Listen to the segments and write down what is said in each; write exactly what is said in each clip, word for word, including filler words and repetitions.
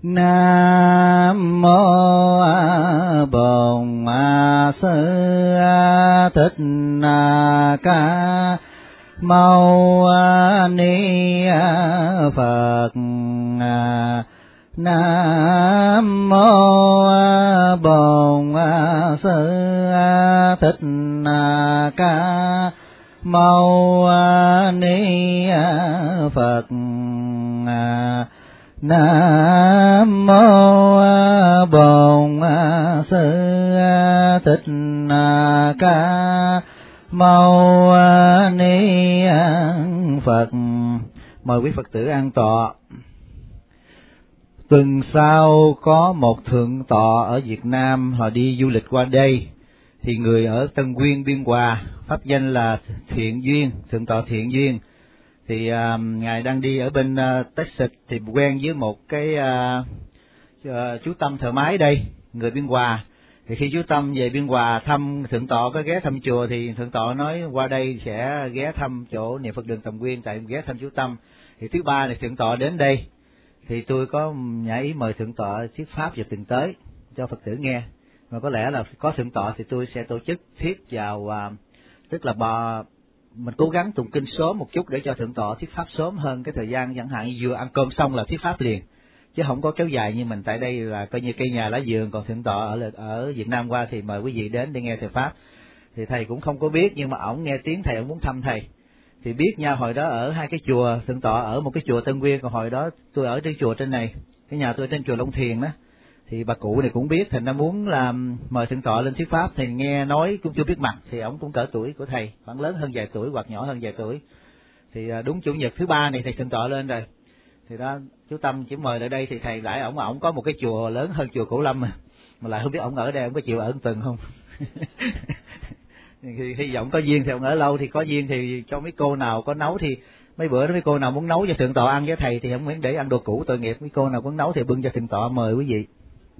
Nam mô Bổn Sư Thích Ca Mâu Ni Phật. Nam mô Bổn Sư Thích Ca Mâu Ni Phật. Nam mô Bổn Sư Thích Ca Mâu Ni Phật. Mời quý Phật tử an tọa. Tuần sau có một thượng tọa ở Việt Nam, họ đi du lịch qua đây, thì người ở Tân Nguyên, Biên Hòa, pháp danh là Thiện Duyên, thượng tọa Thiện Duyên. Thì uh, ngài đang đi ở bên uh, Texas, thì quen với một cái uh, uh, chú Tâm thợ máy đây, người Biên Hòa. Thì khi chú Tâm về Biên Hòa thăm thượng tọa, có ghé thăm chùa, thì thượng tọa nói qua đây sẽ ghé thăm chỗ niệm Phật đường Tầm Nguyên, tại ghé thăm chú Tâm. Thì thứ ba này thượng tọa đến đây, thì tôi có nhã ý mời thượng tọa thuyết pháp vào tuần tới cho Phật tử nghe. Mà có lẽ là có thượng tọa thì tôi sẽ tổ chức thuyết vào, uh, tức là bà mình cố gắng tụng kinh sớm một chút để cho thượng tọa thuyết pháp sớm hơn cái thời gian, chẳng hạn vừa ăn cơm xong là thuyết pháp liền, chứ không có kéo dài như mình. Tại đây là coi như cây nhà lá vườn, còn thượng tọa ở ở Việt Nam qua thì mời quý vị đến để nghe thầy pháp. Thì thầy cũng không có biết, nhưng mà ổng nghe tiếng thầy, ổng muốn thăm thầy. Thì biết nhau, hồi đó ở hai cái chùa, thượng tọa ở một cái chùa Tân Nguyên, còn hồi đó tôi ở trên chùa trên này, cái nhà tôi trên chùa Long Thiền đó. Thì bà cụ này cũng biết, thành ra muốn làm mời thượng tọa lên thuyết pháp, thì nghe nói cũng chưa biết mặt, thì ổng cũng cỡ tuổi của thầy, khoảng lớn hơn vài tuổi hoặc nhỏ hơn vài tuổi. Thì đúng chủ nhật thứ ba này thì thượng tọa lên rồi. Thì đó, chú Tâm chỉ mời lại đây, thì thầy lại ổng ổng có một cái chùa lớn hơn chùa Cửu Lâm mà, mà lại không biết ổng ở đây, ổng có chịu ở một tuần không. Thì hy vọng có duyên thì ông ở lâu, thì có duyên thì cho mấy cô nào có nấu, thì mấy bữa đó mấy cô nào muốn nấu cho thượng tọa ăn với thầy thì không muốn để ăn đồ cũ tội nghiệp, mấy cô nào muốn nấu thì bưng cho thượng tọa, mời quý vị.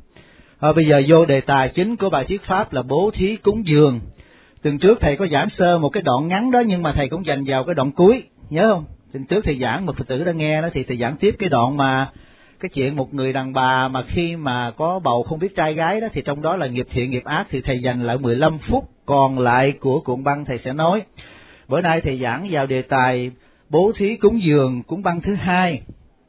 À, bây giờ vô đề tài chính của bài thuyết pháp là bố thí cúng dường. Tuần trước thầy có giảng sơ một cái đoạn ngắn đó, nhưng mà thầy cũng dành vào cái đoạn cuối, nhớ không? Tuần trước thầy giảng, một Phật tử đã nghe đó, thì thầy giảng tiếp cái đoạn mà cái chuyện một người đàn bà mà khi mà có bầu không biết trai gái đó, thì trong đó là nghiệp thiện nghiệp ác, thì thầy dành lại mười lăm phút còn lại của cuộn băng thầy sẽ nói. Bữa nay thầy giảng vào đề tài bố thí cúng dường, cúng băng thứ hai.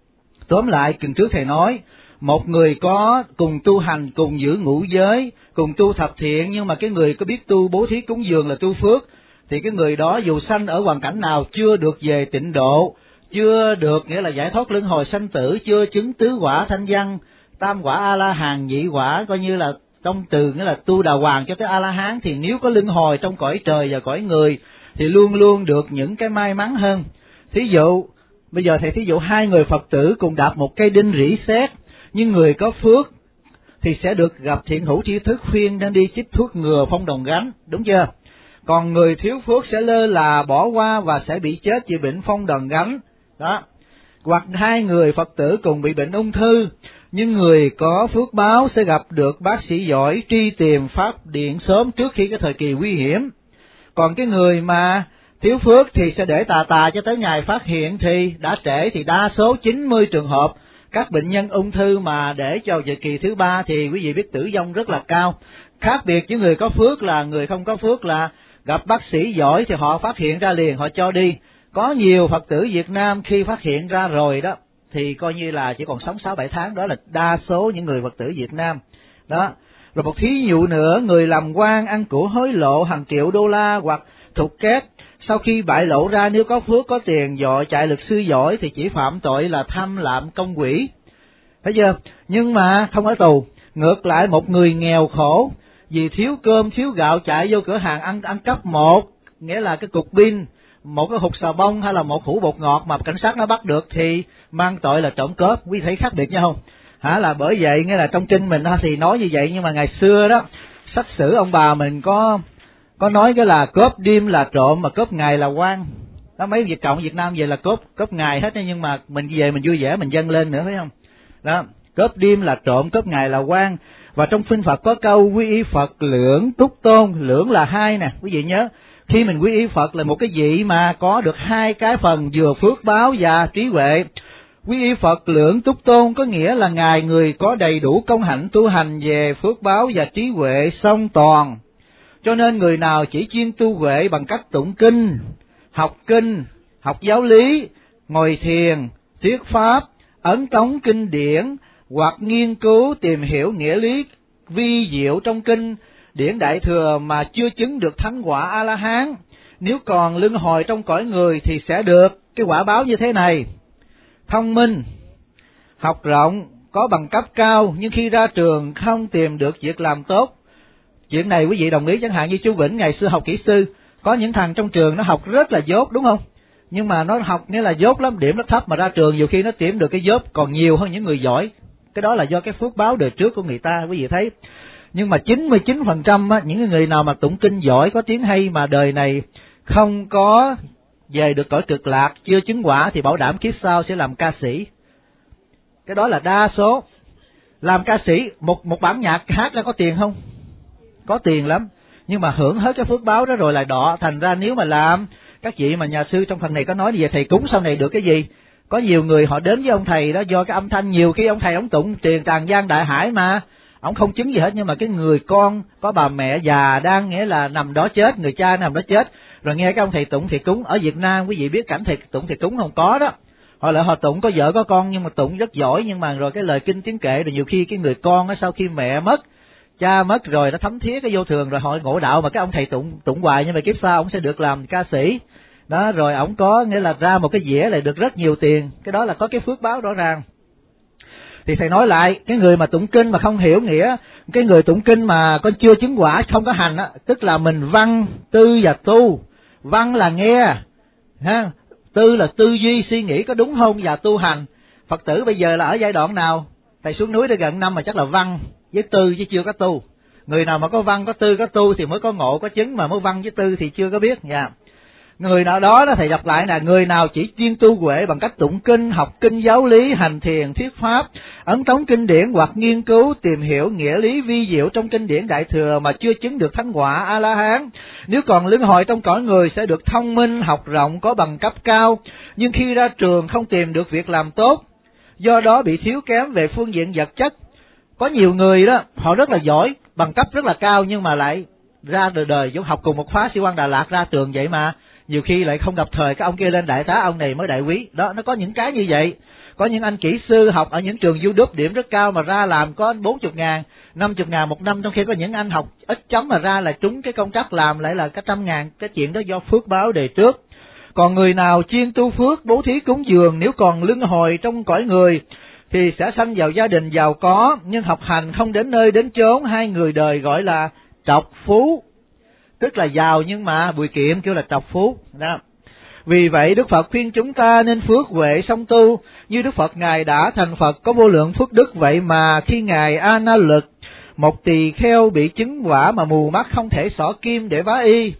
Tóm lại, tuần trước thầy nói một người có cùng tu hành, cùng giữ ngũ giới, cùng tu thập thiện, nhưng mà cái người có biết tu bố thí cúng dường là tu phước, thì cái người đó dù sanh ở hoàn cảnh nào, chưa được về tịnh độ, chưa được nghĩa là giải thoát luân hồi sanh tử, chưa chứng tứ quả thanh văn, tam quả a la hán, nhị quả coi như là trong từ nghĩa là tu đà hoàng cho tới a la hán, thì nếu có luân hồi trong cõi trời và cõi người thì luôn luôn được những cái may mắn hơn. Thí dụ bây giờ thầy thí dụ hai người Phật tử cùng đạp một cây đinh rỉ sét, nhưng người có phước thì sẽ được gặp thiện hữu tri thức khuyên nên đi chích thuốc ngừa phong đòn gánh, đúng chưa? Còn người thiếu phước sẽ lơ là bỏ qua và sẽ bị chết vì bệnh phong đòn gánh đó. Hoặc hai người Phật tử cùng bị bệnh ung thư, nhưng người có phước báo sẽ gặp được bác sĩ giỏi tri tìm phát điện sớm trước khi cái thời kỳ nguy hiểm. Còn cái người mà thiếu phước thì sẽ để tà tà cho tới ngày phát hiện thì đã trễ, thì đa số chín mươi trường hợp các bệnh nhân ung thư mà để cho thời kỳ thứ ba thì quý vị biết tử vong rất là cao. Khác biệt với người có phước là người không có phước là gặp bác sĩ giỏi thì họ phát hiện ra liền, họ cho đi. Có nhiều Phật tử Việt Nam khi phát hiện ra rồi đó thì coi như là chỉ còn sống sáu bảy tháng, đó là đa số những người Phật tử Việt Nam. Đó. Rồi một thí dụ nữa, người làm quan ăn của hối lộ hàng triệu đô la hoặc thục kép, sau khi bại lộ ra nếu có phước có tiền dọ chạy luật sư giỏi thì chỉ phạm tội là tham lạm công quỹ. Thấy chưa? Nhưng mà không ở tù. Ngược lại một người nghèo khổ vì thiếu cơm thiếu gạo chạy vô cửa hàng ăn ăn cắp một, nghĩa là cái cục pin, một cái hột xà bông hay là một hũ bột ngọt mà cảnh sát nó bắt được thì mang tội là trộm cướp. Quý thấy khác biệt nhau không? Hả, là bởi vậy nghĩa là trong kinh mình thì nói như vậy, nhưng mà ngày xưa đó sách sử ông bà mình có có nói cái là cướp đêm là trộm mà cướp ngày là quan. Đó, mấy Việt Cộng Việt Nam về là cướp cướp ngày hết, nhưng mà mình về mình vui vẻ mình dâng lên nữa, phải không? Đó, cướp đêm là trộm, cướp ngày là quan. Và trong kinh Phật có câu quy y Phật lưỡng túc tôn, lưỡng là hai nè, quý vị nhớ. Khi mình quy y Phật là một cái vị mà có được hai cái phần, vừa phước báo và trí huệ. Quy y Phật lượng túc tôn có nghĩa là Ngài người có đầy đủ công hạnh tu hành về phước báo và trí huệ song toàn. Cho nên người nào chỉ chuyên tu huệ bằng cách tụng kinh, học kinh, học giáo lý, ngồi thiền, thuyết pháp, ấn tống kinh điển, hoặc nghiên cứu tìm hiểu nghĩa lý vi diệu trong kinh điển Đại Thừa mà chưa chứng được thánh quả A-la-hán, nếu còn luân hồi trong cõi người thì sẽ được cái quả báo như thế này: thông minh, học rộng, có bằng cấp cao, nhưng khi ra trường không tìm được việc làm tốt. Chuyện này quý vị đồng ý, chẳng hạn như chú Vĩnh ngày xưa học kỹ sư, có những thằng trong trường nó học rất là dốt, đúng không? Nhưng mà nó học nghĩa là dốt lắm, điểm nó thấp, mà ra trường nhiều khi nó tìm được cái dốt còn nhiều hơn những người giỏi. Cái đó là do cái phước báo đời trước của người ta, quý vị thấy. Nhưng mà chín mươi chín phần trăm á, những người nào mà tụng kinh giỏi, có tiếng hay mà đời này không có về được cõi cực lạc, chưa chứng quả, thì bảo đảm kiếp sau sẽ làm ca sĩ. Cái đó là đa số. Làm ca sĩ, một một bản nhạc hát ra có tiền không? Có tiền lắm. Nhưng mà hưởng hết cái phước báo đó rồi lại đọ. Thành ra nếu mà làm, các vị mà nhà sư trong phần này có nói về thầy cúng sau này được cái gì? Có nhiều người họ đến với ông thầy đó do cái âm thanh, nhiều khi ông thầy ông tụng tiền tràn gian đại hải mà ông không chứng gì hết, nhưng mà cái người con có bà mẹ già đang nghĩa là nằm đó chết, người cha nằm đó chết, rồi nghe cái ông thầy tụng thầy cúng. Ở Việt Nam quý vị biết cảnh thầy tụng thầy cúng không có đó. Họ lại họ tụng có vợ có con nhưng mà tụng rất giỏi, nhưng mà rồi cái lời kinh tiếng kệ, rồi nhiều khi cái người con đó sau khi mẹ mất, cha mất rồi nó thấm thía cái vô thường, rồi họ ngộ đạo, mà cái ông thầy tụng tụng hoài, nhưng mà kiếp sau ông sẽ được làm ca sĩ đó, rồi ổng có nghĩa là ra một cái dĩa lại được rất nhiều tiền. Cái đó là có cái phước báo rõ ràng. Thì thầy nói lại, cái người mà tụng kinh mà không hiểu nghĩa, cái người tụng kinh mà con chưa chứng quả, không có hành á, tức là mình văn, tư và tu. Văn là nghe, ha, tư là tư duy suy nghĩ có đúng không, và tu hành. Phật tử bây giờ là ở giai đoạn nào? Thầy xuống núi đã gần năm mà chắc là văn với tư chứ chưa có tu. Người nào mà có văn có tư có tu thì mới có ngộ có chứng, mà mới văn với tư thì chưa có biết nha. Người nào đó đó thầy đọc lại là người nào chỉ chuyên tu huệ bằng cách tụng kinh, học kinh giáo lý, hành thiền, thuyết pháp, ấn tống kinh điển, hoặc nghiên cứu tìm hiểu nghĩa lý vi diệu trong kinh điển Đại Thừa mà chưa chứng được thánh quả A-la-hán, nếu còn luân hồi trong cõi người sẽ được thông minh, học rộng, có bằng cấp cao, nhưng khi ra trường không tìm được việc làm tốt, do đó bị thiếu kém về phương diện vật chất. Có nhiều người đó họ rất là giỏi, bằng cấp rất là cao, nhưng mà lại ra đời đời giống học cùng một khóa sĩ quan Đà Lạt ra trường vậy mà nhiều khi lại không gặp thời, cái ông kia lên đại tá, ông này mới đại quý. Đó, nó có những cái như vậy. Có những anh kỹ sư học ở những trường YouTube điểm rất cao mà ra làm có bốn mươi ngàn, năm mươi ngàn một năm, trong khi có những anh học ít chấm mà ra là trúng cái công trắc làm lại là cả trăm ngàn. Cái chuyện đó do phước báo đời trước. Còn người nào chuyên tu phước, bố thí cúng dường, nếu còn luân hồi trong cõi người thì sẽ sanh vào gia đình giàu có, nhưng học hành không đến nơi đến chốn, hai người đời gọi là trọc phú. Tức là giàu nhưng mà bùi kiệm, kêu là trọc phú đó. Vì vậy Đức Phật khuyên chúng ta nên phước huệ song tu. Như Đức Phật Ngài đã thành Phật có vô lượng phước đức, vậy mà khi Ngài A Na Lực, một tỳ kheo bị chứng quả mà mù mắt không thể xỏ kim để vá y.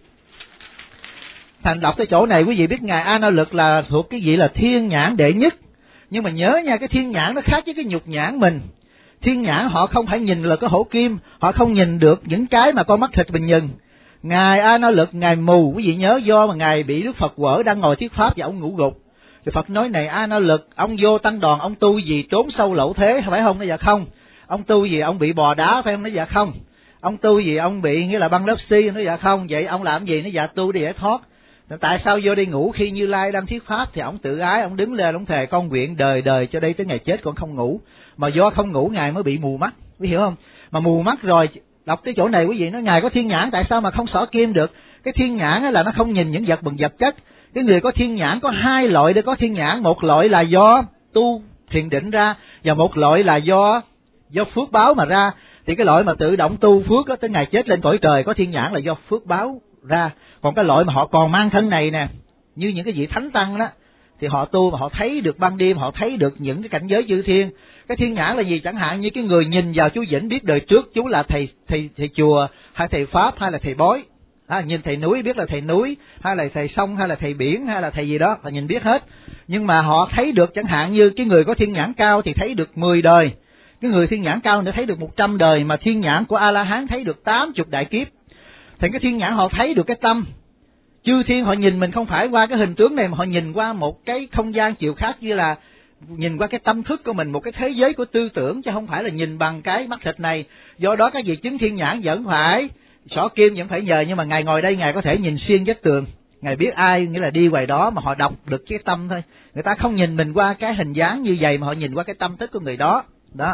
Thành đọc cái chỗ này quý vị biết Ngài A Na Lực là thuộc cái vị là thiên nhãn đệ nhất. Nhưng mà nhớ nha, cái thiên nhãn nó khác với cái nhục nhãn mình. Thiên nhãn họ không phải nhìn là cái hổ kim, họ không nhìn được những cái mà con mắt thịt mình nhìn. Ngài A Na Lực, Ngài mù, quý vị nhớ, do mà Ngài bị Đức Phật quở đang ngồi thuyết pháp và ông ngủ gục. Thì Phật nói này A Na Lực, ông vô tăng đoàn, ông tu gì trốn sâu lậu thế, phải không? Nó dạ không. Ông tu gì ông bị bò đá, phải không? Nó dạ không. Ông tu gì ông bị nghĩa là băng lớp si, nó dạ không. Vậy ông làm gì? Nó dạ tu để giải thoát. Tại sao vô đây ngủ khi Như Lai đang thuyết pháp? Thì ông tự ái, ông đứng lên, ông thề con nguyện đời đời cho đây tới ngày chết con không ngủ. Mà do không ngủ Ngài mới bị mù mắt, quý hiểu không? Mà mù mắt rồi, đọc cái chỗ này quý vị nói Ngài có thiên nhãn, tại sao mà không xỏ kim được? Cái thiên nhãn là nó không nhìn những vật bằng vật chất. Cái người có thiên nhãn có hai loại để có thiên nhãn, một loại là do tu thiền định ra, và một loại là do do phước báo mà ra. Thì cái loại mà tự động tu phước đó, tới ngày chết lên cõi trời có thiên nhãn là do phước báo ra. Còn cái loại mà họ còn mang thân này nè, như những cái vị thánh tăng đó, thì họ tu mà họ thấy được ban đêm, họ thấy được những cái cảnh giới chư thiên. Cái thiên nhãn là gì? Chẳng hạn như cái người nhìn vào chú Vĩnh biết đời trước chú là thầy thầy thầy chùa, hay thầy pháp, hay là thầy bói. À, nhìn thầy núi biết là thầy núi, hay là thầy sông, hay là thầy biển, hay là thầy gì đó, họ nhìn biết hết. Nhưng mà họ thấy được, chẳng hạn như cái người có thiên nhãn cao thì thấy được mười đời, cái người thiên nhãn cao nữa thấy được một trăm đời, mà thiên nhãn của A La Hán thấy được tám mươi đại kiếp. Thì cái thiên nhãn họ thấy được cái tâm chư thiên, họ nhìn mình không phải qua cái hình tướng này, mà họ nhìn qua một cái không gian chiều khác, như là nhìn qua cái tâm thức của mình, một cái thế giới của tư tưởng, chứ không phải là nhìn bằng cái mắt thịt này. Do đó các vị chứng thiên nhãn vẫn phải xỏ kim, vẫn phải nhờ, nhưng mà Ngài ngồi đây Ngài có thể nhìn xuyên vách tường. Ngài biết ai, nghĩa là đi ngoài đó mà họ đọc được cái tâm thôi. Người ta không nhìn mình qua cái hình dáng như vậy mà họ nhìn qua cái tâm thức của người đó. Đó.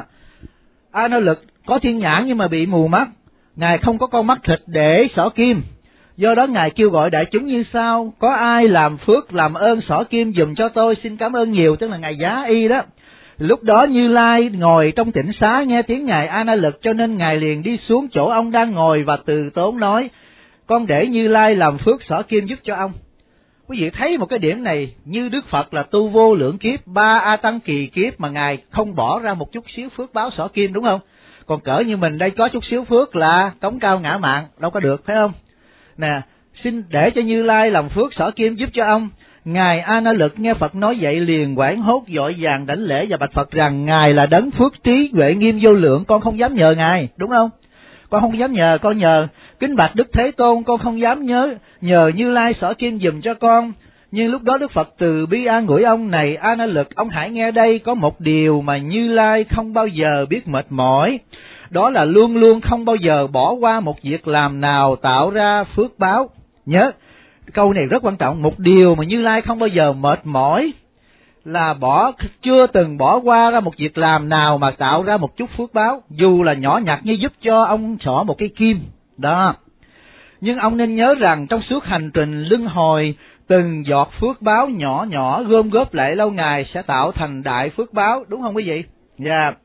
A Na Lực có thiên nhãn nhưng mà bị mù mắt. Ngài không có con mắt thịt để xỏ kim. Do đó Ngài kêu gọi đại chúng như sau: có ai làm phước làm ơn xỏ kim dùm cho tôi, xin cảm ơn nhiều. Tức là Ngài giá y đó. Lúc đó Như Lai ngồi trong tịnh xá nghe tiếng Ngài A Na Lực, cho nên Ngài liền đi xuống chỗ ông đang ngồi và từ tốn nói: con để Như Lai làm phước xỏ kim giúp cho ông. Quý vị thấy một cái điểm này, như Đức Phật là tu vô lượng kiếp, ba A Tăng kỳ kiếp mà Ngài không bỏ ra một chút xíu phước báo xỏ kim, đúng không? Còn cỡ như mình đây có chút xíu phước là cống cao ngã mạn, đâu có được, phải không? Nè, xin để cho Như Lai làm phước xỏ kim giúp cho ông. Ngài A Na Lực nghe Phật nói vậy liền hoảng hốt vội vàng đảnh lễ và bạch Phật rằng: Ngài là đấng phước trí huệ nghiêm vô lượng, con không dám nhờ Ngài, đúng không? Con không dám nhờ, con nhờ kính bạch Đức Thế Tôn, con không dám nhớ nhờ Như Lai xỏ kim dùm cho con. Nhưng lúc đó Đức Phật từ bi an ủi ông: này A Na Lực, ông hãy nghe đây, có một điều mà Như Lai không bao giờ biết mệt mỏi, đó là luôn luôn không bao giờ bỏ qua một việc làm nào tạo ra phước báo. Nhớ câu này rất quan trọng, một điều mà Như Lai không bao giờ mệt mỏi là bỏ chưa từng bỏ qua ra một việc làm nào mà tạo ra một chút phước báo, dù là nhỏ nhặt như giúp cho ông xỏ một cái kim đó. Nhưng ông nên nhớ rằng trong suốt hành trình luân hồi, từng giọt phước báo nhỏ nhỏ gom góp lại lâu ngày sẽ tạo thành đại phước báo, đúng không quý vị? Dạ. Yeah.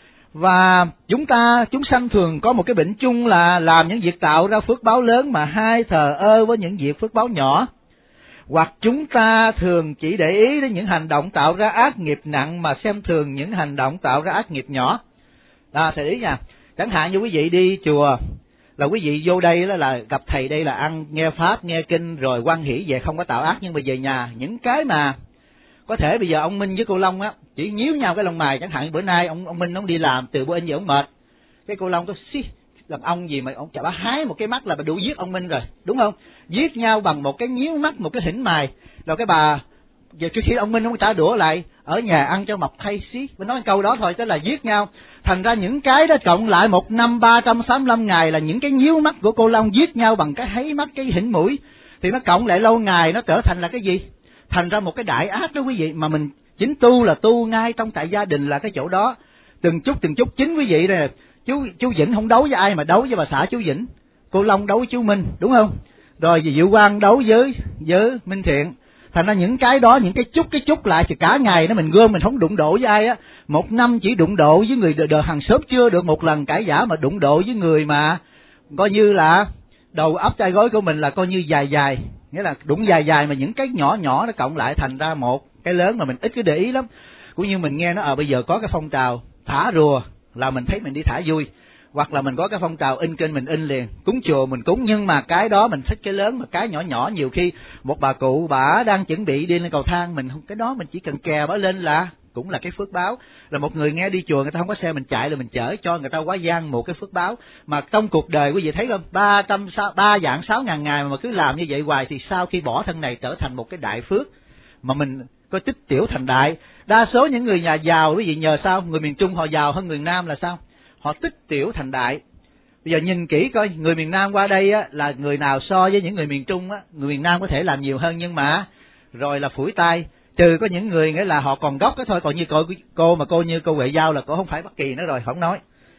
Và chúng ta, chúng sanh thường có một cái bệnh chung là làm những việc tạo ra phước báo lớn mà hai thờ ơ với những việc phước báo nhỏ. Hoặc chúng ta thường chỉ để ý đến những hành động tạo ra ác nghiệp nặng mà xem thường những hành động tạo ra ác nghiệp nhỏ. À, thầy ý nha, chẳng hạn như quý vị đi chùa, là quý vị vô đây đó là gặp thầy đây là ăn, nghe Pháp, nghe Kinh rồi hoan hỷ về không có tạo ác, nhưng mà về nhà những cái mà có thể bây giờ ông Minh với cô Long á chỉ nhíu nhau cái lông mày, chẳng hạn bữa nay ông ông Minh ông đi làm từ bữa in giờ ông mệt, cái cô Long có xí làm ông gì mà ông chả bả hái một cái mắt là bà đủ giết ông Minh rồi, đúng không? Giết nhau bằng một cái nhíu mắt, một cái hỉnh mày, rồi cái bà giờ trước khi ông Minh ông trả đũa lại ở nhà ăn cho mập thay xí, mới nói câu đó thôi, tức là giết nhau. Thành ra những cái đó cộng lại một năm ba trăm sáu mươi lăm ngày là những cái nhíu mắt của cô Long giết nhau bằng cái háy mắt, cái hỉnh mũi, thì nó cộng lại lâu ngày nó trở thành là cái gì? Thành ra một cái đại ác đó quý vị, mà mình chính tu là tu ngay trong tại gia đình là cái chỗ đó, từng chút từng chút. Chính quý vị này, chú chú Vĩnh không đấu với ai mà đấu với bà xã chú Vĩnh, cô Long đấu với chú Minh, đúng không? Rồi vì Diệu Quang đấu với với Minh Thiện. Thành ra những cái đó, những cái chút cái chút lại thì cả ngày nó mình gom, mình không đụng độ với ai á. Một năm chỉ đụng độ với người đời, đời hàng xóm chưa được một lần cãi giả, mà đụng độ với người mà coi như là đầu ấp tay gối của mình là coi như dài dài, nghĩa là đụng dài dài mà những cái nhỏ nhỏ nó cộng lại thành ra một cái lớn mà mình ít cái để ý lắm. Cũng như mình nghe nó ở à, bây giờ có cái phong trào thả rùa là mình thấy mình đi thả vui, hoặc là mình có cái phong trào in kênh mình in liền, cúng chùa mình cúng, nhưng mà cái đó mình thích cái lớn, mà cái nhỏ nhỏ nhiều khi một bà cụ bả đang chuẩn bị đi lên cầu thang, mình không, cái đó mình chỉ cần kè bả lên là cũng là cái phước báo. Là một người nghe đi chùa người ta không có xe mình chạy là mình chở cho người ta quá gian một cái phước báo. Mà trong cuộc đời quý vị thấy không, ba trăm ba dạng sáu ngàn ngày mà cứ làm như vậy hoài thì sau khi bỏ thân này trở thành một cái đại phước mà mình có tích tiểu thành đại. Đa số những người nhà giàu quý vị nhờ sao, người miền Trung họ giàu hơn người Nam là sao? Họ tích tiểu thành đại. Bây giờ nhìn kỹ coi, người miền Nam qua đây á, là người nào so với những người miền Trung á, người miền Nam có thể làm nhiều hơn, nhưng mà rồi là phủi tay. Trừ có những người nghĩa là họ còn gốc cái thôi, còn như cô, cô mà cô như cô Huệ Giao là cô không phải Bắc Kỳ nữa rồi, không nói.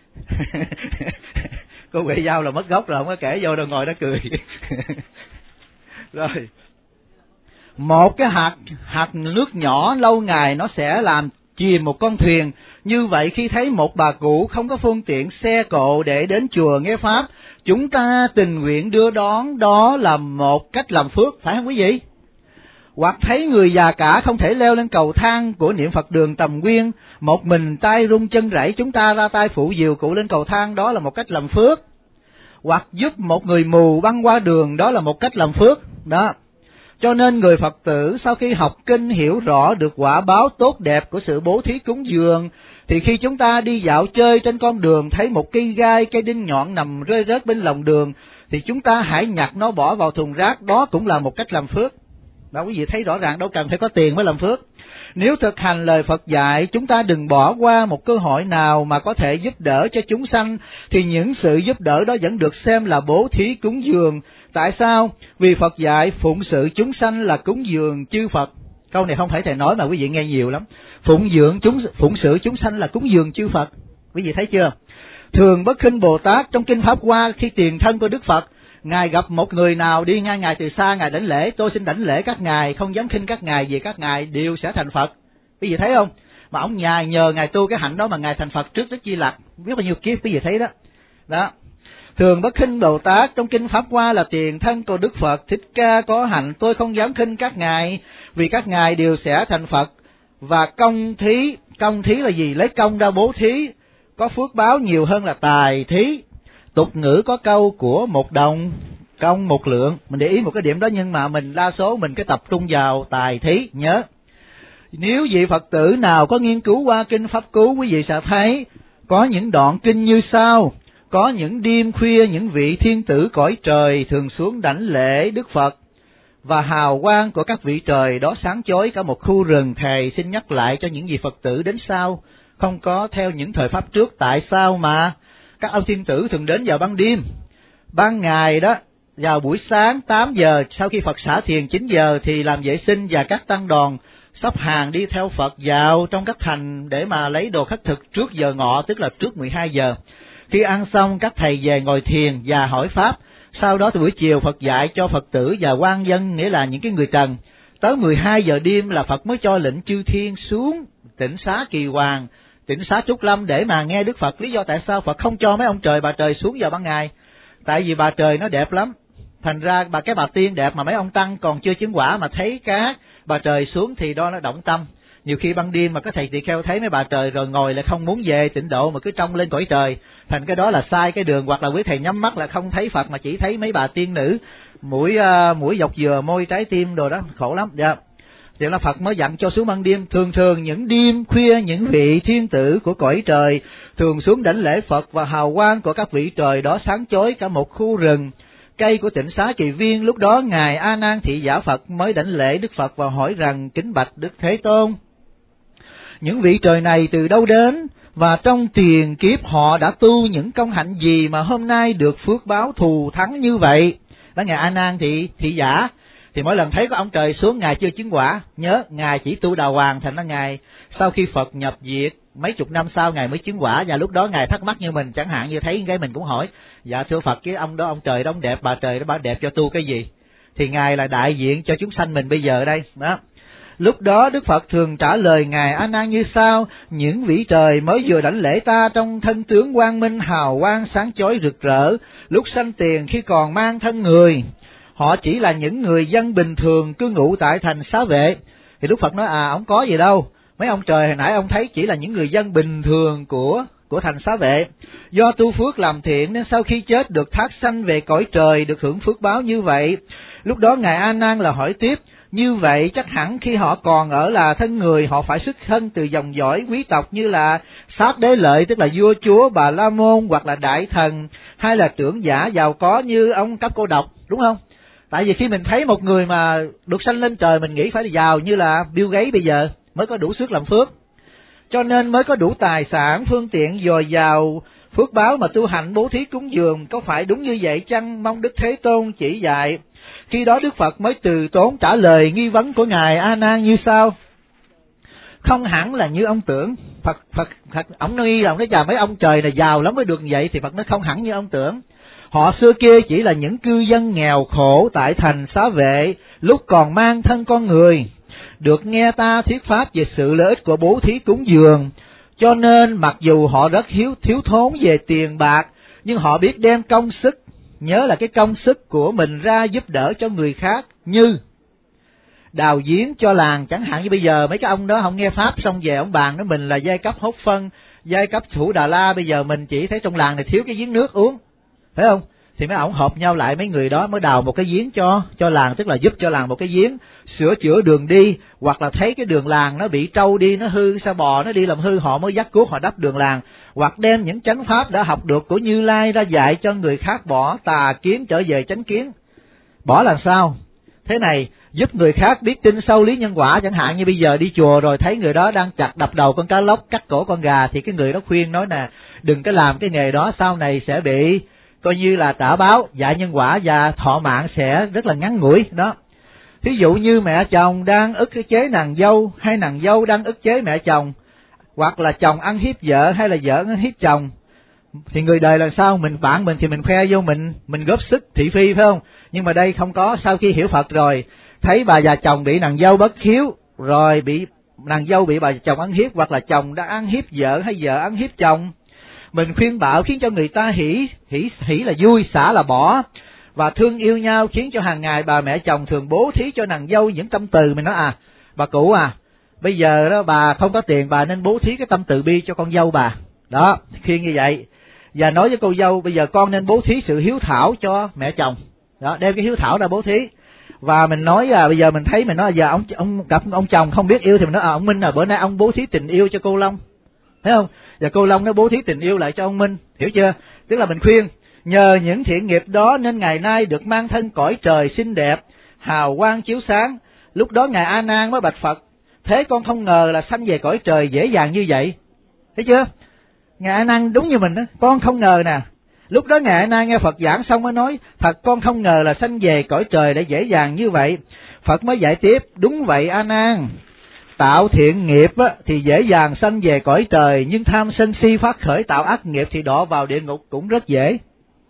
Cô Huệ Giao là mất gốc rồi, không có kể vô đâu ngồi đó cười. Rồi. Một cái hạt hạt nước nhỏ lâu ngày nó sẽ làm chìm một con thuyền. Như vậy khi thấy một bà cụ không có phương tiện xe cộ để đến chùa nghe Pháp, chúng ta tình nguyện đưa đón, đó là một cách làm phước, phải không quý vị? Hoặc thấy người già cả không thể leo lên cầu thang của niệm Phật đường Tầm Nguyên, một mình tay rung chân rẩy, chúng ta ra tay phụ dìu cụ lên cầu thang, đó là một cách làm phước. Hoặc giúp một người mù băng qua đường, đó là một cách làm phước. Đó. Cho nên người Phật tử sau khi học kinh hiểu rõ được quả báo tốt đẹp của sự bố thí cúng dường, thì khi chúng ta đi dạo chơi trên con đường thấy một cây gai, cây đinh nhọn nằm rơi rớt bên lòng đường, thì chúng ta hãy nhặt nó bỏ vào thùng rác, đó cũng là một cách làm phước. Đó, quý vị thấy rõ ràng, đâu cần phải có tiền mới làm phước. Nếu thực hành lời Phật dạy, chúng ta đừng bỏ qua một cơ hội nào mà có thể giúp đỡ cho chúng sanh, thì những sự giúp đỡ đó vẫn được xem là bố thí cúng dường. Tại sao? Vì Phật dạy phụng sự chúng sanh là cúng dường chư Phật. Câu này không phải thầy nói mà quý vị nghe nhiều lắm. Phụng dưỡng chúng, phụng sự chúng sanh là cúng dường chư Phật. Quý vị thấy chưa? Thường Bất Khinh Bồ Tát trong kinh Pháp Hoa, khi tiền thân của Đức Phật, ngài gặp một người nào đi ngang ngài từ xa, ngài đảnh lễ, tôi xin đảnh lễ các ngài, không dám khinh các ngài, vì các ngài đều sẽ thành Phật. Quý vị thấy không? Mà ông nhà nhờ ngài tu cái hạnh đó mà ngài thành Phật trước Đức Di Lặc, biết bao nhiêu kiếp, quý vị thấy đó. Đó. Thường Bất Khinh Bồ Tát trong kinh Pháp Hoa là tiền thân của Đức Phật Thích Ca có hạnh, tôi không dám khinh các ngài, vì các ngài đều sẽ thành Phật. Và công thí, công thí là gì? Lấy công ra bố thí, có phước báo nhiều hơn là tài thí. Tục ngữ có câu của một đồng công một lượng, mình để ý một cái điểm đó, nhưng mà mình đa số mình cái tập trung vào tài thí. Nhớ, nếu vị Phật tử nào có nghiên cứu qua kinh Pháp Cú, quý vị sẽ thấy có những đoạn kinh như sau. Có những đêm khuya, những vị thiên tử cõi trời thường xuống đảnh lễ Đức Phật, và hào quang của các vị trời đó sáng chói cả một khu rừng. Thầy xin nhắc lại cho những vị Phật tử đến sau, không có theo những thời Pháp trước, tại sao mà các ông thiên tử thường đến vào ban đêm. Ban ngày đó, vào buổi sáng tám giờ, sau khi Phật xả thiền chín giờ thì làm vệ sinh, và các tăng đoàn sắp hàng đi theo Phật vào trong các thành để mà lấy đồ khất thực trước giờ ngọ, tức là trước mười hai giờ. Khi ăn xong, các thầy về ngồi thiền và hỏi Pháp. Sau đó từ buổi chiều Phật dạy cho Phật tử và quan dân, nghĩa là những cái người trần. Tới mười hai giờ đêm là Phật mới cho lệnh chư thiên xuống Tịnh Xá Kỳ Hoàng, Tịnh Xá Trúc Lâm để mà nghe Đức Phật. Lý do tại sao Phật không cho mấy ông trời bà trời xuống vào ban ngày? Tại vì bà trời nó đẹp lắm, thành ra bà cái bà tiên đẹp mà mấy ông tăng còn chưa chứng quả mà thấy các bà trời xuống thì đó nó động tâm. Nhiều khi ban đêm mà các thầy tỳ kheo thấy mấy bà trời rồi ngồi lại không muốn về tịnh độ mà cứ trông lên cõi trời, thành cái đó là sai cái đường. Hoặc là quý thầy nhắm mắt là không thấy Phật mà chỉ thấy mấy bà tiên nữ, mũi uh, mũi dọc dừa, môi trái tim đồ đó, khổ lắm. Dạ. Thì là Phật mới dặn cho xuống ban đêm. Thường thường những đêm khuya, những vị thiên tử của cõi trời thường xuống đảnh lễ Phật, và hào quang của các vị trời đó sáng chói cả một khu rừng cây của Tịnh Xá Kỳ Viên. Lúc đó ngài A Nan Thị Giả Phật mới đảnh lễ Đức Phật và hỏi rằng: kính bạch Đức Thế Tôn, những vị trời này từ đâu đến, và trong tiền kiếp họ đã tu những công hạnh gì mà hôm nay được phước báo thù thắng như vậy? Đó, ngài A Nan Thị Thị Giả thì mỗi lần thấy có ông trời xuống, ngài chưa chứng quả. Nhớ, ngài chỉ tu đà hoàng, thành ra ngài sau khi Phật nhập diệt mấy chục năm sau ngài mới chứng quả. Và lúc đó ngài thắc mắc như mình, chẳng hạn như thấy cái mình cũng hỏi: dạ thưa Phật, cái ông đó, ông trời đó ông đẹp, bà trời đó bà đẹp cho tu cái gì? Thì ngài là đại diện cho chúng sanh mình bây giờ đây đó. Lúc đó Đức Phật thường trả lời ngài A Nan như sau: những vị trời mới vừa đảnh lễ ta trong thân tướng quang minh hào quang sáng chói rực rỡ, lúc sanh tiền khi còn mang thân người, họ chỉ là những người dân bình thường cư ngụ tại thành Xá Vệ. Thì Đức Phật nói: à, ông có gì đâu, mấy ông trời hồi nãy ông thấy chỉ là những người dân bình thường của của thành Xá Vệ. Do tu phước làm thiện nên sau khi chết được thác sanh về cõi trời, được hưởng phước báo như vậy. Lúc đó ngài A Nan là hỏi tiếp: như vậy chắc hẳn khi họ còn ở là thân người, họ phải xuất thân từ dòng dõi quý tộc như là Sát Đế Lợi, tức là vua chúa Bà La Môn, hoặc là đại thần, hay là trưởng giả giàu có như ông Cấp Cô Độc, đúng không? Tại vì khi mình thấy một người mà được sanh lên trời, mình nghĩ phải là giàu như là Bill Gates bây giờ mới có đủ sức làm phước, cho nên mới có đủ tài sản, phương tiện dồi dào, phước báo mà tu hành bố thí cúng dường. Có phải đúng như vậy chăng? Mong Đức Thế Tôn chỉ dạy. Khi đó Đức Phật mới từ tốn trả lời nghi vấn của ngài A Nan như sau: không hẳn là như ông tưởng. Phật Phật Phật ông nói rằng cái chà mấy ông trời này giàu lắm mới được như vậy, thì Phật nói không hẳn như ông tưởng. Họ xưa kia chỉ là những cư dân nghèo khổ tại thành Xá Vệ, lúc còn mang thân con người, được nghe ta thuyết pháp về sự lợi ích của bố thí cúng dường, cho nên mặc dù họ rất hiếu thiếu thốn về tiền bạc, nhưng họ biết đem công sức, nhớ là cái công sức của mình ra giúp đỡ cho người khác, như đào giếng cho làng. Chẳng hạn như bây giờ mấy cái ông đó không nghe pháp xong về ông bàn nói mình là giai cấp hốt phân, giai cấp thủ Đà La, bây giờ mình chỉ thấy trong làng này thiếu cái giếng nước uống, phải không? Thì mấy ông hợp nhau lại, mấy người đó mới đào một cái giếng cho cho làng, tức là giúp cho làng một cái giếng, sửa chữa đường đi, hoặc là thấy cái đường làng nó bị trâu đi, nó hư, sao bò nó đi làm hư, họ mới dắt cuốc họ đắp đường làng, hoặc đem những chánh pháp đã học được của Như Lai ra dạy cho người khác, bỏ tà kiến trở về chánh kiến. Bỏ làm sao? thế này, giúp người khác biết tin sâu lý nhân quả. Chẳng hạn như bây giờ đi chùa rồi thấy người đó đang chặt đập đầu con cá lóc, cắt cổ con gà, thì cái người đó khuyên nói nè, đừng có làm cái nghề đó, sau này sẽ bị coi như là trả báo, dạy nhân quả và thọ mạng sẽ rất là ngắn ngủi đó. Thí dụ như mẹ chồng đang ức chế nàng dâu, hay nàng dâu đang ức chế mẹ chồng, hoặc là chồng ăn hiếp vợ hay là vợ ăn hiếp chồng, thì người đời là sao? Mình bạn mình thì mình khoe vô, mình mình góp sức thị phi, phải không? Nhưng mà đây không có. Sau khi hiểu Phật rồi, thấy bà già chồng bị nàng dâu bất hiếu, rồi bị nàng dâu bị bà chồng ăn hiếp, hoặc là chồng đã ăn hiếp vợ hay vợ ăn hiếp chồng, mình khuyên bảo khiến cho người ta hỉ hỉ hỉ là vui, xả là bỏ, và thương yêu nhau, khiến cho hàng ngày bà mẹ chồng thường bố thí cho nàng dâu những tâm từ. Mình nói à, bà cụ à, bây giờ đó bà không có tiền, bà nên bố thí cái tâm từ bi cho con dâu bà. Đó, khuyên như vậy. Và nói với cô dâu, bây giờ con nên bố thí sự hiếu thảo cho mẹ chồng. Đó, đem cái hiếu thảo ra bố thí. Và mình nói à, bây giờ mình thấy mình nói giờ ông ông gặp ông chồng không biết yêu, thì mình nói à, ông Minh à, bữa nay ông bố thí tình yêu cho cô Long, thấy không? Và cô Long nó bố thí tình yêu lại cho ông Minh, hiểu chưa? Tức là mình khuyên, nhờ những thiện nghiệp đó nên ngày nay được mang thân cõi trời xinh đẹp, hào quang chiếu sáng. Lúc đó ngài A Nan mới bạch Phật, thế con không ngờ là sanh về cõi trời dễ dàng như vậy, thấy chưa? Ngài A Nan đúng như mình đó, con không ngờ nè. Lúc đó ngài A Nan nghe Phật giảng xong mới nói, thật con không ngờ là sanh về cõi trời để dễ dàng như vậy. Phật mới dạy tiếp, đúng vậy A Nan, tạo thiện nghiệp á, thì dễ dàng sanh về cõi trời, nhưng tham sân si phát khởi tạo ác nghiệp thì đọa vào địa ngục cũng rất dễ.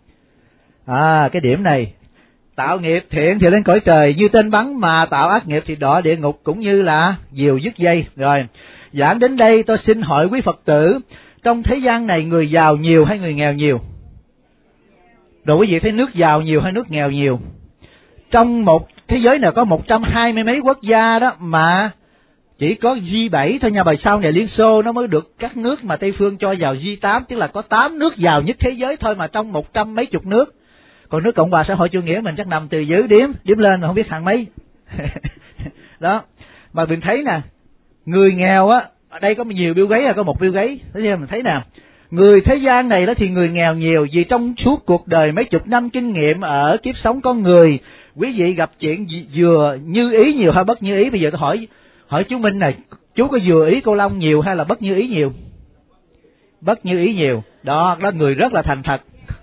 À, cái điểm này, tạo nghiệp thiện thì lên cõi trời như tên bắn, mà tạo ác nghiệp thì đọa địa ngục cũng như là diều dứt dây. Rồi, giảng đến đây tôi xin hỏi quý Phật tử, trong thế gian này người giàu nhiều hay người nghèo nhiều? Rồi quý vị thấy nước giàu nhiều hay nước nghèo nhiều? Trong một thế giới này có một trăm hai mươi mấy quốc gia đó, mà chỉ có G bảy thôi nha, bài sau này Liên Xô nó mới được các nước mà Tây phương cho vào G tám, tức là có tám nước giàu nhất thế giới thôi mà trong một trăm mấy chục nước. Còn nước Cộng hòa xã hội chủ nghĩa mình chắc nằm từ dưới điếm, điếm lên mà không biết hàng mấy. Đó, mà mình thấy nè, người nghèo á, ở đây có nhiều Bill Gates, là có một Bill Gates, thấy chưa? Mình thấy nè, người thế gian này đó thì người nghèo nhiều, vì trong suốt cuộc đời mấy chục năm kinh nghiệm ở kiếp sống con người, quý vị gặp chuyện vừa như ý nhiều hay bất như ý. Bây giờ tôi hỏi hỏi chú Minh này, chú có vừa ý cô Long nhiều hay là bất như ý nhiều? Bất như ý nhiều. Đó, đó người rất là thành thật.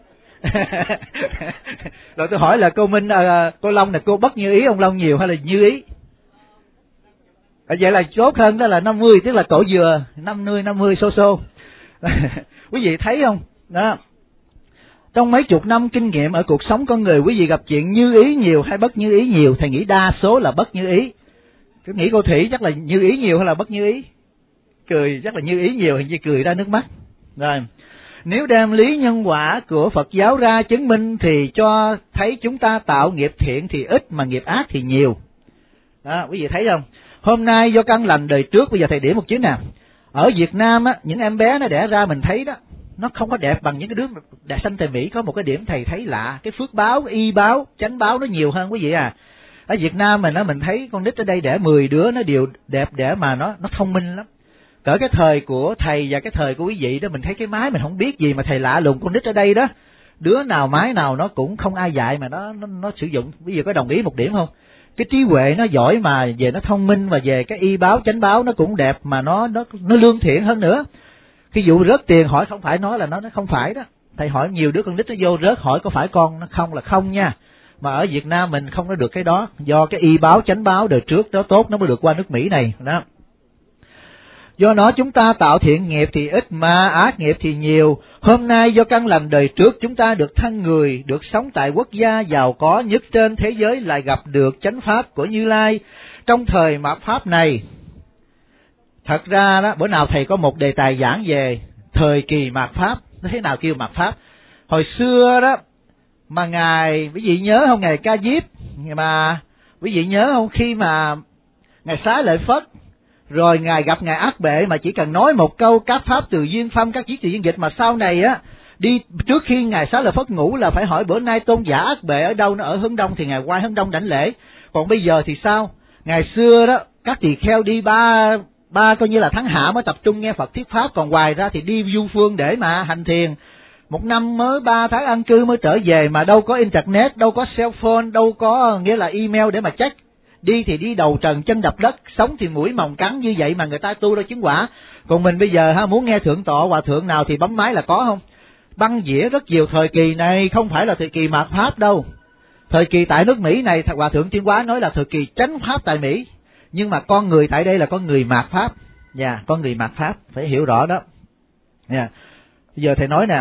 Rồi tôi hỏi là cô Minh, à, cô Long này, cô bất như ý ông Long nhiều hay là như ý? À, vậy là chốt hơn, đó là năm mươi, tức là cổ dừa năm mươi năm mươi xô xô. Quý vị thấy không? Đó. Trong mấy chục năm kinh nghiệm ở cuộc sống con người, quý vị gặp chuyện như ý nhiều hay bất như ý nhiều? Thầy nghĩ đa số là bất như ý. Cứ nghĩ cô Thủy chắc là như ý nhiều hay là bất như ý? Cười chắc là như ý nhiều, hình như cười ra nước mắt. Rồi, nếu đem lý nhân quả của Phật giáo ra chứng minh thì cho thấy chúng ta tạo nghiệp thiện thì ít mà nghiệp ác thì nhiều. Đó, quý vị thấy không? Hôm nay do căn lành đời trước, bây giờ thầy điểm một chữ nào. Ở Việt Nam á, những em bé nó đẻ ra mình thấy đó, nó không có đẹp bằng những cái đứa đẹp sanh tại Mỹ. Có một cái điểm thầy thấy lạ, cái phước báo, y báo, chánh báo nó nhiều hơn quý vị à. Ở Việt Nam mình á, mình thấy con nít ở đây đẻ mười đứa nó đều đẹp đẽ mà nó nó thông minh lắm. Cỡ cái thời của thầy và cái thời của quý vị đó, mình thấy cái máy mình không biết gì mà thầy lạ lùng con nít ở đây đó. Đứa nào máy nào nó cũng không ai dạy mà nó nó, nó sử dụng. Bây giờ có đồng ý một điểm không? Cái trí huệ nó giỏi mà về nó thông minh, và về cái y báo chánh báo nó cũng đẹp mà nó nó nó lương thiện hơn nữa. Khi dụ rớt tiền hỏi không phải nói là nó nó không phải đó. Thầy hỏi nhiều đứa con nít nó vô rớt hỏi có phải con nó không là không nha. Mà ở Việt Nam mình không có được cái đó, do cái y báo chánh báo đời trước đó tốt nó mới được qua nước Mỹ này đó. Do đó chúng ta tạo thiện nghiệp thì ít mà ác nghiệp thì nhiều. Hôm nay do căn lành đời trước chúng ta được thân người, được sống tại quốc gia giàu có nhất trên thế giới, lại gặp được chánh pháp của Như Lai. Trong thời mạt pháp này, thật ra đó, bữa nào thầy có một đề tài giảng về thời kỳ mạt pháp, thế nào kêu mạt pháp. Hồi xưa đó, mà ngài, quý vị nhớ không, ngài Ca Diếp, mà quý vị nhớ không, khi mà ngài Xá Lợi Phất, rồi ngài gặp ngài Ác Bệ mà chỉ cần nói một câu các pháp từ duyên phân, các viết từ duyên dịch, mà sau này á đi trước khi ngài Xá Lợi Phất ngủ là phải hỏi bữa nay tôn giả Ác Bệ ở đâu, nó ở hướng đông thì ngài qua hướng đông đảnh lễ. Còn bây giờ thì sao? Ngày xưa đó các tỳ kheo đi ba ba coi như là tháng hạ mới tập trung nghe Phật thuyết pháp, còn ngoài ra thì đi du phương để mà hành thiền. một năm mới ba tháng an cư mới trở về, mà đâu có internet, đâu có cell phone, đâu có nghĩa là email để mà check. Đi thì đi đầu trần chân đập đất, sống thì mũi mòng cắn, như vậy mà người ta tu ra chứng quả. Còn mình bây giờ ha, muốn nghe thượng tọa hòa thượng nào thì bấm máy là có không? Băng dĩa rất nhiều. Thời kỳ này không phải là thời kỳ mạt Pháp đâu. Thời kỳ tại nước Mỹ này, hòa thượng Tiến Hóa nói là thời kỳ chánh Pháp tại Mỹ. Nhưng mà con người tại đây là con người mạt Pháp. Dạ, yeah, con người mạt Pháp, phải hiểu rõ đó. Dạ. Yeah. Bây giờ thầy nói nè,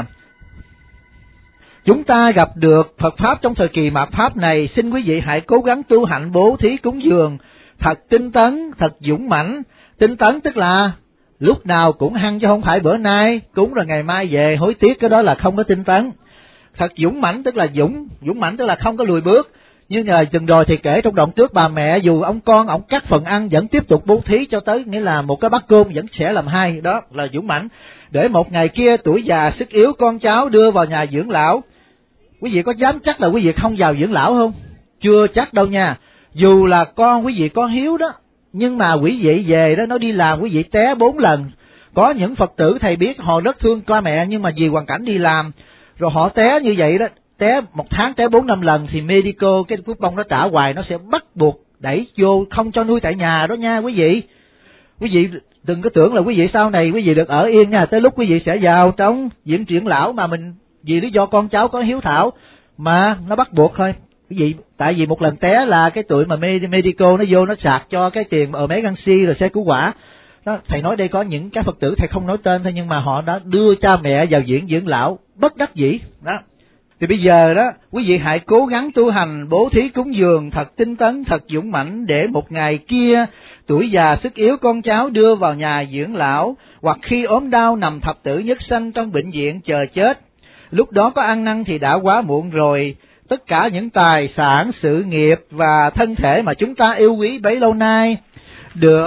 chúng ta gặp được Phật Pháp trong thời kỳ mạt Pháp này, xin quý vị hãy cố gắng tu hạnh bố thí cúng dường, thật tinh tấn, thật dũng mãnh. Tinh tấn tức là lúc nào cũng hăng, chứ không phải bữa nay cúng rồi ngày mai về hối tiếc, cái đó là không có tinh tấn. Thật dũng mãnh tức là dũng, dũng mãnh tức là không có lùi bước. Như ngày từng rồi thì kể trong đoạn trước, bà mẹ dù ông con ông cắt phần ăn vẫn tiếp tục bố thí cho tới, nghĩa là một cái bát cơm vẫn sẽ làm hai, đó là dũng mãnh. Để một ngày kia tuổi già sức yếu con cháu đưa vào nhà dưỡng lão. Quý vị có dám chắc là quý vị không vào dưỡng lão không? Chưa chắc đâu nha. Dù là con quý vị có hiếu đó, nhưng mà quý vị về đó, nó đi làm quý vị té bốn lần. Có những Phật tử thầy biết họ rất thương cha mẹ, nhưng mà vì hoàn cảnh đi làm rồi họ té như vậy đó, té một tháng té bốn năm lần thì medical cái coupon nó trả hoài, nó sẽ bắt buộc đẩy vô không cho nuôi tại nhà đó nha quý vị. Quý vị đừng có tưởng là quý vị sau này quý vị được ở yên nha, tới lúc quý vị sẽ vào trong viện dưỡng lão mà mình vì lý do con cháu có hiếu thảo mà nó bắt buộc thôi. Quý vị tại vì một lần té là cái tuổi mà medical nó vô nó sạc cho cái tiền ở mấy canxi rồi xe cứu quả. Đó, thầy nói đây có những cái Phật tử thầy không nói tên thôi, nhưng mà họ đã đưa cha mẹ vào viện dưỡng lão bất đắc dĩ đó. Thì bây giờ đó, quý vị hãy cố gắng tu hành bố thí cúng dường thật tinh tấn, thật dũng mãnh, để một ngày kia tuổi già sức yếu con cháu đưa vào nhà dưỡng lão, hoặc khi ốm đau nằm thập tử nhất sanh trong bệnh viện chờ chết. Lúc đó có ăn năn thì đã quá muộn rồi. Tất cả những tài sản, sự nghiệp và thân thể mà chúng ta yêu quý bấy lâu nay được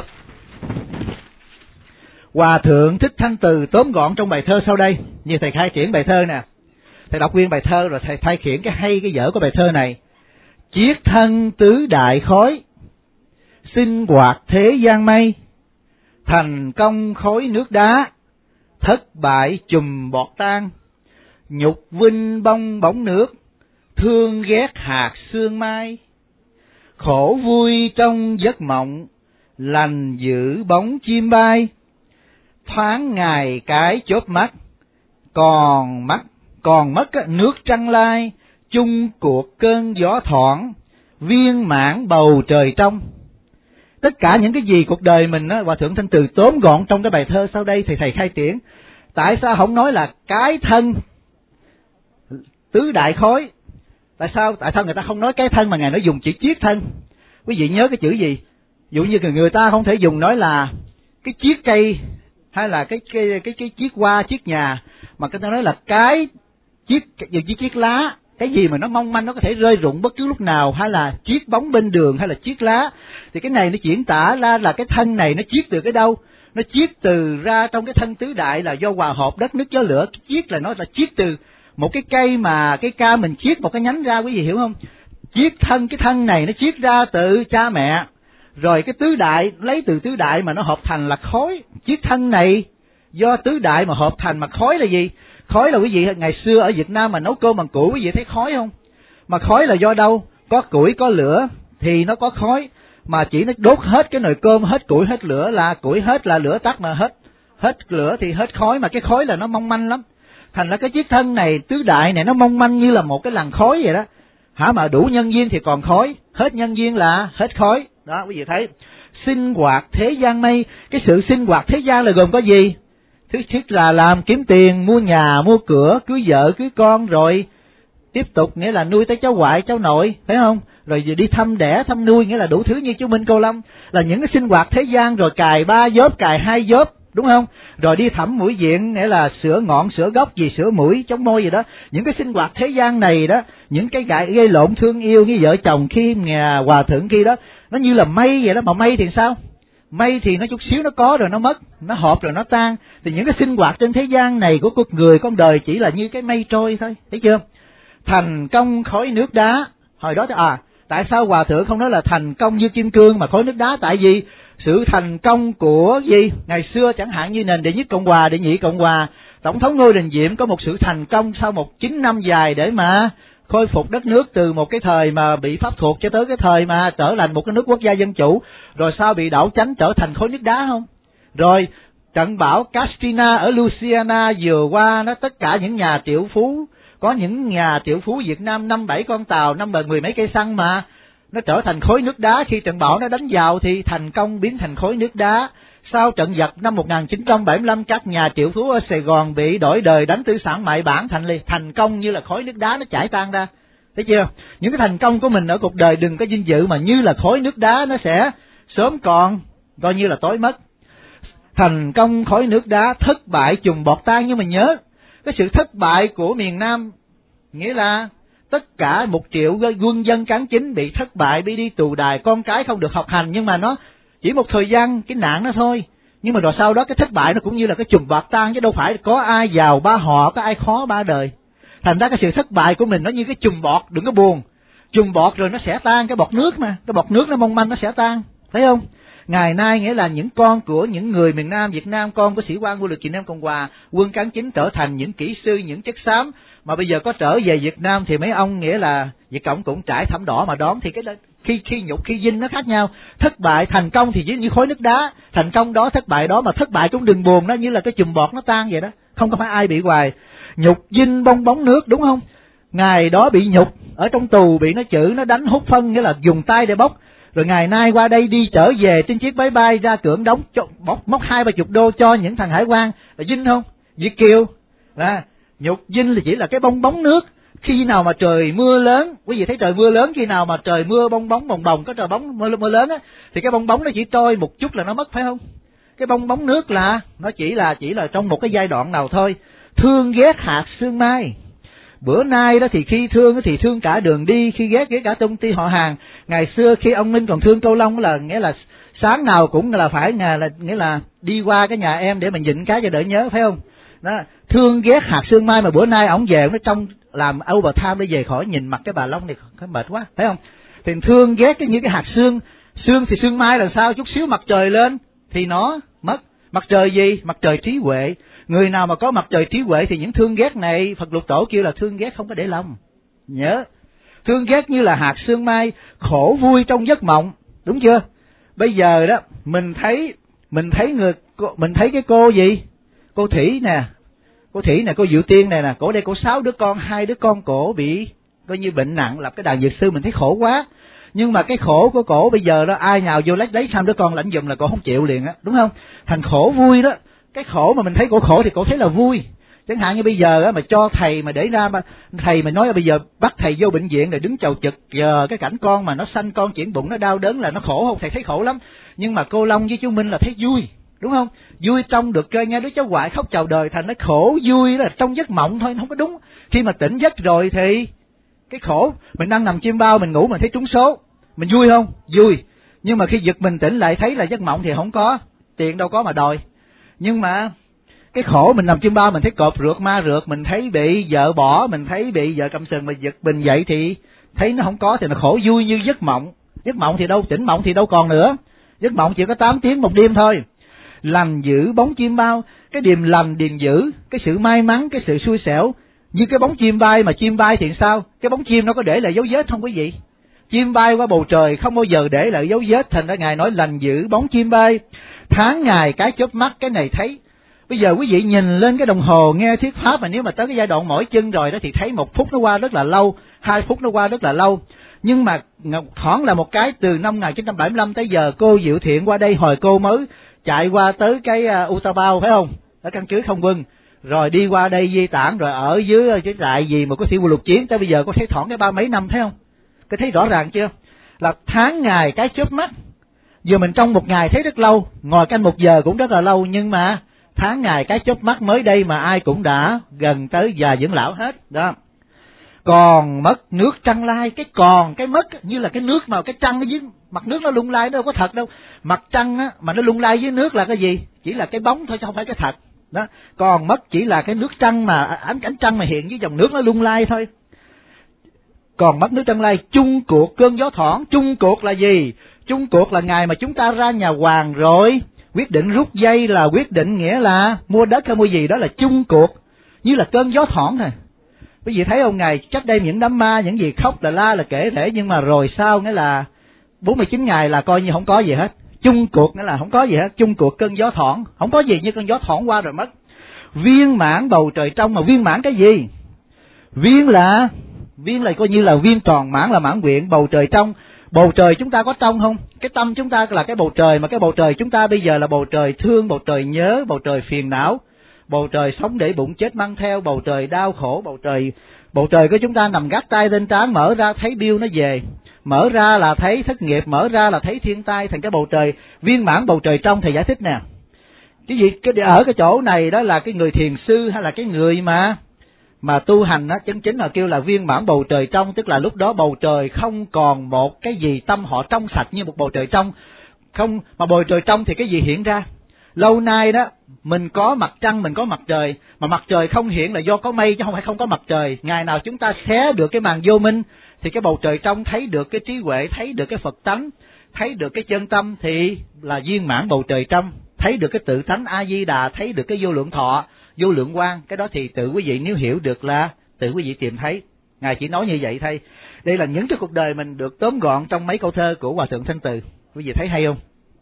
Hòa Thượng Thích Thanh Từ tóm gọn trong bài thơ sau đây. Như thầy khai triển bài thơ nè, thầy đọc nguyên bài thơ rồi thầy khai triển cái hay cái dở của bài thơ này. Chiết thân tứ đại khói, sinh hoạt thế gian mây, thành công khói nước đá, thất bại chùm bọt tan, nhục vinh bong bóng nước, thương ghét hạt sương mai, khổ vui trong giấc mộng, lành giữ bóng chim bay, thoáng ngày cái chớp mắt, còn mắt còn mất nước trăng lai, chung cuộc cơn gió thoảng, viên mãn bầu trời trong. Tất cả những cái gì cuộc đời mình á, Hòa Thượng Thanh Từ tóm gọn trong cái bài thơ sau đây thì thầy khai triển. Tại sao không nói là cái thân tứ đại khối? Tại sao tại sao người ta không nói cái thân mà ngài nói dùng chữ chiết thân? Quý vị nhớ cái chữ gì? Dụ như người ta không thể dùng nói là cái chiết cây hay là cái cái cái cái chiết hoa chiết nhà, mà người ta nói là cái chiết dùng chiết chiết lá, cái gì mà nó mong manh nó có thể rơi rụng bất cứ lúc nào, hay là chiết bóng bên đường, hay là chiết lá. Thì cái này nó diễn tả ra là cái thân này nó chiết từ cái đâu? Nó chiết từ ra trong cái thân tứ đại là do hòa hợp đất nước gió lửa. Cái chiết là nó là chiết từ một cái cây mà cái ca mình chiết một cái nhánh ra, quý vị hiểu không? Chiết thân, cái thân này nó chiết ra từ cha mẹ, rồi cái tứ đại lấy từ tứ đại mà nó hợp thành là khói. Chiết thân này do tứ đại mà hợp thành, mà khói là gì? Khói là quý vị ngày xưa ở Việt Nam mà nấu cơm bằng củi, quý vị thấy khói không? Mà khói là do đâu? Có củi có lửa thì nó có khói, mà chỉ nó đốt hết cái nồi cơm, hết củi hết lửa là củi hết là lửa tắt, mà hết hết lửa thì hết khói, mà cái khói là nó mong manh lắm. Thành ra cái chiếc thân này tứ đại này nó mong manh như là một cái làn khói vậy đó. Hả, mà đủ nhân duyên thì còn khói, hết nhân duyên là hết khói. Đó quý vị thấy. Sinh hoạt thế gian mây, cái sự sinh hoạt thế gian là gồm có gì? Thứ nhất là làm kiếm tiền, mua nhà, mua cửa, cưới vợ, cưới con, rồi tiếp tục nghĩa là nuôi tới cháu ngoại, cháu nội, phải không? Rồi đi thăm đẻ, thăm nuôi, nghĩa là đủ thứ như chú Minh Cô Lâm, là những cái sinh hoạt thế gian, rồi cài ba vớp, cài hai vớp, đúng không? Rồi đi thẩm mũi viện, nghĩa là sửa ngọn, sửa gốc gì, sửa mũi, chống môi gì đó. Những cái sinh hoạt thế gian này đó, những cái gại gây lộn thương yêu như vợ chồng khi nhà hòa thượng khi đó, nó như là mây vậy đó. Mà mây thì sao? Mây thì nó chút xíu nó có rồi nó mất, nó hợp rồi nó tan. Thì những cái sinh hoạt trên thế gian này của cuộc người con đời chỉ là như cái mây trôi thôi, thấy chưa? Thành công khói nước đá. Hồi đó à, tại sao hòa thượng không nói là thành công như kim cương mà khói nước đá? Tại vì sự thành công của gì? Ngày xưa chẳng hạn như nền đệ nhất Cộng Hòa, đệ nhị Cộng Hòa, Tổng thống Ngô Đình Diệm có một sự thành công sau một chín năm dài để mà khôi phục đất nước từ một cái thời mà bị pháp thuộc cho tới cái thời mà trở thành một cái nước quốc gia dân chủ, rồi sau bị đảo chánh trở thành khối nước đá không? Rồi trận bão Katrina ở Louisiana vừa qua, nó tất cả những nhà triệu phú, có những nhà triệu phú Việt Nam năm bảy con tàu, năm bờ mười mấy cây xăng mà nó trở thành khối nước đá khi trận bão nó đánh vào thì thành công biến thành khối nước đá. Sau trận giặc năm một nghìn chín trăm bảy mươi lăm, các nhà triệu phú ở Sài Gòn bị đổi đời đánh tư sản mại bản thành li thành công như là khối nước đá nó chảy tan ra. Thấy chưa? Những cái thành công của mình ở cuộc đời đừng có vinh dự mà như là khối nước đá, nó sẽ sớm còn coi như là tối mất. Thành công khối nước đá, thất bại chùm bọt tan. Nhưng mà nhớ cái sự thất bại của miền Nam nghĩa là tất cả một triệu quân dân cán chính bị thất bại, bị đi tù đài, con cái không được học hành, nhưng mà nó chỉ một thời gian cái nạn nó thôi. Nhưng mà rồi sau đó cái thất bại nó cũng như là cái chùm bọt tan, chứ đâu phải có ai giàu ba họ, có ai khó ba đời. Thành ra cái sự thất bại của mình nó như cái chùm bọt, đừng có buồn. Chùm bọt rồi nó sẽ tan, cái bọt nước mà, cái bọt nước nó mong manh nó sẽ tan, thấy không? Ngày nay nghĩa là những con của những người miền Nam Việt Nam, con của sĩ quan quân lực Việt Nam Cộng Hòa, quân cán chính trở thành những kỹ sư, những chất xám, mà bây giờ có trở về Việt Nam thì mấy ông nghĩa là Việt Cộng cũng trải thảm đỏ mà đón. Thì cái đó, khi khi nhục khi vinh nó khác nhau. Thất bại thành công thì như khối nước đá, thành công đó thất bại đó, mà thất bại cũng đừng buồn, nó như là cái chùm bọt nó tan vậy đó, không có phải ai bị hoài. Nhục vinh bong bóng nước, đúng không? Ngày đó bị nhục ở trong tù, bị nó chửi, nó đánh hút phân, nghĩa là dùng tay để bóc. Rồi ngày nay qua đây đi trở về trên chiếc máy bay ra Cưỡng đóng cho, bóc, móc hai ba chục đô cho những thằng hải quan, là vinh không? Việt kiều là nhục vinh là chỉ là cái bong bóng nước. Khi nào mà trời mưa lớn, quý vị thấy trời mưa lớn, khi nào mà trời mưa bong bóng bồng bồng, có trời bóng mưa, mưa lớn á, thì cái bong bóng nó chỉ trôi một chút là nó mất, phải không? Cái bong bóng nước là nó chỉ là chỉ là trong một cái giai đoạn nào thôi. Thương ghét hạt sương mai. Bữa nay đó thì khi thương thì thương cả đường đi, khi ghét ghét cả công ty họ hàng. Ngày xưa khi ông Minh còn thương Câu Long là nghĩa là sáng nào cũng là phải là, là nghĩa là đi qua cái nhà em để mình nhịn cái cho đỡ nhớ, phải không? Đó, thương ghét hạt sương mai, mà bữa nay ổng về nó trong làm overtime để về khỏi nhìn mặt cái bà Long này cái mệt quá, phải không? Thì thương ghét cái những cái hạt sương, sương thì sương mai là sao? Chút xíu mặt trời lên thì nó mất. Mặt trời gì? Mặt trời trí huệ. Người nào mà có mặt trời trí huệ thì những thương ghét này Phật Lục Tổ kêu là thương ghét không có để lòng. Nhớ, thương ghét như là hạt sương mai, khổ vui trong giấc mộng, đúng chưa? Bây giờ đó mình thấy mình thấy người mình thấy cái cô gì? Cô Thủy nè, cô Thủy nè, cô Diệu Tiên này nè, cổ đây cổ sáu đứa con, hai đứa con cổ bị coi như bệnh nặng, lập cái đàn dược sư, mình thấy khổ quá. Nhưng mà cái khổ của cổ bây giờ đó, ai nào vô lấy lấy năm đứa con lãnh giùm là cổ không chịu liền á, đúng không? Thành khổ vui đó. Cái khổ mà mình thấy cổ khổ thì cổ thấy là vui. Chẳng hạn như bây giờ á, mà cho thầy mà để ra, thầy mà nói bây giờ bắt thầy vô bệnh viện rồi đứng chầu chực giờ cái cảnh con mà nó sanh con chuyển bụng nó đau đớn là nó khổ không? Thầy thấy khổ lắm. Nhưng mà cô Long với chú Minh là thấy vui, đúng không? Vui trong được chơi nghe đứa cháu ngoại khóc chào đời, thành nó khổ vui là trong giấc mộng thôi, không có đúng. Khi mà tỉnh giấc rồi thì cái khổ, mình đang nằm chim bao mình ngủ mình thấy trúng số, mình vui không? Vui. Nhưng mà khi giật mình tỉnh lại thấy là giấc mộng thì không có, tiền đâu có mà đòi. Nhưng mà cái khổ mình nằm chim bao mình thấy cọp rượt ma rượt, mình thấy bị vợ bỏ, mình thấy bị vợ cầm sừng, mà giật mình dậy thì thấy nó không có thì nó khổ vui như giấc mộng. Giấc mộng thì đâu, tỉnh mộng thì đâu còn nữa. Giấc mộng chỉ có tám tiếng một đêm thôi. Lành dữ bóng chim bao, cái điềm lành điềm dữ, cái sự may mắn, cái sự xui xẻo. Như cái bóng chim bay, mà chim bay thì sao? Cái bóng chim nó có để lại dấu vết không quý vị? Chim bay qua bầu trời không bao giờ để lại dấu vết, thành ra Ngài nói lành dữ bóng chim bay. Tháng ngày cái chớp mắt, cái này thấy. Bây giờ quý vị nhìn lên cái đồng hồ nghe thuyết pháp, mà nếu mà tới cái giai đoạn mỏi chân rồi đó thì thấy một phút nó qua rất là lâu, hai phút nó qua rất là lâu. Nhưng mà thoảng là một cái từ năm một nghìn chín trăm bảy mươi lăm tới giờ, cô Diệu Thiện qua đây hồi cô mới chạy qua tới cái uh, Utabao, phải không? Ở căn cứ không quân. Rồi đi qua đây Di Tản, rồi ở dưới cái trại gì mà có sĩ quân lục chiến, tới bây giờ có thấy thoảng cái ba mấy năm, thấy không? Cái thấy rõ ràng chưa? Là tháng ngày cái chớp mắt. Giờ mình trong một ngày thấy rất lâu, ngồi canh một giờ cũng rất là lâu, nhưng mà tháng ngày cái chớp mắt mới đây mà ai cũng đã gần tới già dưỡng lão hết đó. Còn mất nước trăng lai, cái còn cái mất như là cái nước mà cái trăng ở dưới mặt nước nó lung lay, nó đâu có thật đâu. Mặt trăng á mà nó lung lay dưới nước là cái gì? Chỉ là cái bóng thôi chứ không phải cái thật đó. Còn mất chỉ là cái nước trăng mà ánh ánh trăng mà hiện dưới dòng nước nó lung lay thôi. Còn mất nước trăng lai, chung cuộc cơn gió thoảng. Chung cuộc là gì? Chung cuộc là ngày mà chúng ta ra nhà hoàng rồi, Quyết định rút dây là quyết định nghĩa là mua đất hay mua gì đó là chung cuộc, như là cơn gió thoảng thôi. Quý vị thấy ông ngày chắc đây những đám ma, những gì khóc là la là kể thể, nhưng mà rồi sau nghĩa là bốn mươi chín ngày là coi như không có gì hết. Chung cuộc nghĩa là không có gì hết, chung cuộc cơn gió thoảng, không có gì như cơn gió thoảng qua rồi mất. Viên mãn bầu trời trong, mà viên mãn cái gì? Viên là, viên là coi như là viên tròn, mãn là mãn nguyện, bầu trời trong. Bầu trời chúng ta có trong không? Cái tâm chúng ta là cái bầu trời, mà cái bầu trời chúng ta bây giờ là bầu trời thương, bầu trời nhớ, bầu trời phiền não, bầu trời sống để bụng chết mang theo, bầu trời đau khổ, bầu trời bầu trời của chúng ta nằm gác tay lên trán, mở ra thấy bill nó về, mở ra là thấy thất nghiệp, mở ra là thấy thiên tai, thành cái bầu trời viên mãn bầu trời trong. Thầy giải thích nè, cái gì cái ở cái chỗ này đó là cái người thiền sư hay là cái người mà mà tu hành á, chân chính là kêu là viên mãn bầu trời trong, tức là lúc đó bầu trời không còn một cái gì, tâm họ trong sạch như một bầu trời trong. Không, mà bầu trời trong thì cái gì hiện ra? Lâu nay đó mình có mặt trăng, mình có mặt trời, mà mặt trời không hiện là do có mây chứ không phải không có mặt trời. Ngày nào chúng ta xé được cái màn vô minh thì cái bầu trời trong thấy được cái trí huệ, thấy được cái Phật tánh, thấy được cái chân tâm thì là viên mãn bầu trời trong, thấy được cái tự tánh A Di Đà, thấy được cái vô lượng thọ, vô lượng quang. Cái đó thì tự quý vị nếu hiểu được là tự quý vị tìm thấy. Ngài chỉ nói như vậy thôi. Đây là những cái cuộc đời mình được tóm gọn trong mấy câu thơ của Hòa Thượng Thanh Từ. Quý vị thấy hay không?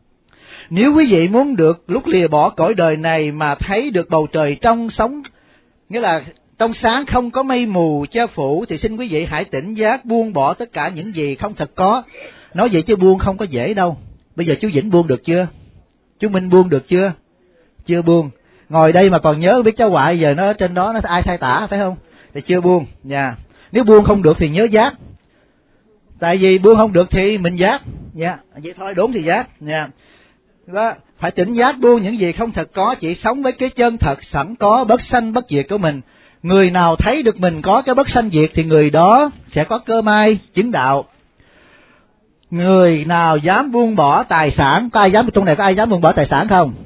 Nếu quý vị muốn được lúc lìa bỏ cõi đời này mà thấy được bầu trời trong sống, nghĩa là trong sáng không có mây mù che phủ, thì xin quý vị hãy tỉnh giác buông bỏ tất cả những gì không thật có. Nói vậy chứ buông không có dễ đâu. Bây giờ chú Vĩnh buông được chưa? Chú Minh buông được chưa? Chưa buông. Ngồi đây mà còn nhớ biết cháu ngoại giờ nó ở trên đó nó ai thay tả phải không? Thì chưa buông nha. Nếu buông không được thì nhớ giác. Tại vì buông không được thì mình giác nha. Vậy thôi, đúng thì giác nha. Đó, phải tỉnh giác buông những gì không thật có, chỉ sống với cái chân thật sẵn có bất sanh bất diệt của mình. Người nào thấy được mình có cái bất sanh diệt thì người đó sẽ có cơ may chứng đạo. Người nào dám buông bỏ tài sản, có ai dám, trong này có ai dám buông bỏ tài sản không?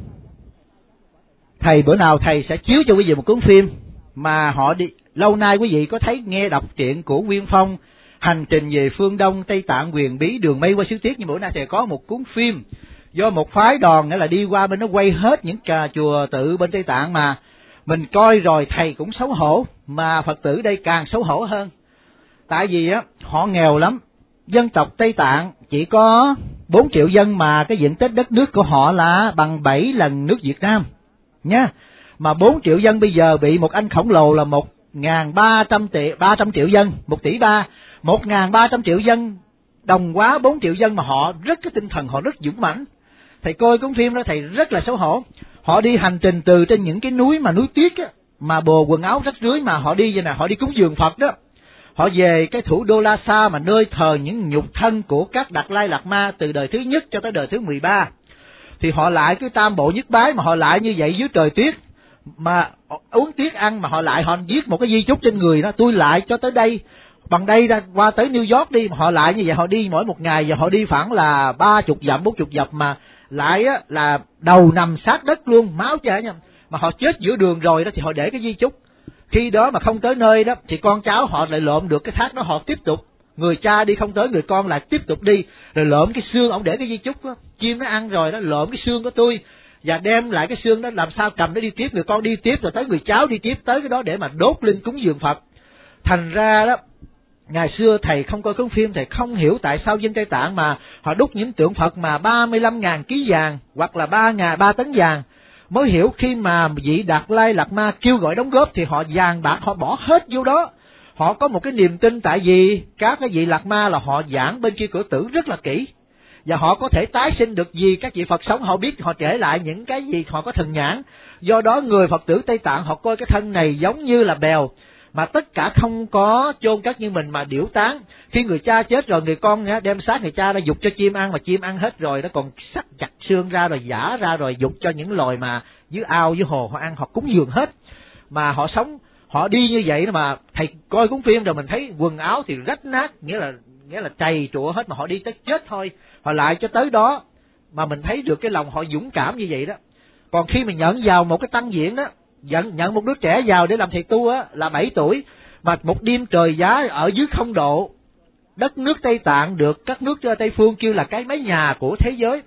Thầy bữa nào thầy sẽ chiếu cho quý vị một cuốn phim mà họ đi, lâu nay quý vị có thấy nghe đọc truyện của Nguyên Phong, Hành trình về phương Đông, Tây Tạng huyền bí, đường mây qua xứ Tiết, nhưng bữa nay thầy có một cuốn phim do một phái đoàn nghĩa là đi qua bên nó quay hết những cà chùa tự bên Tây Tạng, mà mình coi rồi thầy cũng xấu hổ, mà Phật tử đây càng xấu hổ hơn. Tại vì á họ nghèo lắm, dân tộc Tây Tạng chỉ có bốn triệu dân mà cái diện tích đất nước của họ là bằng bảy lần nước Việt Nam nhá. Mà bốn triệu dân bây giờ bị một anh khổng lồ là một ngàn ba trăm tỷ, ba trăm triệu dân, một tỷ ba, một ngàn ba trăm triệu dân đồng hóa bốn triệu dân, mà họ rất cái tinh thần họ rất dũng mãnh. Thầy coi cuốn phim đó thầy rất là xấu hổ. Họ đi hành trình từ trên những cái núi mà núi tuyết á, mà bồ quần áo rách rưới mà họ đi vậy nè, họ đi cúng dường Phật đó. Họ về cái thủ đô Lhasa mà nơi thờ những nhục thân của các Đạt Lai Lạt Ma từ đời thứ nhất cho tới đời thứ mười ba. Thì họ lại cái tam bộ nhất bái mà họ lại như vậy dưới trời tuyết, mà uống tuyết ăn, mà họ lại họ viết một cái di chúc trên người đó, tôi lại cho tới đây, bằng đây ra qua tới New York đi, mà họ lại như vậy, họ đi mỗi một ngày và họ đi khoảng là ba chục dặm, bốn chục dặm, mà lại á là đầu nằm sát đất luôn, máu chảy nha. Mà họ chết giữa đường rồi đó thì họ để cái di chúc. Khi đó mà không tới nơi đó thì con cháu họ lại lượm được cái thác đó, họ tiếp tục, người cha đi không tới, người con lại tiếp tục đi, rồi lượm cái xương ông để cái di chúc đó, chim nó ăn rồi đó, lượm cái xương của tôi và đem lại cái xương đó làm sao cầm nó đi tiếp, người con đi tiếp, rồi tới người cháu đi tiếp tới cái đó để mà đốt linh cúng dường Phật. Thành ra đó, ngày xưa thầy không coi cuốn phim, thầy không hiểu tại sao dân Tây Tạng mà họ đúc những tượng Phật mà ba mươi lăm ngàn ký vàng hoặc là ba ngàn ba tấn vàng. Mới hiểu khi mà vị Đạt Lai Lạt Ma kêu gọi đóng góp thì họ vàng bạc họ bỏ hết vô đó. Họ có một cái niềm tin, tại vì các cái vị Lạt Ma là họ giảng bên kia cửa tử rất là kỹ, và họ có thể tái sinh được gì các vị Phật sống, họ biết họ kể lại những cái gì, họ có thần nhãn. Do đó người Phật tử Tây Tạng họ coi cái thân này giống như là bèo, mà tất cả không có chôn cất như mình mà điểu tán. Khi người cha chết rồi, người con đem xác người cha ra dục cho chim ăn, mà chim ăn hết rồi nó còn sắc chặt xương ra rồi giả ra rồi dục cho những loài mà dưới ao dưới hồ họ ăn, họ cúng dường hết. Mà họ sống, họ đi như vậy mà thầy coi cuốn phim rồi mình thấy quần áo thì rách nát, nghĩa là nghĩa là trầy trụa hết, mà họ đi tới chết thôi, họ lại cho tới đó. Mà mình thấy được cái lòng họ dũng cảm như vậy đó. Còn khi mình nhận vào một cái tăng viện đó, nhận, nhận một đứa trẻ vào để làm thầy tu á là bảy tuổi, mà một đêm trời giá ở dưới không độ, đất nước Tây Tạng được các nước Tây phương kêu là cái mái nhà của thế giới.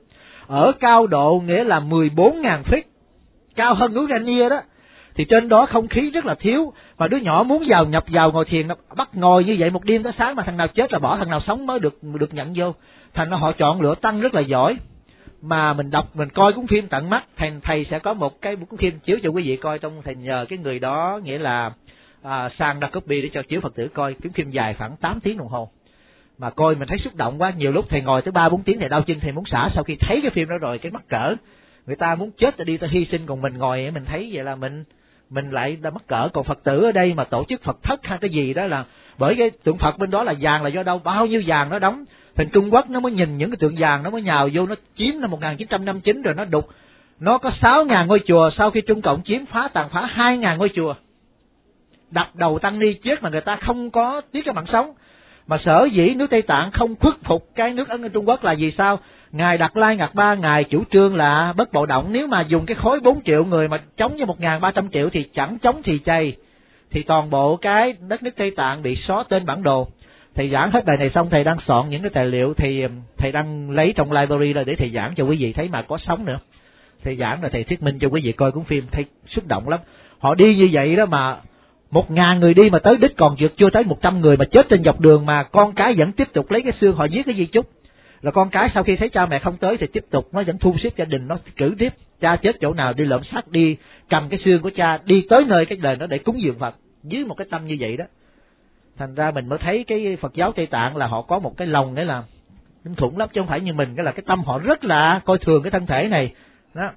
ở cao độ nghĩa là mười bốn nghìn feet, cao hơn núi Rainier đó. Thì trên đó không khí rất là thiếu, và đứa nhỏ muốn vào nhập vào ngồi thiền, nó bắt ngồi như vậy một đêm tới sáng, mà thằng nào chết là bỏ, thằng nào sống mới được được nhận vô. Thành ra họ chọn lựa tăng rất là giỏi. Mà mình đọc, mình coi cuốn phim tận mắt, thầy thầy sẽ có một cái cuốn phim chiếu cho quý vị coi, trong thầy nhờ cái người đó nghĩa là à, sang ra copy để cho chiếu Phật tử coi. Cuốn phim dài khoảng tám tiếng đồng hồ, mà coi mình thấy xúc động quá. Nhiều lúc thầy ngồi tới ba bốn tiếng thầy đau chân, thầy muốn xả. Sau khi thấy cái phim đó rồi cái mắc cỡ, người ta muốn chết rồi đi ta hy sinh, còn mình ngồi mình thấy vậy là mình mình lại đã mắc cỡ. Còn Phật tử ở đây mà tổ chức Phật thất hay cái gì đó là bởi cái tượng Phật bên đó là vàng là do đâu, bao nhiêu vàng nó đóng. Thành Trung Quốc nó mới nhìn những cái tượng vàng, nó mới nhào vô, nó chiếm năm một nghìn chín trăm năm mươi chín rồi nó đục. Nó có sáu ngàn ngôi chùa, sau khi Trung Cộng chiếm phá tàn phá hai ngàn ngôi chùa, đập đầu tăng ni chết mà người ta không có tiếc cái mạng sống. Mà sở dĩ nước Tây Tạng không khuất phục cái nước Ấn Trung Quốc là vì sao? Ngài Đạt Lai Ngạt Ba, ngài chủ trương là bất bạo động. Nếu mà dùng cái khối bốn triệu người mà chống với một nghìn ba trăm triệu thì chẳng chống thì chày, thì toàn bộ cái đất nước Tây Tạng bị xóa tên bản đồ. Thầy giảng hết bài này xong, thầy đang soạn những cái tài liệu, thì thầy đang lấy trong library ra để thầy giảng cho quý vị thấy mà có sống nữa. Thầy giảng rồi thầy thuyết minh cho quý vị coi cuốn phim, thấy xúc động lắm. Họ đi như vậy đó mà một ngàn người đi mà tới đích còn vượt chưa tới một trăm người mà chết trên dọc đường, mà con cái vẫn tiếp tục lấy cái xương họ giết cái di chúc. Là con cái sau khi thấy cha mẹ không tới thì tiếp tục nó vẫn thu xếp gia đình, nó cử tiếp cha chết chỗ nào đi lượm xác, đi cầm cái xương của cha đi tới nơi cái đền đó để cúng dường Phật, dưới một cái tâm như vậy đó. Thành ra mình mới thấy cái Phật giáo Tây Tạng là họ có một cái lòng nghĩa là kinh khủng lắm, chứ không phải như mình, cái là cái tâm họ rất là coi thường cái thân thể này đó.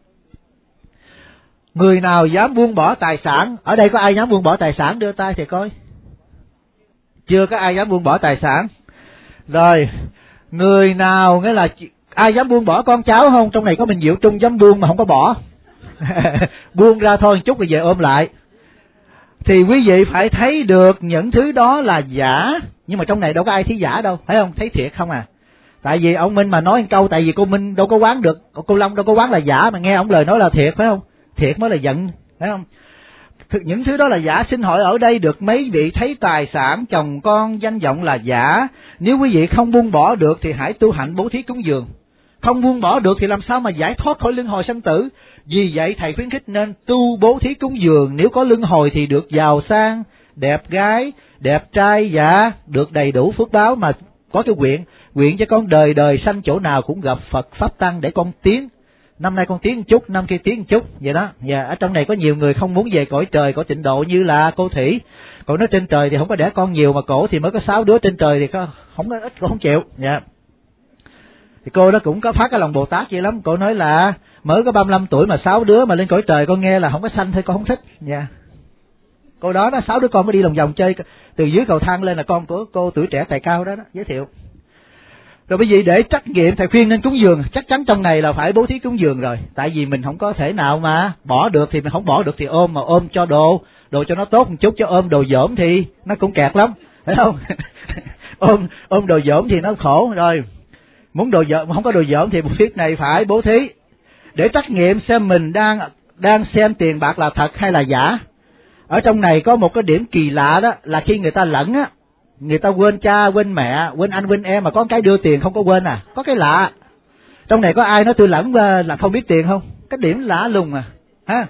Người nào dám buông bỏ tài sản, ở đây có ai dám buông bỏ tài sản đưa tay thì coi. Chưa có ai dám buông bỏ tài sản. Rồi, người nào nghĩa là ai dám buông bỏ con cháu không? Trong này có mình Diệu Trung dám buông mà không có bỏ. Buông ra thôi chút rồi về ôm lại. Thì quý vị phải thấy được những thứ đó là giả, nhưng mà trong này đâu có ai thấy giả đâu, phải không? Thấy thiệt không à? Tại vì ông Minh mà nói một câu, tại vì cô Minh đâu có quán được, cô Long đâu có quán là giả, mà nghe ông lời nói là thiệt, phải không? Thiệt mới là giận, phải không? Những thứ đó là giả. Xin hỏi ở đây được mấy vị thấy tài sản, chồng con, danh vọng là giả? Nếu quý vị không buông bỏ được thì hãy tu hạnh bố thí cúng dường. Không buông bỏ được thì làm sao mà giải thoát khỏi luân hồi sanh tử? Vì vậy thầy khuyến khích nên tu bố thí cúng dường. Nếu có luân hồi thì được giàu sang, đẹp gái, đẹp trai, dạ, được đầy đủ phước báo, mà có cái nguyện, nguyện cho con đời đời sanh chỗ nào cũng gặp Phật Pháp Tăng để con tiến. Năm nay con tiến một chút, năm kia tiến một chút, vậy đó. Và ở trong này có nhiều người không muốn về cõi trời, cõi tịnh độ như là cô Thủy. Còn nói trên trời thì không có đẻ con nhiều, mà cổ thì mới có sáu đứa trên trời thì có, không có ít, cô không chịu. Dạ. Thì cô đó cũng có phát cái lòng Bồ Tát vậy lắm. Cô nói là mới có ba mươi lăm tuổi mà sáu đứa mà lên cõi trời con nghe là không có sanh thôi, con không thích. Dạ. Cô đó đó, sáu đứa con mới đi lòng vòng chơi từ dưới cầu thang lên là con của cô Tuổi Trẻ Tài Cao đó, đó giới thiệu. Rồi bởi vì để trách nhiệm thầy khuyên nên cúng dường, chắc chắn trong này là phải bố thí cúng dường rồi. Tại vì mình không có thể nào mà bỏ được, thì mình không bỏ được thì ôm, mà ôm cho đồ, đồ cho nó tốt một chút, cho ôm đồ dởm thì nó cũng kẹt lắm, phải không? ôm ôm đồ dởm thì nó khổ rồi. Muốn đồ dởm, không có đồ dởm thì một thuyết này phải bố thí. Để trách nhiệm xem mình đang đang xem tiền bạc là thật hay là giả. Ở trong này có một cái điểm kỳ lạ đó, là khi người ta lẫn á, người ta quên cha, quên mẹ, quên anh, quên em, mà có cái đưa tiền không có quên à. Có cái lạ. Trong này có ai nói tôi lẫn là không biết tiền không? Cái điểm lạ lùng à. Ha?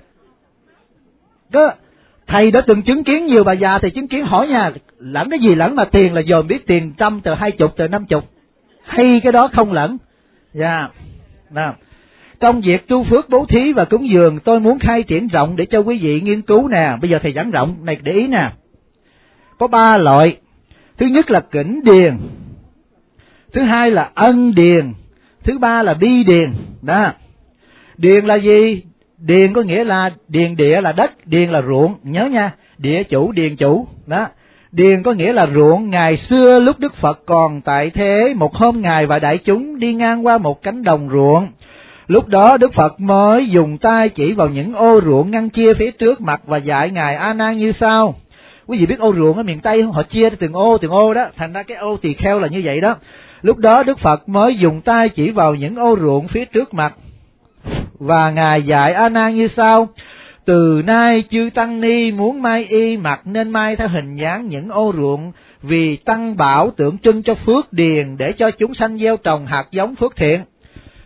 Đó, thầy đã từng chứng kiến nhiều bà già, thầy chứng kiến hỏi nha, lẫn cái gì lẫn mà tiền là dòm biết tiền trăm, tờ hai chục, tờ năm chục. Hay cái đó không lẫn. Dạ. Yeah. Trong việc tu phước bố thí và cúng dường, tôi muốn khai triển rộng để cho quý vị nghiên cứu nè. Bây giờ thầy giảng rộng này, để ý nè. Có ba loại. Thứ nhất là kỉnh điền, thứ hai là ân điền, thứ ba là bi điền. Đó. Điền là gì? Điền có nghĩa là điền địa là đất, điền là ruộng, nhớ nha, địa chủ, điền chủ. Đó. Điền có nghĩa là ruộng. Ngày xưa lúc Đức Phật còn tại thế, một hôm Ngài và đại chúng đi ngang qua một cánh đồng ruộng. Lúc đó Đức Phật mới dùng tay chỉ vào những ô ruộng ngăn chia phía trước mặt và dạy Ngài A Nan như sau. Quý vị biết ô ruộng ở miền Tây không? Họ chia từng ô từng ô đó, thành ra cái ô tỳ kheo là như vậy đó. Lúc đó Đức Phật mới dùng tay chỉ vào những ô ruộng phía trước mặt và Ngài dạy A Nan như sau. Từ nay chư tăng ni muốn mai y mặc nên mai theo hình dáng những ô ruộng, vì tăng bảo tượng trưng cho phước điền để cho chúng sanh gieo trồng hạt giống phước thiện.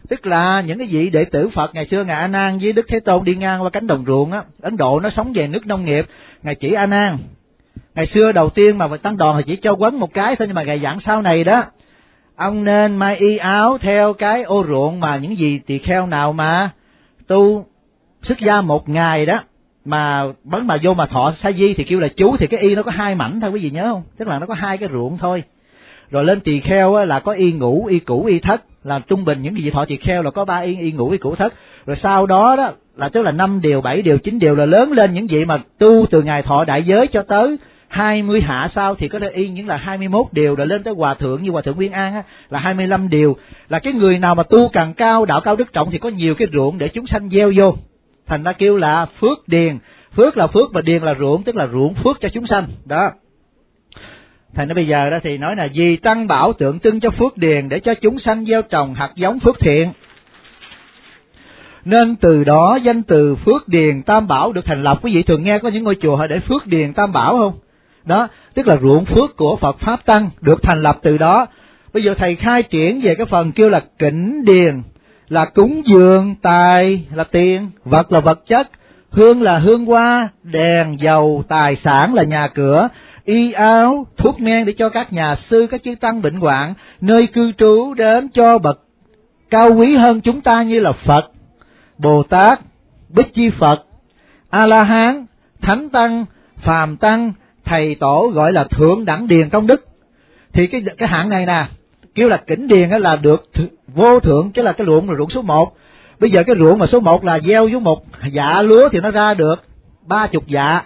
Tức là những cái vị đệ tử Phật ngày xưa, Ngài A Nan với Đức Thế Tôn đi ngang qua cánh đồng ruộng á, Ấn Độ nó sống về nước nông nghiệp, Ngài chỉ A Nan. Ngày xưa đầu tiên mà tăng đoàn thì chỉ cho quấn một cái thôi, nhưng mà Ngài dặn sau này đó, ông nên may y áo theo cái ô ruộng mà những gì tỳ kheo nào mà tu xuất gia một ngày đó, mà bấn mà vô mà thọ sa di thì kêu là chú, thì cái y nó có hai mảnh thôi, quý vị nhớ không? Tức là nó có hai cái ruộng thôi. Rồi lên tỳ kheo á, là có y ngũ, y cũ, y thất, là trung bình những vị thọ tỳ kheo là có ba y, y ngũ, y cũ, thất. Rồi sau đó đó là tức là năm điều, bảy điều, chín điều, là lớn lên những vị mà tu từ ngày thọ đại giới cho tới hai mươi hạ sau thì có thể y những là hai mươi mốt điều, rồi lên tới hòa thượng như hòa thượng Nguyên An á, là hai mươi lăm điều. Là cái người nào mà tu càng cao, đạo cao đức trọng thì có nhiều cái ruộng để chúng sanh gieo vô, thành ra kêu là phước điền. Phước là phước và điền là ruộng, tức là ruộng phước cho chúng sanh đó. Thầy nói bây giờ đó thì nói là vì tăng bảo tượng trưng cho phước điền để cho chúng sanh gieo trồng hạt giống phước thiện, nên từ đó danh từ phước điền tam bảo được thành lập. Quý vị thường nghe có những ngôi chùa họ để phước điền tam bảo không? Đó, tức là ruộng phước của Phật Pháp Tăng được thành lập từ đó. Bây giờ thầy khai triển về cái phần kêu là kỉnh điền, là cúng dường, tài là tiền, vật là vật chất, hương là hương hoa, đèn, dầu, tài sản là nhà cửa, y áo, thuốc men để cho các nhà sư, các chư tăng bệnh hoạn, nơi cư trú đến cho bậc cao quý hơn chúng ta như là Phật, Bồ Tát, Bích Chi Phật, A-la-hán, Thánh Tăng, Phàm Tăng, Thầy Tổ, gọi là thượng đẳng điền công đức. Thì cái cái hạng này nè, kêu là kỉnh điền là được vô thượng, chứ là cái ruộng là ruộng số một. Bây giờ cái ruộng mà số một là gieo vô một dạ lúa thì nó ra được ba chục dạ.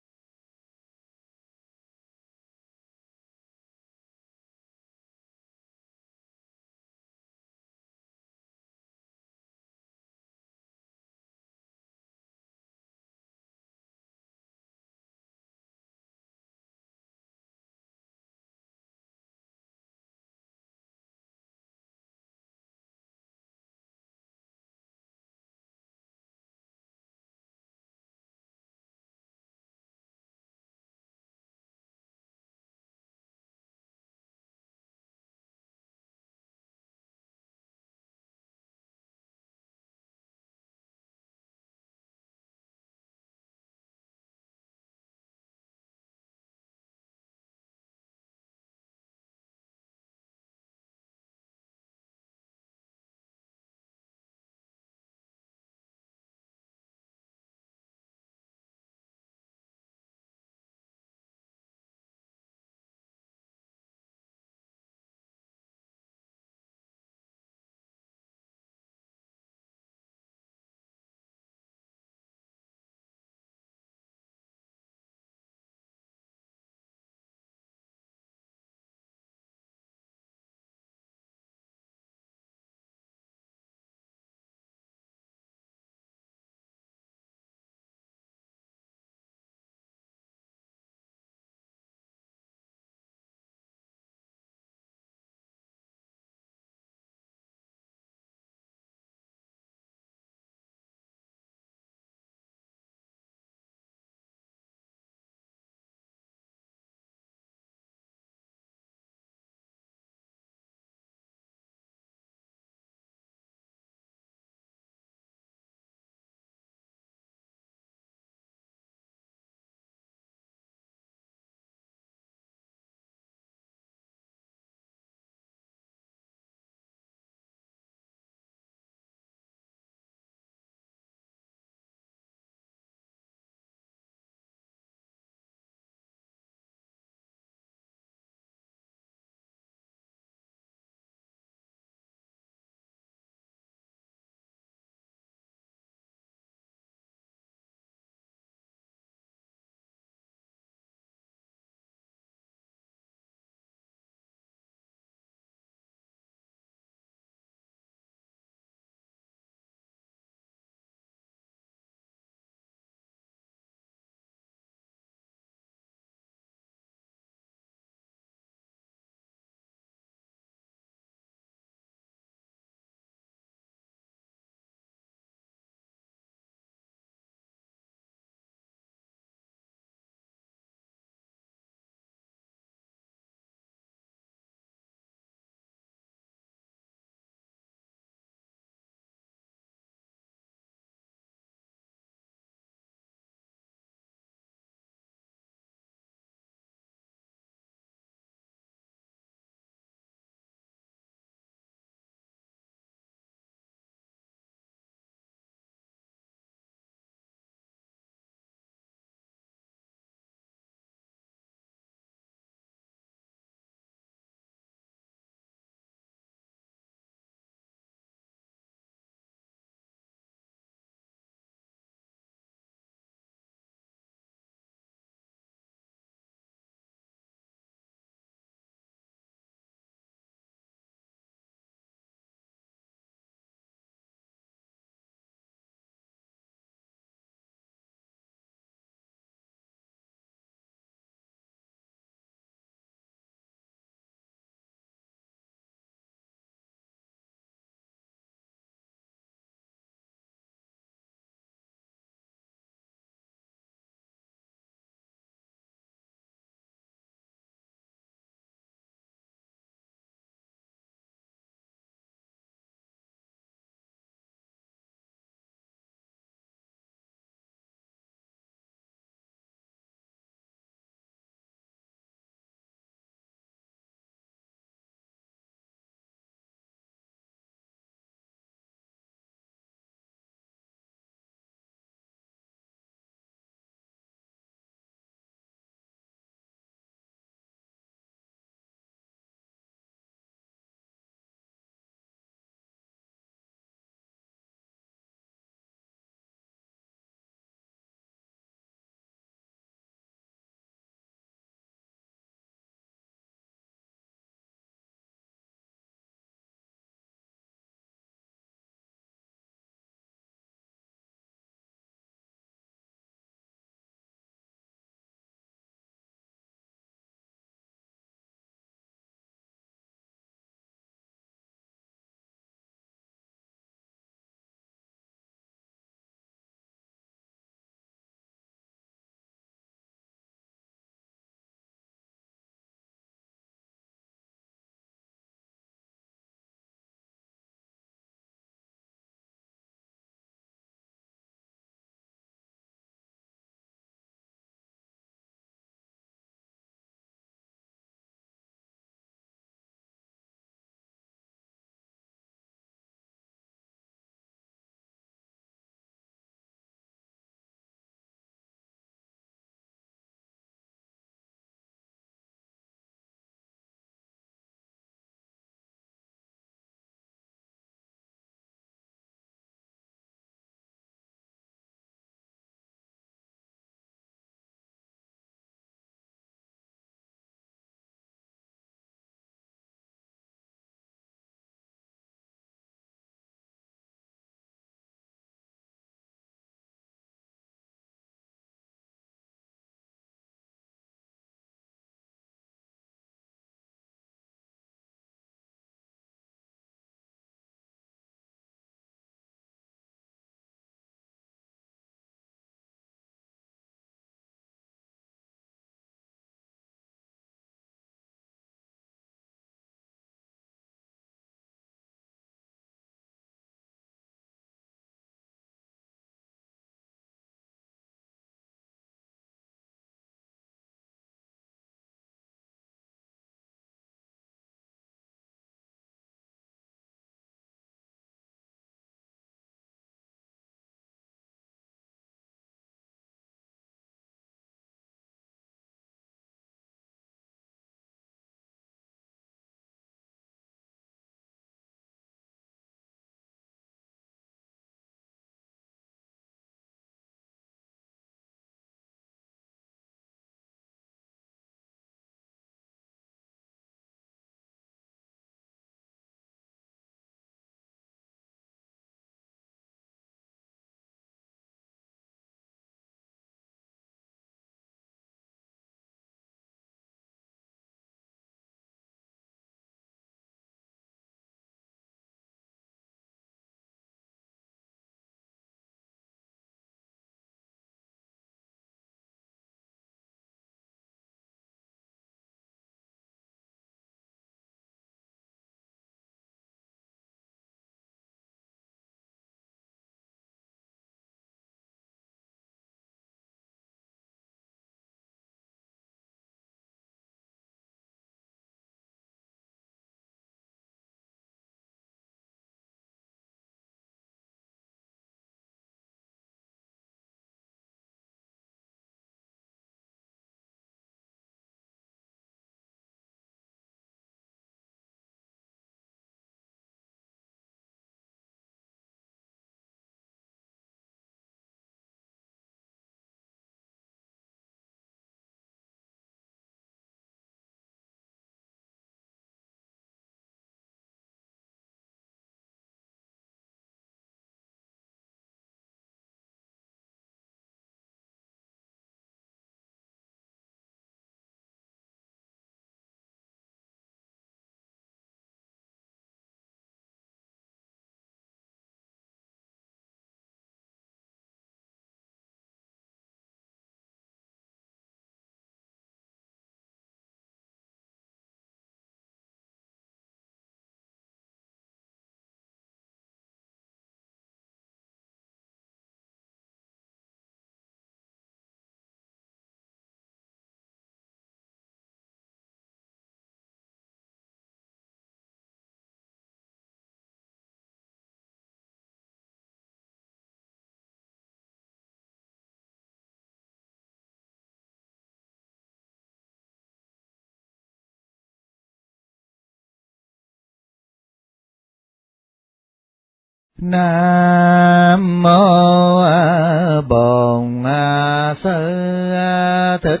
Nam mô Bổn Sư Thích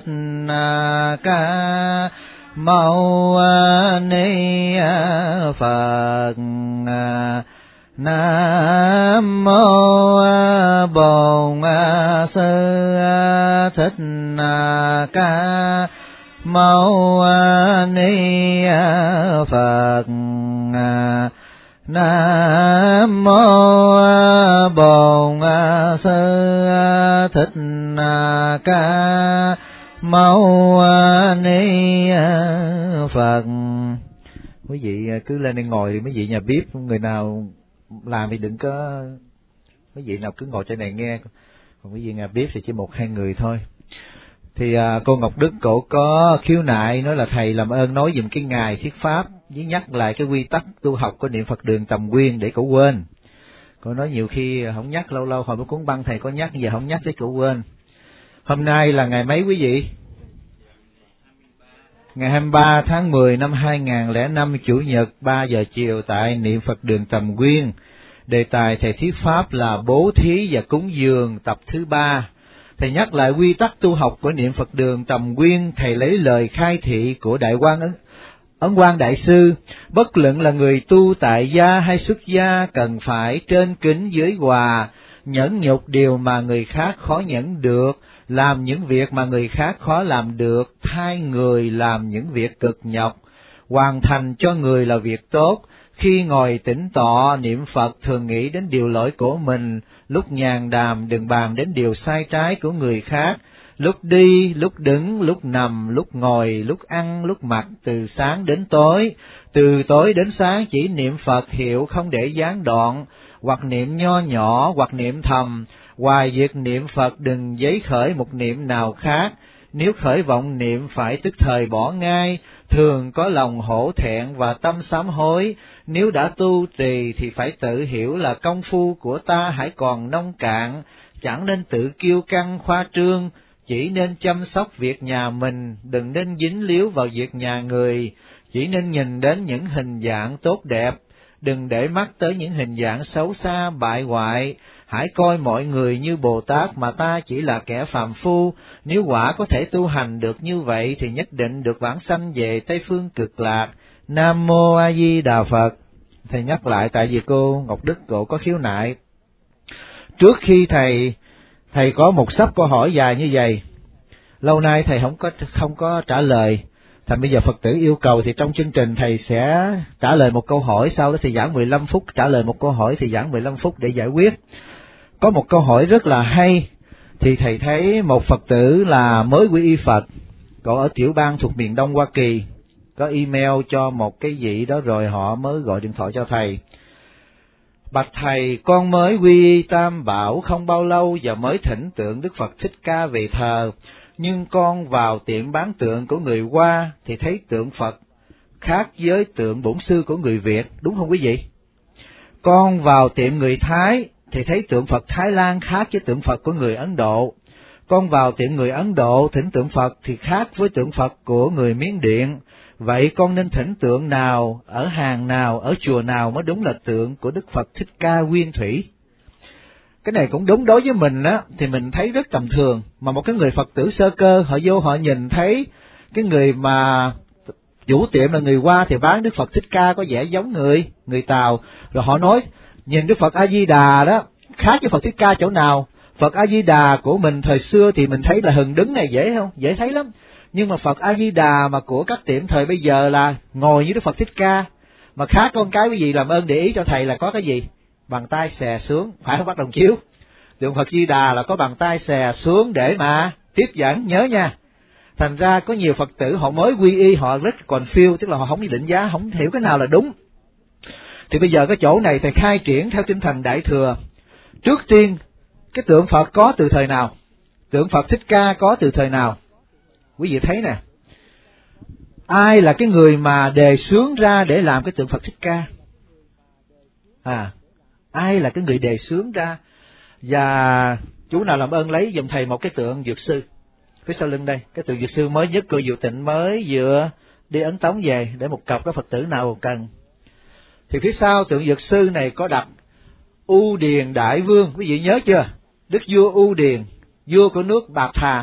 Ca Mâu Ni Phật. Nam mô Bổn Sư Thích Ca Mâu Ni Phật. Nam mô Bổn Sư Thích Ca Mâu Ni Phật. Quý vị cứ lên đây ngồi thì mấy vị nhà bếp, người nào làm thì đừng có, mấy vị nào cứ ngồi trên này nghe, còn quý vị nhà bếp thì chỉ một hai người thôi. Thì à, cô Ngọc Đức cổ có khiếu nại nói là thầy làm ơn nói dùm cái ngày thuyết pháp với nhắc lại cái quy tắc tu học của niệm Phật đường Tầm Quyên để cổ quên. Cô nói nhiều khi không nhắc, lâu lâu hồi mới cuốn băng thầy có nhắc, giờ không nhắc để cổ quên. Hôm nay là ngày mấy quý vị? Ngày hai mươi ba tháng mười năm hai nghìn không trăm lẻ năm, Chủ nhật ba giờ chiều tại niệm Phật đường Tầm Quyên. Đề tài thầy thuyết pháp là bố thí và cúng dường tập thứ ba. Thầy nhắc lại quy tắc tu học của niệm Phật đường Tầm Quyên. Thầy lấy lời khai thị của Đại Quan Ấn, Ấn Quang Đại Sư: bất luận là người tu tại gia hay xuất gia, cần phải trên kính dưới hòa, nhẫn nhục điều mà người khác khó nhẫn được, làm những việc mà người khác khó làm được, thay người làm những việc cực nhọc, hoàn thành cho người là việc tốt. Khi ngồi tĩnh tọa niệm Phật thường nghĩ đến điều lỗi của mình, lúc nhàn đàm đừng bàn đến điều sai trái của người khác. Lúc đi, lúc đứng, lúc nằm, lúc ngồi, lúc ăn, lúc mặc, từ sáng đến tối, từ tối đến sáng chỉ niệm Phật hiệu không để gián đoạn, hoặc niệm nho nhỏ, hoặc niệm thầm. Ngoài việc niệm Phật đừng giấy khởi một niệm nào khác. Nếu khởi vọng niệm phải tức thời bỏ ngay, thường có lòng hổ thẹn và tâm sám hối. Nếu đã tu trì thì phải tự hiểu là công phu của ta hãy còn nông cạn, chẳng nên tự kiêu căng khoa trương, chỉ nên chăm sóc việc nhà mình, đừng nên dính líu vào việc nhà người, chỉ nên nhìn đến những hình dạng tốt đẹp, đừng để mắt tới những hình dạng xấu xa bại hoại. Hãy coi mọi người như Bồ Tát mà ta chỉ là kẻ phàm phu. Nếu quả có thể tu hành được như vậy thì nhất định được vãng sanh về Tây Phương Cực Lạc. Nam Mô A Di Đà Phật. Thầy nhắc lại tại vì cô Ngọc Đức cô có khiếu nại. Trước khi thầy thầy có một sắp câu hỏi dài như vậy, lâu nay thầy không có không có trả lời. Thành bây giờ Phật tử yêu cầu thì trong chương trình thầy sẽ trả lời một câu hỏi, sau đó thì giảng mười lăm phút, trả lời một câu hỏi thì giảng mười lăm phút để giải quyết. Có một câu hỏi rất là hay, thì thầy thấy một Phật tử là mới quy y Phật, cậu ở tiểu bang thuộc miền Đông Hoa Kỳ, có email cho một cái vị đó rồi họ mới gọi điện thoại cho thầy. Bạch thầy, con mới quy y Tam Bảo không bao lâu và mới thỉnh tượng Đức Phật Thích Ca về thờ, nhưng con vào tiệm bán tượng của người Hoa thì thấy tượng Phật khác với tượng bổn sư của người Việt, đúng không quý vị? Con vào tiệm người Thái thì thấy tượng Phật Thái Lan khác với tượng Phật của người Ấn Độ. Con vào tiệm người Ấn Độ thỉnh tượng Phật thì khác với tượng Phật của người Miến Điện. Vậy con nên thỉnh tượng nào, ở hàng nào, ở chùa nào mới đúng là tượng của Đức Phật Thích Ca Nguyên Thủy? Cái này cũng đúng đối với mình á, thì mình thấy rất tầm thường. Mà một cái người Phật tử sơ cơ, họ vô họ nhìn thấy cái người mà chủ tiệm là người Hoa thì bán Đức Phật Thích Ca có vẻ giống người, người Tàu. Rồi họ nói, nhìn Đức Phật A-di-đà đó, khác với Phật Thích Ca chỗ nào? Phật A-di-đà của mình thời xưa thì mình thấy là hừng đứng này dễ không? Dễ thấy lắm. Nhưng mà Phật A-di-đà mà của các tiệm thời bây giờ là ngồi như Đức Phật Thích Ca. Mà khác con cái quý vị làm ơn để ý cho thầy là có cái gì? Bàn tay xè xuống, phải không bác đồng chiếu? Tượng Phật Di Đà là có bàn tay xè xuống để mà tiếp dẫn, nhớ nha. Thành ra có nhiều Phật tử họ mới quy y, họ rất confused, tức là họ không định giá, không hiểu cái nào là đúng. Thì bây giờ cái chỗ này thầy khai triển theo tinh thần Đại Thừa. Trước tiên, cái tượng Phật có từ thời nào? Tượng Phật Thích Ca có từ thời nào? Quý vị thấy nè, ai là cái người mà đề xướng ra để làm cái tượng Phật Thích Ca? À, ai là cái người đề xướng ra? Và chú nào làm ơn lấy giùm thầy một cái tượng Dược Sư phía sau lưng đây, cái tượng Dược Sư mới nhất cô Diệu Tịnh mới vừa đi Ấn Tống về, để một cặp các Phật tử nào cần. Thì phía sau tượng Dược Sư này có đặt U Điền Đại Vương, quý vị nhớ chưa? Đức vua U Điền, vua của nước Bạc Hà.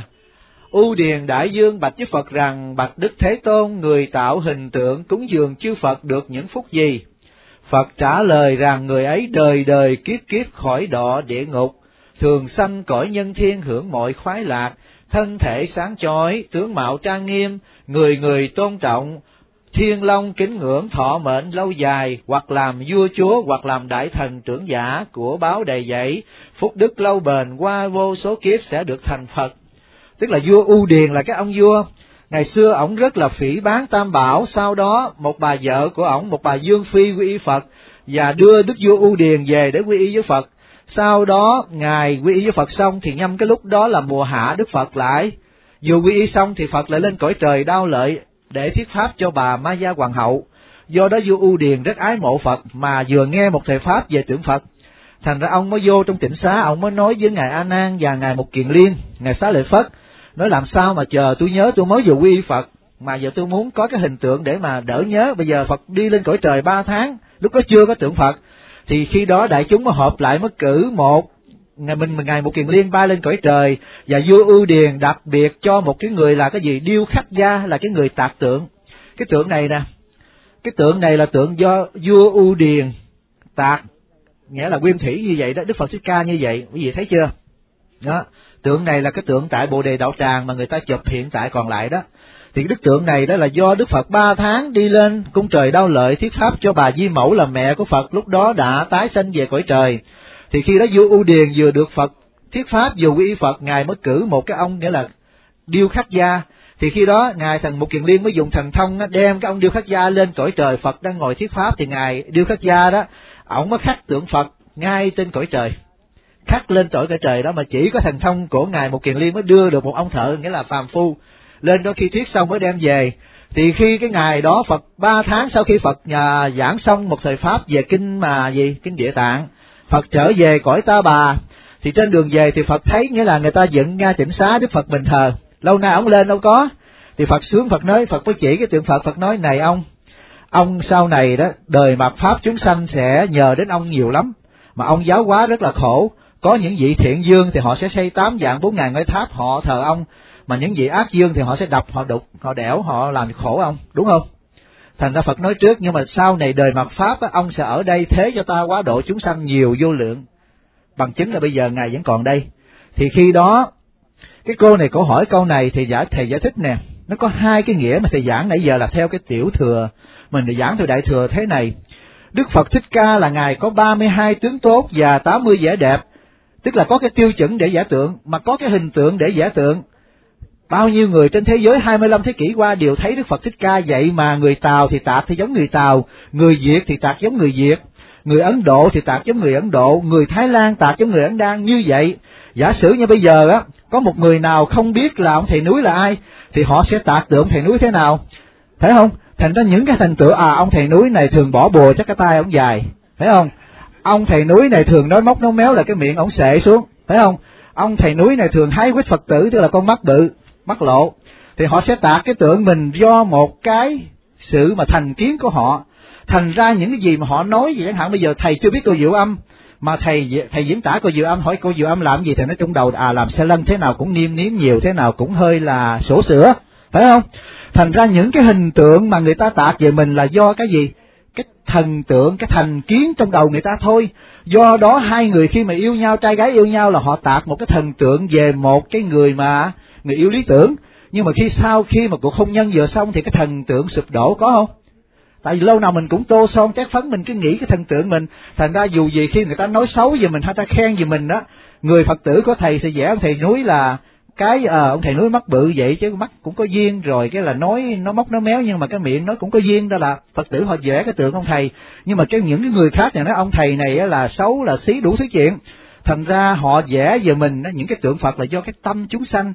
U Điền Đại Vương bạch với Phật rằng: bạch Đức Thế Tôn, người tạo hình tượng cúng dường chư Phật được những phúc gì? Phật trả lời rằng: người ấy đời đời kiếp kiếp khỏi đọa địa ngục, thường sanh cõi nhân thiên hưởng mọi khoái lạc, thân thể sáng chói, tướng mạo trang nghiêm, người người tôn trọng, thiên long kính ngưỡng, thọ mệnh lâu dài, hoặc làm vua chúa, hoặc làm đại thần trưởng giả, của báo đầy dẫy, phúc đức lâu bền, qua vô số kiếp sẽ được thành Phật. Tức là vua U Điền là cái ông vua, ngày xưa ổng rất là phỉ báng Tam Bảo, sau đó một bà vợ của ổng, một bà Dương Phi quy y Phật, và đưa đức vua U Điền về để quy y với Phật. Sau đó ngài quy y với Phật xong thì nhâm cái lúc đó là mùa hạ, Đức Phật lại vừa quy y xong thì Phật lại lên cõi trời đao lợi để thuyết pháp cho bà Ma Gia Hoàng hậu. Do đó vua U Điền rất ái mộ Phật, mà vừa nghe một thầy pháp về tượng Phật, thành ra ông mới vô trong tịnh xá, ông mới nói với ngài A Nan và ngài Mục Kiền Liên, ngài Xá Lợi Phất, nói làm sao mà chờ tôi nhớ, tôi mới vừa quy y Phật mà giờ tôi muốn có cái hình tượng để mà đỡ nhớ. Bây giờ Phật đi lên cõi trời ba tháng, lúc đó chưa có tượng Phật, thì khi đó đại chúng mới họp lại, mới cử một ngày mình ngày Mục Kiền Liên bay lên cõi trời, và vua U Điền đặc biệt cho một cái người là cái gì, điêu khắc gia, là cái người tạc tượng. Cái tượng này nè, cái tượng này là tượng do vua U Điền tạc, nghĩa là nguyên thủy như vậy đó, Đức Phật Thích Ca như vậy, quý vị thấy chưa? Đó, tượng này là cái tượng tại Bồ Đề Đạo Tràng mà người ta chụp hiện tại còn lại đó. Thì đức tượng này đó là do Đức Phật ba tháng đi lên cung trời đao lợi thuyết pháp cho bà Di Mẫu là mẹ của Phật, lúc đó đã tái sanh về cõi trời. Thì khi đó vua U Điền vừa được Phật thuyết pháp, vừa quy y Phật, ngài mới cử một cái ông nghĩa là điêu khắc gia. Thì khi đó ngài thần Mục Kiền Liên mới dùng thần thông đem cái ông điêu khắc gia lên cõi trời, Phật đang ngồi thuyết pháp thì ngài điêu khắc gia đó, ổng mới khắc tượng Phật ngay trên cõi trời, khắc lên cõi cõi trời đó, mà chỉ có thần thông của ngài Mục Kiền Liên mới đưa được một ông thợ nghĩa là phàm phu lên đó, khi thuyết xong mới đem về. Thì khi cái ngày đó Phật ba tháng sau khi Phật nhà giảng xong một thời pháp về kinh mà gì kinh Địa Tạng, Phật trở về cõi Ta Bà. Thì trên đường về thì Phật thấy nghĩa là người ta dựng nga tịnh xá Đức Phật bình thờ, lâu nay ông lên đâu có. Thì Phật xuống, Phật nói, Phật mới chỉ cái tượng Phật, Phật nói: này ông, ông sau này đó đời mạt pháp chúng sanh sẽ nhờ đến ông nhiều lắm, mà ông giáo hóa rất là khổ. Có những vị thiện dương thì họ sẽ xây tám vạn bốn ngàn ngôi tháp họ thờ ông, mà những vị ác dương thì họ sẽ đập, họ đục, họ đẽo, họ làm khổ ông, đúng không? Thành ra Phật nói trước, nhưng mà sau này đời mạt pháp á, ông sẽ ở đây thế cho ta quá độ chúng sanh nhiều vô lượng. Bằng chứng là bây giờ ngài vẫn còn đây. Thì khi đó cái cô này cổ hỏi câu này thì giải thầy giải thích nè, nó có hai cái nghĩa mà thầy giảng nãy giờ là theo cái tiểu thừa, mình thì giảng theo đại thừa thế này. Đức Phật Thích Ca là ngài có ba mươi hai tướng tốt và tám mươi vẻ đẹp, tức là có cái tiêu chuẩn để giả tượng, mà có cái hình tượng để giả tượng. Bao nhiêu người trên thế giới hai mươi lăm thế kỷ qua đều thấy Đức Phật Thích Ca vậy, mà người Tàu thì tạc thì giống người Tàu, người Việt thì tạc giống người Việt, người Ấn Độ thì tạc giống người Ấn Độ, người Thái Lan tạc giống người Ấn Đan, như vậy. Giả sử như bây giờ á, có một người nào không biết là ông thầy núi là ai, thì họ sẽ tạc tượng thầy núi thế nào, thấy không? Thành ra những cái thành tựu, à ông thầy núi này thường bỏ bùa chắc cái tay ông dài, thấy không? Ông thầy núi này thường nói móc nói méo là cái miệng ông xệ xuống, thấy không? Ông thầy núi này thường hái quýt Phật tử, tức là con mắt bự, mắt lộ. Thì họ sẽ tạc cái tượng mình do một cái sự mà thành kiến của họ. Thành ra những cái gì mà họ nói, gì chẳng hạn bây giờ thầy chưa biết cô Diệu Âm, mà thầy thầy diễn tả cô Diệu Âm, hỏi cô Diệu Âm làm gì, thì nói trong đầu à làm xe lân, thế nào cũng niêm niếm nhiều, thế nào cũng hơi là sổ sữa, phải không? Thành ra những cái hình tượng mà người ta tạc về mình là do cái gì? Cái thần tượng, cái thành kiến trong đầu người ta thôi. Do đó hai người khi mà yêu nhau, trai gái yêu nhau là họ tạc một cái thần tượng về một cái người mà người yêu lý tưởng. Nhưng mà khi sau khi mà cuộc hôn nhân vừa xong thì cái thần tượng sụp đổ, có không? Tại vì lâu nào mình cũng tô son trét phấn, mình cứ nghĩ cái thần tượng mình. Thành ra dù gì khi người ta nói xấu về mình hay ta khen về mình đó, người Phật tử của thầy sẽ vẽ ông thầy núi là cái à, ông thầy núi mắt bự vậy chứ mắt cũng có duyên, rồi cái là nói nó móc nó méo nhưng mà cái miệng nó cũng có duyên, đó là Phật tử họ vẽ cái tượng ông thầy. Nhưng mà cái những cái người khác này nói ông thầy này là xấu, là xí, đủ thứ chuyện. Thành ra họ vẽ về mình đó, những cái tượng Phật là do cái tâm chúng sanh.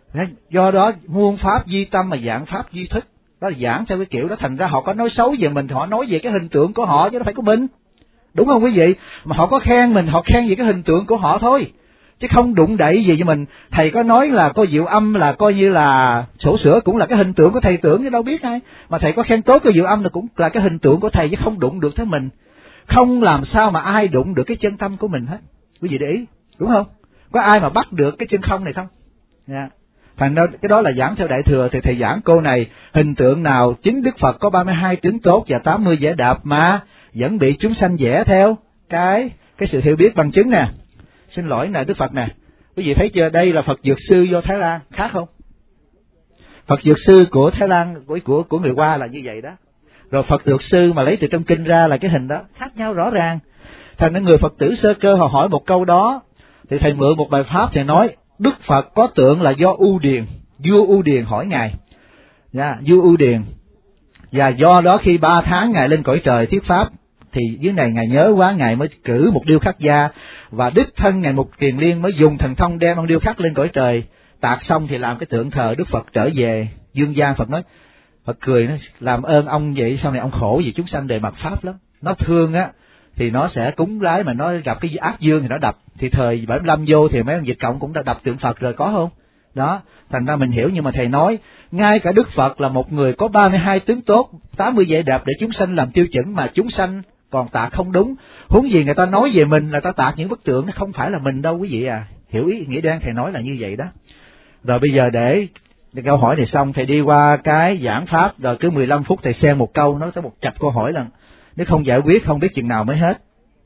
Do đó muôn pháp di tâm mà dạng pháp di thức, đó là giảng theo cái kiểu đó. Thành ra họ có nói xấu về mình thì họ nói về cái hình tượng của họ chứ nó phải của mình, đúng không quý vị? Mà họ có khen mình, họ khen về cái hình tượng của họ thôi, chứ không đụng đậy gì với mình. Thầy có nói là cô Diệu Âm là coi như là sổ sữa, cũng là cái hình tượng của thầy tưởng chứ đâu biết ai. Mà thầy có khen tốt cô Diệu Âm là cũng là cái hình tượng của thầy chứ không đụng được tới mình. không làm sao mà ai đụng được cái chân tâm của mình hết. Quý vị để ý, đúng không? Có ai mà bắt được cái chân không này không? Yeah. Thành ra cái đó là giảng theo Đại Thừa, thì thầy giảng câu này, hình tượng nào chính Đức Phật có ba mươi hai tướng tốt và tám mươi vẻ đẹp mà vẫn bị chúng sanh vẽ theo cái cái sự hiểu biết bằng chứng nè. Xin lỗi nè Đức Phật nè, quý vị thấy chưa, đây là Phật Dược Sư vô Thái Lan, khác không? Phật Dược Sư của Thái Lan, của của của người Hoa là như vậy đó. Rồi Phật Dược Sư mà lấy từ trong kinh ra là cái hình đó, khác nhau rõ ràng. Thành ra người Phật tử sơ cơ họ hỏi một câu đó, thì thầy mượn một bài pháp, thầy nói Đức Phật có tượng là do U Điền, vua U Điền hỏi ngài, yeah, vua U Điền, và do đó khi ba tháng ngài lên cõi trời thuyết pháp, thì dưới này ngài nhớ quá, ngài mới cử một điêu khắc gia, và đích thân ngài Mục Kiền Liên mới dùng thần thông đem ông điêu khắc lên cõi trời, tạc xong thì làm cái tượng thờ Đức Phật trở về dương gian. Phật nói, Phật cười nói, làm ơn ông vậy, sau này ông khổ vì chúng sanh đề mặt pháp lắm, nó thương á thì nó sẽ cúng lái, mà nó gặp cái ác dương thì nó đập. Thì thời bảy mươi lăm vô thì mấy ông Việt Cộng cũng đã đập tượng Phật rồi, có không? Đó, thành ra mình hiểu. Nhưng mà thầy nói, ngay cả Đức Phật là một người có ba mươi hai tướng tốt, tám mươi vẻ đẹp để chúng sanh làm tiêu chuẩn, mà chúng sanh còn tạc không đúng. Huống gì người ta nói về mình là ta tạc những bức tượng, nó không phải là mình đâu quý vị à. Hiểu ý nghĩa đen thầy nói là như vậy đó. Rồi bây giờ để, để câu hỏi này xong, thầy đi qua cái giảng pháp, rồi cứ mười lăm phút thầy xem một câu, nói tới một chập câu hỏi lần. Nếu không giải quyết không biết chừng nào mới hết.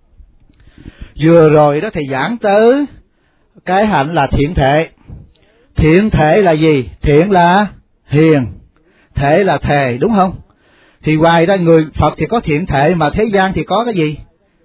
Vừa rồi đó thầy giảng tới cái hạnh là thiện thể. Thiện thể là gì? Thiện là hiền, thể là thề, đúng không? Thì ngoài ra người Phật thì có thiện thể, mà thế gian thì có cái gì?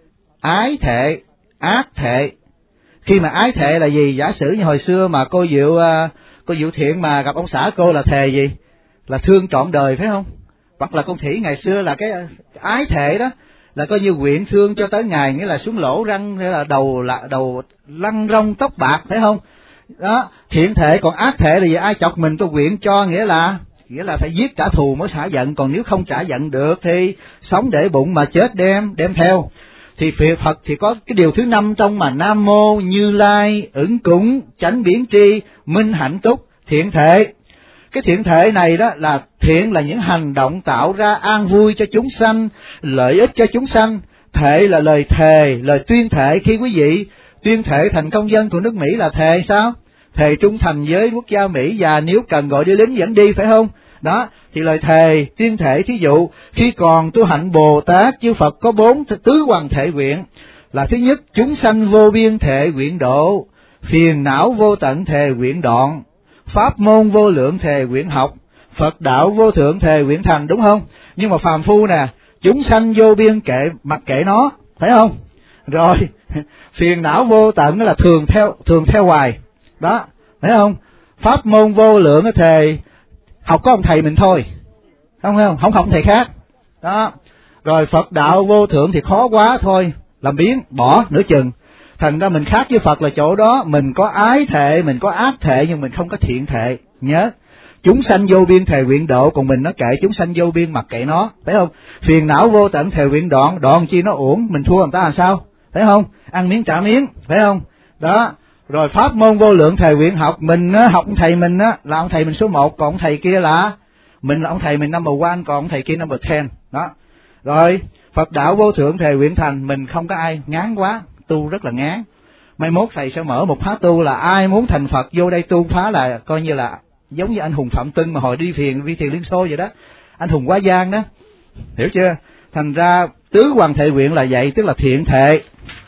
Ái thể, ác thể. Khi mà ái thể là gì? Giả sử như hồi xưa mà cô Diệu cô Diệu Thiện mà gặp ông xã cô là thề gì? Là thương trọn đời, phải không? Hoặc là con Thủy ngày xưa là cái ái thể đó, là coi như quyện thương cho tới ngày, nghĩa là xuống lỗ răng, nghĩa là đầu là đầu lăn rong tóc bạc, phải không? Đó, thiện thể. Còn ác thể là gì? Ai chọc mình tôi quyện cho, nghĩa là nghĩa là phải giết trả thù mới xả giận, còn nếu không trả giận được thì sống để bụng mà chết đem đem theo. Thì Phật thì có cái điều thứ năm trong mà Nam Mô Như Lai ứng cúng chánh biến tri minh hạnh túc thiện thể. Cái thiện thể này đó là thiện là những hành động tạo ra an vui cho chúng sanh, lợi ích cho chúng sanh. Thể là lời thề, lời tuyên thệ. Khi quý vị tuyên thệ thành công dân của nước Mỹ là thề sao? Thề trung thành với quốc gia Mỹ, và nếu cần gọi đi lính vẫn đi, phải không? Đó, thì lời thề, tuyên thệ. Thí dụ, khi còn tu hạnh Bồ Tát, chư Phật có bốn tứ hoàng thệ nguyện. Là thứ nhất, chúng sanh vô biên thệ nguyện độ, phiền não vô tận thệ nguyện đoạn, pháp môn vô lượng thề nguyện học, Phật đạo vô thượng thề nguyện thành, đúng không? Nhưng mà phàm phu nè, chúng sanh vô biên kệ mặc kệ nó, phải không? Rồi phiền não vô tận là thường theo thường theo hoài, đó, phải không? Pháp môn vô lượng nó thề học có ông thầy mình thôi, không không không học thầy khác, đó. Rồi Phật đạo vô thượng thì khó quá thôi, làm biến bỏ nửa chừng. Thành ra mình khác với Phật là chỗ đó, mình có ái thệ, mình có ác thệ, nhưng mình không có thiện thệ. Nhớ, chúng sanh vô biên thề nguyện độ, còn mình nó kệ chúng sanh vô biên mặc kệ nó, phải không? Phiền não vô tận thề nguyện đoạn, đoạn chi nó uổng, mình thua người ta làm sao, phải không? Ăn miếng trả miếng, phải không? Đó. Rồi pháp môn vô lượng thề nguyện học, mình á, học ông thầy mình á là ông thầy mình số một, còn ông thầy kia là mình là ông thầy mình number one, còn ông thầy kia number ten, đó. Rồi Phật đạo vô thượng thề nguyện thành, mình không có ai, ngán quá, tu rất là ngán. Mai mốt thầy sẽ mở một khóa tu là ai muốn thành Phật vô đây tu phá, là coi như là giống như anh Hùng Phạm Tuân mà hồi đi thiền đi thiền Liên Xô vậy đó, anh Hùng Quá Giang đó, hiểu chưa? Thành ra tứ hoàng thệ nguyện là vậy, tức là thiện thệ.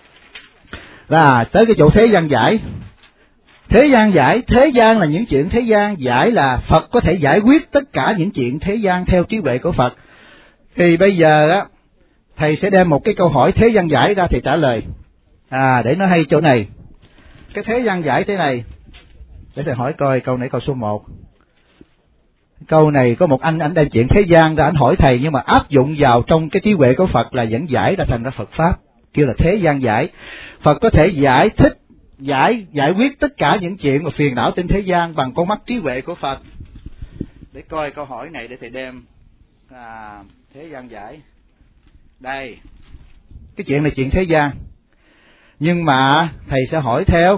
Và tới cái chỗ thế gian giải. Thế gian giải, thế gian là những chuyện thế gian, giải là Phật có thể giải quyết tất cả những chuyện thế gian theo trí huệ của Phật. Thì bây giờ á, thầy sẽ đem một cái câu hỏi thế gian giải ra thì trả lời. À, để nó hay chỗ này. Cái thế gian giải thế này, để thầy hỏi coi câu này câu số một. Câu này có một anh, anh đem chuyện thế gian ra, anh hỏi thầy, nhưng mà áp dụng vào trong cái trí huệ của Phật là vẫn giải ra thành ra Phật Pháp, kêu là thế gian giải. Phật có thể giải thích, giải giải quyết tất cả những chuyện mà phiền não trên thế gian bằng con mắt trí huệ của Phật. Để coi câu hỏi này để thầy đem à, thế gian giải. Đây, cái chuyện này chuyện thế gian. Nhưng mà thầy sẽ hỏi theo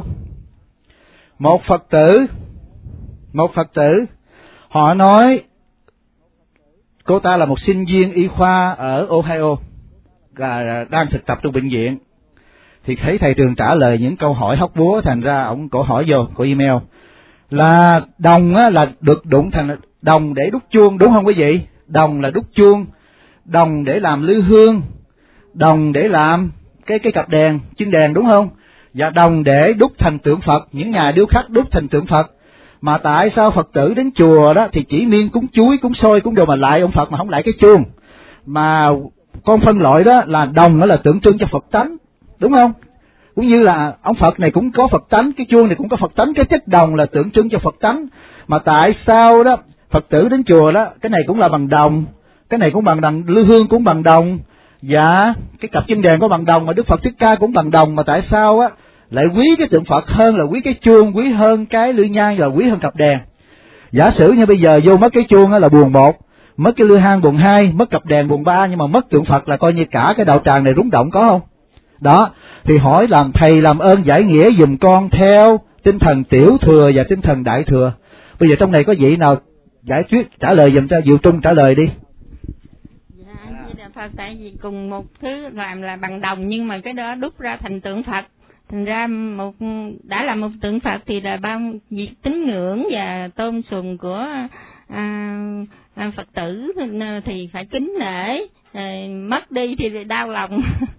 một Phật tử, một Phật tử, họ nói cô ta là một sinh viên y khoa ở Ohio, à, đang thực tập trong bệnh viện, thì thấy thầy thường trả lời những câu hỏi hóc búa, thành ra ổng cổ hỏi vô của email là đồng á, là được đụng thành đồng để đúc chuông, đúng không quý vị? Đồng là đúc chuông, đồng để làm lư hương, đồng để làm cái cái cặp đèn, chân đèn, đúng không? Và đồng để đúc thành tượng Phật, những nhà điêu khắc đúc thành tượng Phật. Mà tại sao Phật tử đến chùa đó thì chỉ miên cúng chuối, cúng xôi, cúng đồ mà lại ông Phật mà không lại cái chuông? Mà con phân loại đó là đồng đó là tượng trưng cho Phật tánh, đúng không? Cũng như là ông Phật này cũng có Phật tánh, cái chuông này cũng có Phật tánh, cái chất đồng là tượng trưng cho Phật tánh. Mà tại sao đó Phật tử đến chùa đó, cái này cũng là bằng đồng, cái này cũng bằng đồng, lư hương cũng bằng đồng, dạ cái cặp chân đèn có bằng đồng, mà Đức Phật Thích Ca cũng bằng đồng, mà tại sao á lại quý cái tượng Phật hơn là quý cái chuông, quý hơn cái lư nhang và quý hơn cặp đèn? Giả sử như bây giờ vô mất cái chuông là buồn một, mất cái lư hang buồn hai, mất cặp đèn buồn ba, nhưng mà mất tượng Phật là coi như cả cái đạo tràng này rúng động, có không? Đó, thì hỏi làm thầy làm ơn giải nghĩa dùm con theo tinh thần tiểu thừa và tinh thần đại thừa. Bây giờ trong này có vị nào giải thuyết trả lời dùm cho Diệu Trung trả lời đi. Dạ, Di Đà Phật, tại vì cùng một thứ làm là bằng đồng nhưng mà cái đó đúc ra thành tượng Phật. Thành ra một đã là một tượng Phật thì là bao việc tín ngưỡng và tôn sùng của à, à, Phật tử thì phải kính nể, à, mất đi thì đau lòng.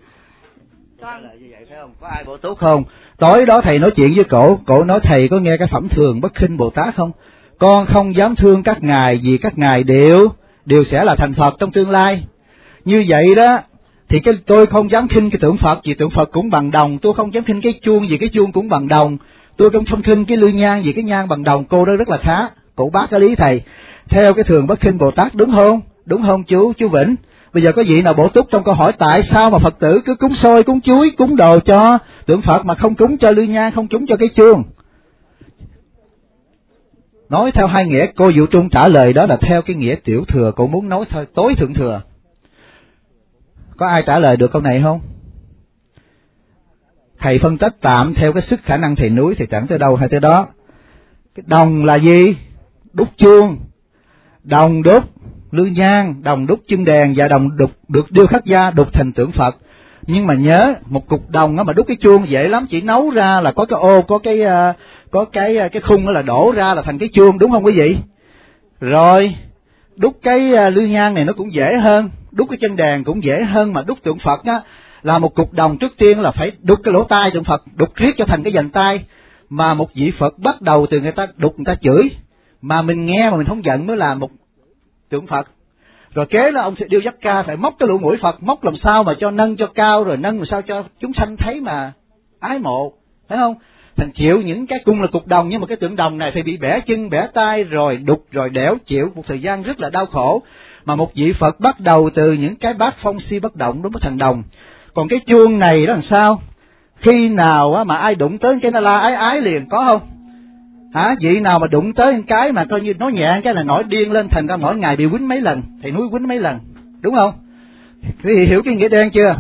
Con là như vậy phải không? Có ai bổ túc không? Tối đó thầy nói chuyện với cổ, cổ nói thầy có nghe cái phẩm thường bất khinh Bồ Tát không? Con không dám thương các ngài vì các ngài đều đều sẽ là thành Phật trong tương lai. Như vậy đó thì cái tôi không dám khinh cái tượng Phật vì tượng Phật cũng bằng đồng, tôi không dám khinh cái chuông vì cái chuông cũng bằng đồng, tôi không không khinh cái lư nhang vì cái nhang bằng đồng. Cô đó rất là khá, cổ bác cái lý thầy theo cái thường bất khinh Bồ Tát, đúng không? Đúng không chú chú Vĩnh? Bây giờ có vị nào bổ túc trong câu hỏi tại sao mà Phật tử cứ cúng xôi, cúng chuối, cúng đồ cho tượng Phật mà không cúng cho lư nhang, không cúng cho cái chuông? Nói theo hai nghĩa, cô Diệu Trung trả lời đó là theo cái nghĩa tiểu thừa, cô muốn nói thôi tối thượng thừa. Có ai trả lời được câu này không? Thầy phân tích tạm theo cái sức khả năng thầy núi thì chẳng tới đâu hay tới đó. Cái đồng là gì? Đúc chuông, đồng đúc lư nhang, đồng đúc chân đèn và đồng đục được điêu khắc gia đục thành tượng Phật. Nhưng mà nhớ một cục đồng á mà đúc cái chuông dễ lắm, chỉ nấu ra là có cái ô, có cái uh, có cái uh, cái khung đó là đổ ra là thành cái chuông, đúng không quý vị? Rồi đúc cái uh, lư nhang này nó cũng dễ hơn, đúc cái chân đèn cũng dễ hơn, mà đúc tượng Phật á là một cục đồng trước tiên là phải đúc cái lỗ tai tượng Phật, đúc riết cho thành cái vành tai. Mà một vị Phật bắt đầu từ người ta đục người ta chửi mà mình nghe mà mình không giận mới là một tượng Phật. Rồi kế là ông sẽ điêu dắt ca phải móc cái lỗ mũi Phật, móc làm sao mà cho nâng cho cao, rồi nâng làm sao cho chúng sanh thấy mà ái mộ, thấy không? Thành chịu những cái cung là cục đồng, nhưng mà cái tượng đồng này thì bị bẻ chân bẻ tay rồi đục rồi đẽo, chịu một thời gian rất là đau khổ. Mà một vị Phật bắt đầu từ những cái bát phong si bất động đúng với thành đồng. Còn cái chuông này đó làm sao? Khi nào á mà ai đụng tới cái nó la ái ái liền, có không? Hả? Vị nào mà đụng tới cái mà coi như nói nhẹ cái là nổi điên lên, thành ra mỗi ngày bị quýnh mấy lần, thầy núi quýnh mấy lần, đúng không? Thì hiểu cái nghĩa đen chưa?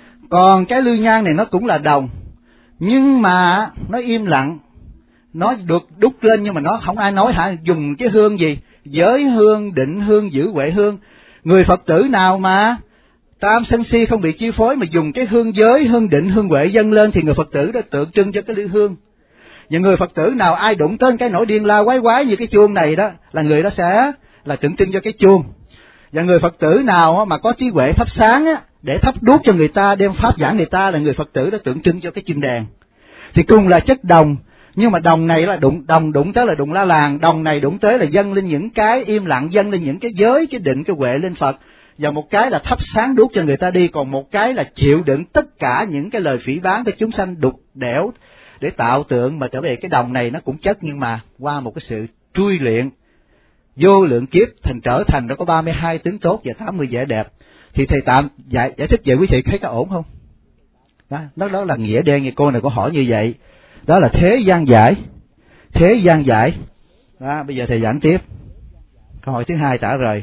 Còn cái lư nhang này nó cũng là đồng, nhưng mà nó im lặng, nó được đúc lên nhưng mà nó không ai nói hả dùng cái hương gì, giới hương, định hương, giữ huệ hương. Người Phật tử nào mà tam sân si không bị chi phối mà dùng cái hương giới, hương định, hương huệ dâng lên thì người Phật tử đó tượng trưng cho cái lư hương. Và người Phật tử nào ai đụng tới cái nỗi điên la quái quái như cái chuông này đó là người đó sẽ là tượng trưng cho cái chuông. Và người Phật tử nào mà có trí huệ thắp sáng á, để thắp đuốc cho người ta, đem pháp giảng người ta là người Phật tử đó tượng trưng cho cái chân đèn. Thì cùng là chất đồng, nhưng mà đồng này là đụng đồng đụng tới là đụng la làng, đồng này đụng tới là dâng lên những cái im lặng, dâng lên những cái giới, cái định, cái huệ lên Phật. Và một cái là thắp sáng đuốc cho người ta đi, còn một cái là chịu đựng tất cả những cái lời phỉ báng của chúng sanh đục đẽo để tạo tượng. Mà trở về cái đồng này nó cũng chất, nhưng mà qua một cái sự trui luyện vô lượng kiếp thành trở thành nó có ba mươi hai tướng tốt và tám mươi vẻ đẹp. Thì thầy tạm giải, giải thích về quý vị thấy có ổn không? Đó, đó, đó là nghĩa đen. Như cô này có hỏi như vậy, đó là thế gian giải, thế gian giải. Đó, bây giờ thầy giảng tiếp câu hỏi thứ hai trả lời.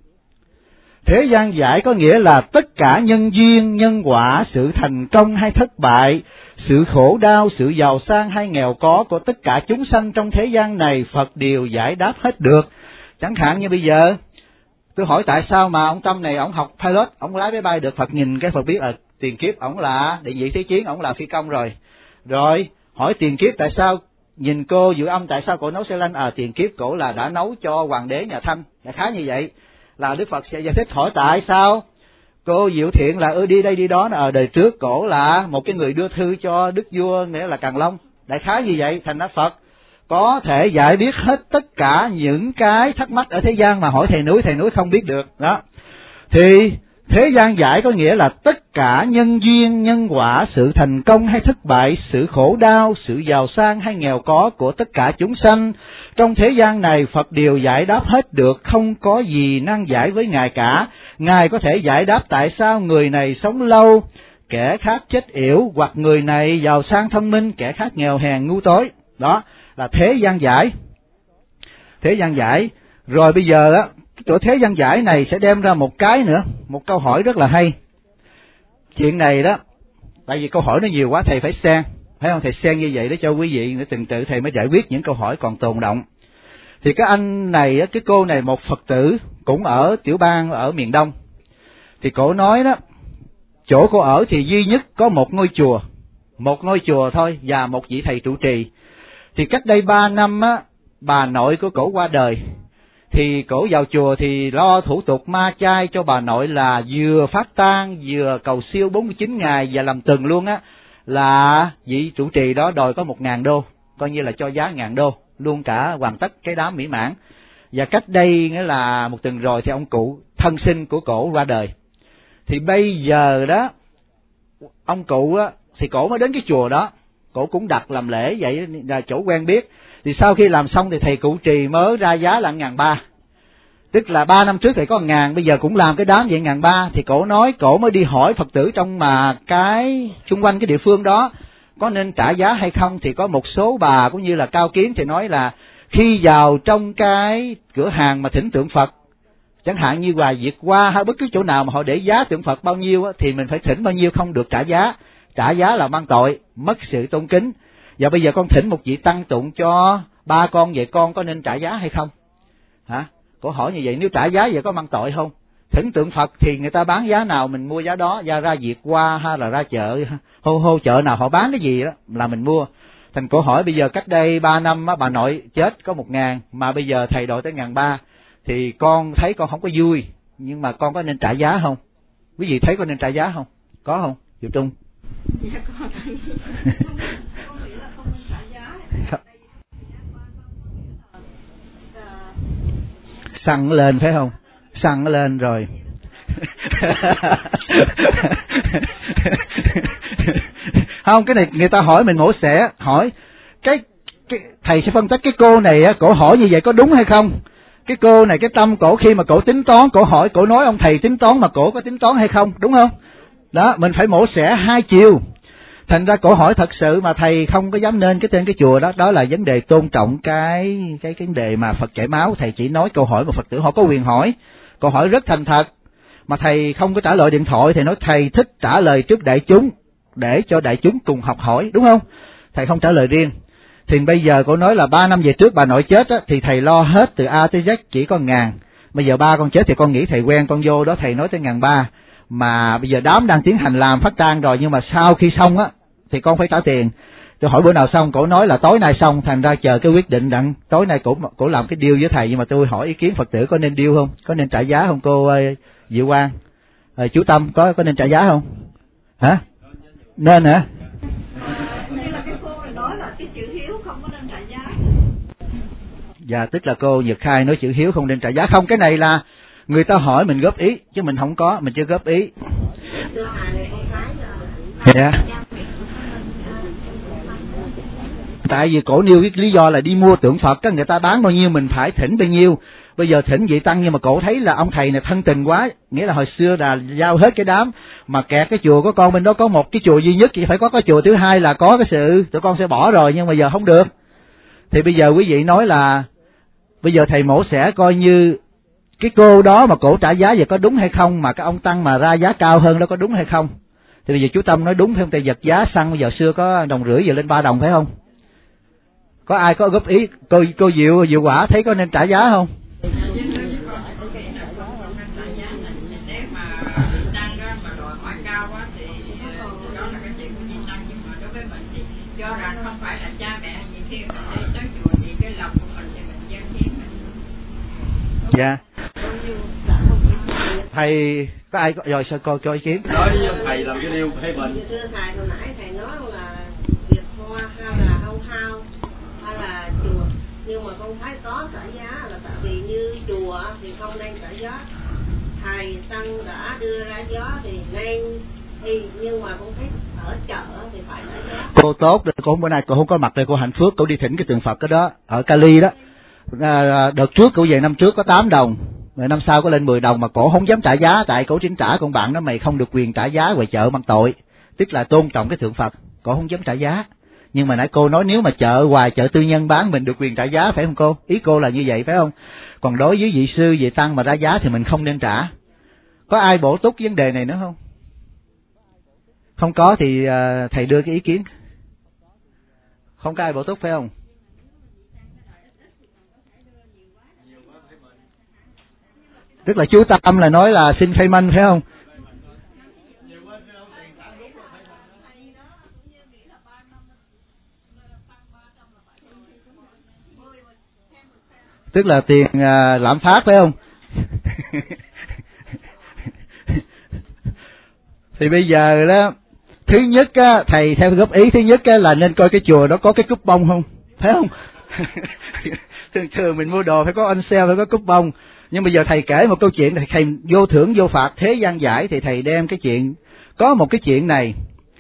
Thế gian giải có nghĩa là tất cả nhân duyên, nhân quả, sự thành công hay thất bại, sự khổ đau, sự giàu sang hay nghèo có của tất cả chúng sanh trong thế gian này, Phật đều giải đáp hết được. Chẳng hạn như bây giờ Tôi hỏi tại sao mà ông Tâm này, ông học pilot, ông lái máy bay được. Phật nhìn cái Phật biết là tiền kiếp ông là đệ nhị thế chiến, ông là phi công rồi. Rồi hỏi tiền kiếp tại sao, nhìn cô Diệu Âm tại sao cổ nấu xe lanh, à tiền kiếp cổ là đã nấu cho hoàng đế nhà Thanh, đại khá như vậy. Là Đức Phật sẽ giải thích. Hỏi tại sao cô Diệu Thiện là ư đi đây đi đó, ở đời trước cổ là một cái người đưa thư cho đức vua, nghĩa là Càn Long, đại khá như vậy. Thành ra Phật có thể giải biết hết tất cả những cái thắc mắc ở thế gian mà hỏi thầy núi, thầy núi không biết được đó. Thì thế gian giải có nghĩa là tất cả nhân duyên, nhân quả, sự thành công hay thất bại, sự khổ đau, sự giàu sang hay nghèo có của tất cả chúng sanh trong thế gian này, Phật đều giải đáp hết được, không có gì nan giải với Ngài cả. Ngài có thể giải đáp tại sao người này sống lâu, kẻ khác chết yểu, hoặc người này giàu sang thông minh, kẻ khác nghèo hèn ngu tối. Đó là thế gian giải. Thế gian giải. Rồi bây giờ á, chỗ thế gian giải này sẽ đem ra một cái nữa, một câu hỏi rất là hay. Chuyện này đó, tại vì câu hỏi nó nhiều quá thầy phải xen, phải không? Thầy xen như vậy để cho quý vị để từng tự thầy mới giải quyết những câu hỏi còn tồn động. Thì cái anh này, cái cô này một Phật tử cũng ở tiểu bang ở miền Đông. Thì cổ nói đó, chỗ cô ở thì duy nhất có một ngôi chùa, một ngôi chùa thôi và một vị thầy trụ trì. Thì cách đây ba năm á, bà nội của cổ qua đời. Thì cổ vào chùa thì lo thủ tục ma chay cho bà nội, là vừa phát tang vừa cầu siêu bốn mươi chín ngày và làm tuần luôn á, là vị trụ trì đó đòi có một ngàn đô, coi như là cho giá ngàn đô, luôn cả hoàn tất cái đám mỹ mãn. Và cách đây nghĩa là một tuần rồi thì ông cụ thân sinh của cổ qua đời. Thì bây giờ đó, ông cụ á, thì cổ mới đến cái chùa đó, cổ cũng đặt làm lễ vậy là chỗ quen biết. Thì sau khi làm xong thì thầy cụ trì mới ra giá là ngàn ba, tức là ba năm trước thì có ngàn, bây giờ cũng làm cái đám vậy ngàn ba. Thì cổ nói cổ mới đi hỏi Phật tử trong mà cái xung quanh cái địa phương đó có nên trả giá hay không. Thì có một số bà cũng như là cao kiến thì nói là khi vào trong cái cửa hàng mà thỉnh tượng Phật, chẳng hạn như Hòa Việt Hoa hay bất cứ chỗ nào mà họ để giá tượng Phật bao nhiêu á, thì mình phải thỉnh bao nhiêu, không được trả giá. Trả giá là mang tội, mất sự tôn kính. Và bây giờ con thỉnh một vị tăng tụng cho ba con, vậy con có nên trả giá hay không? Hả? Cô hỏi như vậy, nếu trả giá vậy có mang tội không? Thỉnh tượng Phật thì người ta bán giá nào mình mua giá đó, ra ra Việt Hoa hay là ra chợ, hô hô chợ nào họ bán cái gì đó là mình mua. Thành cổ hỏi bây giờ cách đây ba năm á, bà nội chết có một ngàn, mà bây giờ thầy đòi tới ngàn ba, thì con thấy con không có vui, nhưng mà con có nên trả giá không? Quý vị thấy có nên trả giá không? Có không? Diệu Trung? Dạ con. Săn lên phải không? Săn lên rồi. Không, cái này người ta hỏi mình mổ xẻ, hỏi cái, cái thầy sẽ phân tích cái cô này á, cổ hỏi như vậy có đúng hay không? Cái cô này cái tâm cổ khi mà cổ tính toán, cổ hỏi, cổ nói ông thầy tính toán mà cổ có tính toán hay không, đúng không? Đó, mình phải mổ xẻ hai chiều. Thành ra cổ hỏi thật sự mà thầy không có dám nên cái tên cái chùa đó, đó là vấn đề tôn trọng cái cái cái vấn đề mà Phật chảy máu. Thầy chỉ nói câu hỏi mà Phật tử họ có quyền hỏi, câu hỏi rất thành thật, mà thầy không có trả lời điện thoại. Thầy nói thầy thích trả lời trước đại chúng để cho đại chúng cùng học hỏi, đúng không? Thầy không trả lời riêng. Thì bây giờ cổ nói là ba năm về trước bà nội chết á, thì thầy lo hết từ A tới Z chỉ có ngàn. Bây giờ ba con chết thì con nghĩ thầy quen con vô đó, thầy nói tới ngàn ba. Mà bây giờ đám đang tiến hành làm phát tang rồi, nhưng mà sau khi xong á thì con phải trả tiền. Tôi hỏi bữa nào xong, cổ nói là tối nay xong, thành ra chờ cái quyết định đặng tối nay cổ cổ làm cái deal với thầy. Nhưng mà tôi hỏi ý kiến Phật tử có nên deal không, có nên trả giá không cô uh, Diệu Quang, uh, chú Tâm có có nên trả giá không? Hả? Nên hả? Dạ, tức là cô Nhật Khai nói chữ hiếu không nên trả giá. Không, cái này là người ta hỏi mình góp ý, chứ mình không có, mình chưa góp ý. Dạ. Tại vì cổ nêu cái lý do là đi mua tượng Phật, các người ta bán bao nhiêu mình phải thỉnh bao nhiêu. Bây giờ thỉnh vị tăng, nhưng mà cổ thấy là ông thầy này thân tình quá, nghĩa là hồi xưa là giao hết cái đám, mà kẹt cái chùa của con bên đó có một cái chùa duy nhất, chỉ phải có cái chùa thứ hai là có cái sự tụi con sẽ bỏ rồi, nhưng mà giờ không được. Thì bây giờ quý vị nói là bây giờ thầy mổ xẻ coi như cái cô đó mà cổ trả giá vậy có đúng hay không, mà cái ông tăng mà ra giá cao hơn đó có đúng hay không? Thì bây giờ chú Tâm nói đúng phải không? Tại giật giá xăng bây giờ xưa có đồng rưỡi giờ lên ba đồng phải không? Có ai có góp ý? Cô cô Diệu Diệu Quả thấy có nên trả giá không? do rằng không phải là cha mẹ gì khi mình đi tới chùa thì cái lòng của mình thì mình dâng hiến mình. Dạ. Thầy có ai có, rồi sao coi cho ý kiến? Nói thầy làm cái điều hay mình. Thưa thầy, hồi nãy thầy nói là việc hoa hay là hao hao hay là chùa, nhưng mà con thấy có trả giá là tại vì như chùa thì không nên trả giá, thầy tăng đã đưa ra giá thì nên thì, nhưng mà con thấy ở chợ thì phải trả giá. Cô tốt, cô bữa nay cô không có mặt đây, cô Hạnh Phước, cô đi thỉnh cái tượng Phật cái đó ở Cali đó. À, đợt trước cô về năm trước có tám đồng, rồi năm sau có lên mười đồng mà cổ không dám trả giá, tại cổ chính trả con bạn nó mày không được quyền trả giá ngoài chợ mang tội, tức là tôn trọng cái tượng Phật, cổ không dám trả giá. Nhưng mà nãy cô nói nếu mà chợ hoài, chợ tư nhân bán mình được quyền trả giá, phải không cô? Ý cô là như vậy phải không? Còn đối với vị sư, vị tăng mà ra giá thì mình không nên trả. Có ai bổ túc vấn đề này nữa không? Không có thì uh, thầy đưa cái ý kiến. Không có ai bổ túc phải không? Tức là chú Tâm là nói là xin payment phải không? Tức là tiền uh, lạm phát phải không? Thì bây giờ đó, thứ nhất á, thầy theo góp ý thứ nhất á, là nên coi cái chùa đó có cái cúp bông không, phải không? Thường thường mình mua đồ phải có on sale, phải có cúp bông. Nhưng bây giờ thầy kể một câu chuyện, thầy, thầy vô thưởng vô phạt thế gian giải, thì thầy đem cái chuyện, có một cái chuyện này.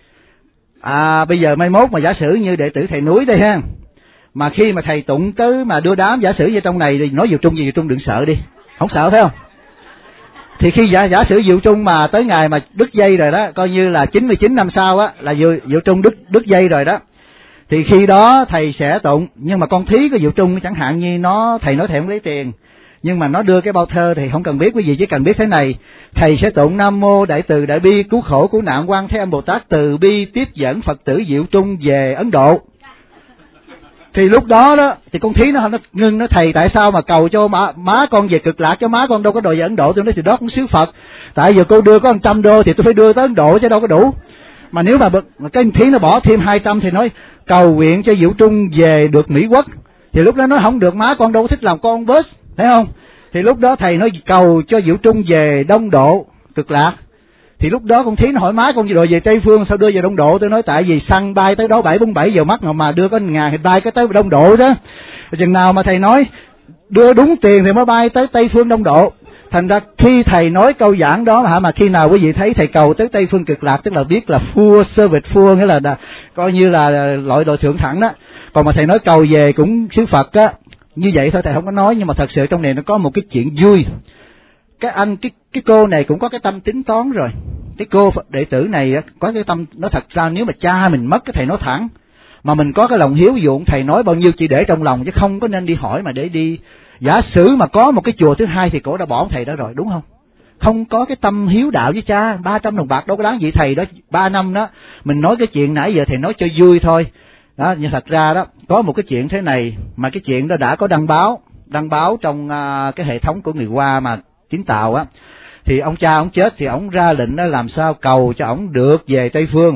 À bây giờ mai mốt mà giả sử như đệ tử thầy Núi đây ha, mà khi mà thầy tụng tới mà đưa đám giả sử như trong này thì nói Diệu Trung gì Diệu Trung đừng sợ đi, không sợ phải không? Thì khi giả giả sử Diệu Trung mà tới ngày mà đứt dây rồi đó, coi như là chín mươi chín năm sau á là Diệu, Diệu Trung đứt đứt dây rồi đó, thì khi đó thầy sẽ tụng. Nhưng mà con thí của Diệu Trung chẳng hạn như nó, thầy nói thầy không lấy tiền, nhưng mà nó đưa cái bao thơ thì không cần biết cái gì, chỉ cần biết thế này: thầy sẽ tụng Nam Mô Đại Từ Đại Bi Cứu Khổ Cứu Nạn Quan Thế Âm Bồ Tát từ bi tiếp dẫn Phật tử Diệu Trung về Ấn Độ. Thì lúc đó đó thì con thí nó nó ngưng, nó thầy tại sao mà cầu cho má, má con về Cực Lạc, cho má con đâu có đòi về Ấn Độ. Tôi nói thì đó cũng xứ Phật, tại giờ cô đưa có một trăm đô thì tôi phải đưa tới Ấn Độ chứ đâu có đủ. Mà nếu mà, mà cái thí nó bỏ thêm hai trăm thì nói cầu nguyện cho Diệu Trung về được Mỹ Quốc, thì lúc đó nó không được, má con đâu có thích làm con bớt, thấy không? Thì lúc đó thầy nói cầu cho Diệu Trung về Đông Độ Cực Lạc. Thì lúc đó con thí nó hỏi má con rồi về Tây Phương sao đưa về Đông Độ. Tôi nói tại vì xăng bay tới đó bảy bốn bảy giờ mắt mà đưa có ngàn thì bay cái tới Đông Độ đó. Chừng nào mà thầy nói đưa đúng tiền thì mới bay tới Tây Phương Đông Độ. Thành ra khi thầy nói câu giảng đó mà, mà khi nào quý vị thấy thầy cầu tới Tây Phương Cực Lạc, tức là biết là full service full, nghĩa là đà, coi như là loại đồ thượng thẳng đó. Còn mà thầy nói cầu về cũng xứ Phật á, như vậy thôi thầy không có nói. Nhưng mà thật sự trong này nó có một cái chuyện vui. Cái anh cái cái cô này cũng có cái tâm tính toán rồi. Cái cô đệ tử này có cái tâm, nó thật ra nếu mà cha mình mất cái thầy nói thẳng, mà mình có cái lòng hiếu dụng, thầy nói bao nhiêu chỉ để trong lòng chứ không có nên đi hỏi mà để đi. Giả sử mà có một cái chùa thứ hai thì cổ đã bỏ thầy đó rồi, đúng không? Không có cái tâm hiếu đạo với cha, ba trăm đồng bạc đâu có đáng gì thầy đó. Ba năm đó mình nói cái chuyện nãy giờ thầy nói cho vui thôi đó, nhưng thật ra đó có một cái chuyện thế này, mà cái chuyện đó đã có đăng báo đăng báo trong uh, cái hệ thống của người Hoa mà kiến tạo á. Thì ông cha ông chết thì ông ra lệnh đó làm sao cầu cho ông được về Tây Phương.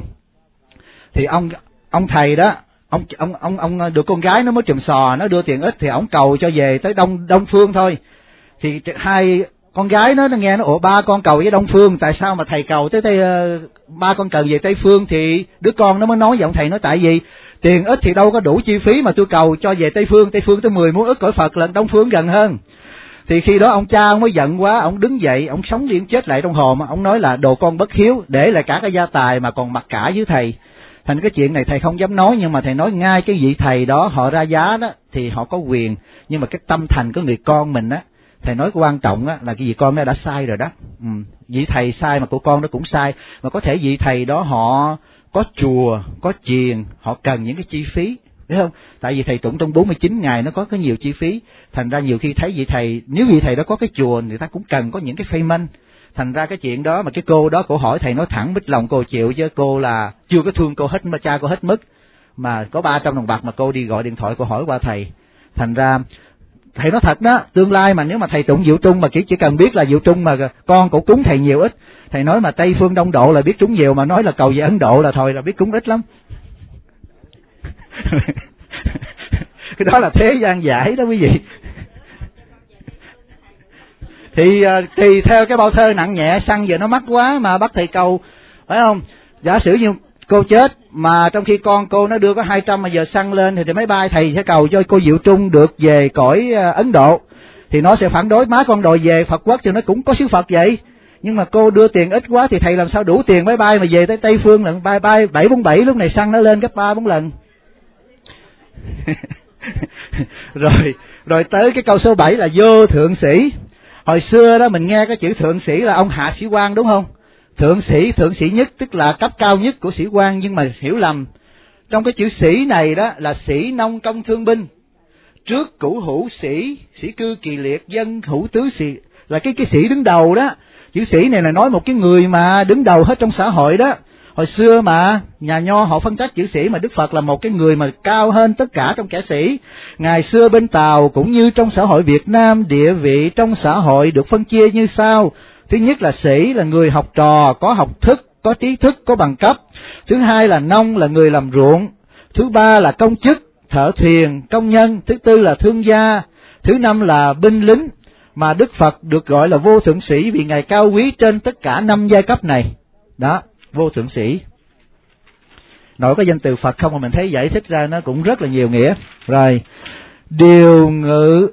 Thì ông ông thầy đó, ông ông ông ông được con gái nó mới chùm sò, nó đưa tiền ít thì ông cầu cho về tới Đông Đông Phương thôi. Thì hai con gái nó nó nghe nó ủa ba con cầu với Đông Phương, tại sao mà thầy cầu tới Tây, ba con cần về Tây Phương? Thì đứa con nó mới nói với ông thầy, nói tại vì tiền ít thì đâu có đủ chi phí mà tôi cầu cho về Tây Phương, Tây Phương tới mười muôn ức cõi Phật, lần Đông Phương gần hơn. Thì khi đó ông cha ông mới giận quá, ông đứng dậy, ông sống điên chết lại trong hồn, ông nói là đồ con bất hiếu, để lại cả cái gia tài mà còn mặc cả với thầy. Thành cái chuyện này thầy không dám nói, nhưng mà thầy nói ngay cái vị thầy đó họ ra giá đó thì họ có quyền, nhưng mà cái tâm thành của người con mình á, thầy nói quan trọng á là cái vị con nó đã sai rồi đó. Ừ, vị thầy sai mà của con nó cũng sai, mà có thể vị thầy đó họ có chùa, có chiền, họ cần những cái chi phí, thấy không? Tại vì thầy tụng trong bốn mươi chín ngày nó có cái nhiều chi phí, thành ra nhiều khi thấy vị thầy, nếu vị thầy đó có cái chùa người ta cũng cần có những cái payment. Thành ra cái chuyện đó mà cái cô đó cổ hỏi thầy nói thẳng mít lòng cô chịu, chứ cô là chưa có thương cô hết, mà cha cô hết mức mà có ba trăm đồng bạc mà cô đi gọi điện thoại cô hỏi qua thầy. Thành ra thầy nói thật đó, tương lai mà nếu mà thầy tụng Diệu Trung mà chỉ chỉ cần biết là Diệu Trung mà con cổ cúng thầy nhiều ít, thầy nói mà Tây Phương Đông Độ là biết trúng nhiều, mà nói là cầu về Ấn Độ là thôi là biết cúng ít lắm. Cái đó là thế gian giải đó quý vị. Thì tùy theo cái bao thơ nặng nhẹ, xăng giờ nó mắc quá mà bắt thầy cầu, phải không? Giả sử như cô chết mà trong khi con cô nó đưa có hai trăm mà giờ xăng lên thì, thì máy bay thầy sẽ cầu cho cô Diệu Trung được về cõi Ấn Độ, thì nó sẽ phản đối, má con đòi về Phật quốc thì nó cũng có sứ Phật vậy. Nhưng mà cô đưa tiền ít quá thì thầy làm sao đủ tiền máy bay mà về tới Tây Phương lần bay bay bảy bốn bảy, lúc này xăng nó lên gấp ba bốn lần. rồi rồi tới cái câu số bảy là vô thượng sĩ. Hồi xưa đó mình nghe cái chữ thượng sĩ là ông hạ sĩ quan đúng không? Thượng sĩ, thượng sĩ nhất tức là cấp cao nhất của sĩ quan, nhưng mà hiểu lầm. Trong cái chữ sĩ này đó là sĩ nông công thương binh. Trước cửu hữu sĩ, sĩ cư kỳ liệt, dân hữu tứ sĩ, là cái cái sĩ đứng đầu đó. Chữ sĩ này là nói một cái người mà đứng đầu hết trong xã hội đó. Hồi xưa mà nhà Nho họ phân tách chữ sĩ, mà Đức Phật là một cái người mà cao hơn tất cả trong kẻ sĩ. Ngày xưa bên Tàu cũng như trong xã hội Việt Nam, địa vị trong xã hội được phân chia như sau. Thứ nhất là sĩ là người học trò, có học thức, có trí thức, có bằng cấp. Thứ hai là nông là người làm ruộng. Thứ ba là công chức, thợ thuyền, công nhân. Thứ tư là thương gia. Thứ năm là binh lính. Mà Đức Phật được gọi là vô thượng sĩ vì Ngài cao quý trên tất cả năm giai cấp này. Đó, vô thượng sĩ. Nội có danh từ Phật không mà mình thấy giải thích ra nó cũng rất là nhiều nghĩa. Rồi, điều ngự,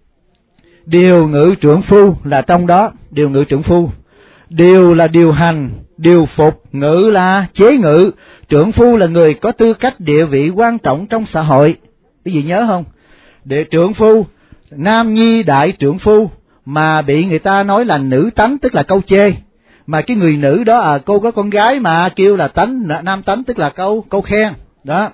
điều ngự trượng phu là trong đó, điều ngự trượng phu. Điều là điều hành, điều phục, ngự là chế ngự. Trượng phu là người có tư cách địa vị quan trọng trong xã hội. Cái gì nhớ không? Để trượng phu, nam nhi đại trượng phu, mà bị người ta nói là nữ tánh tức là câu chê. Mà cái người nữ đó à, cô có con gái mà kêu là tánh, nam tánh tức là câu câu khen. Đó.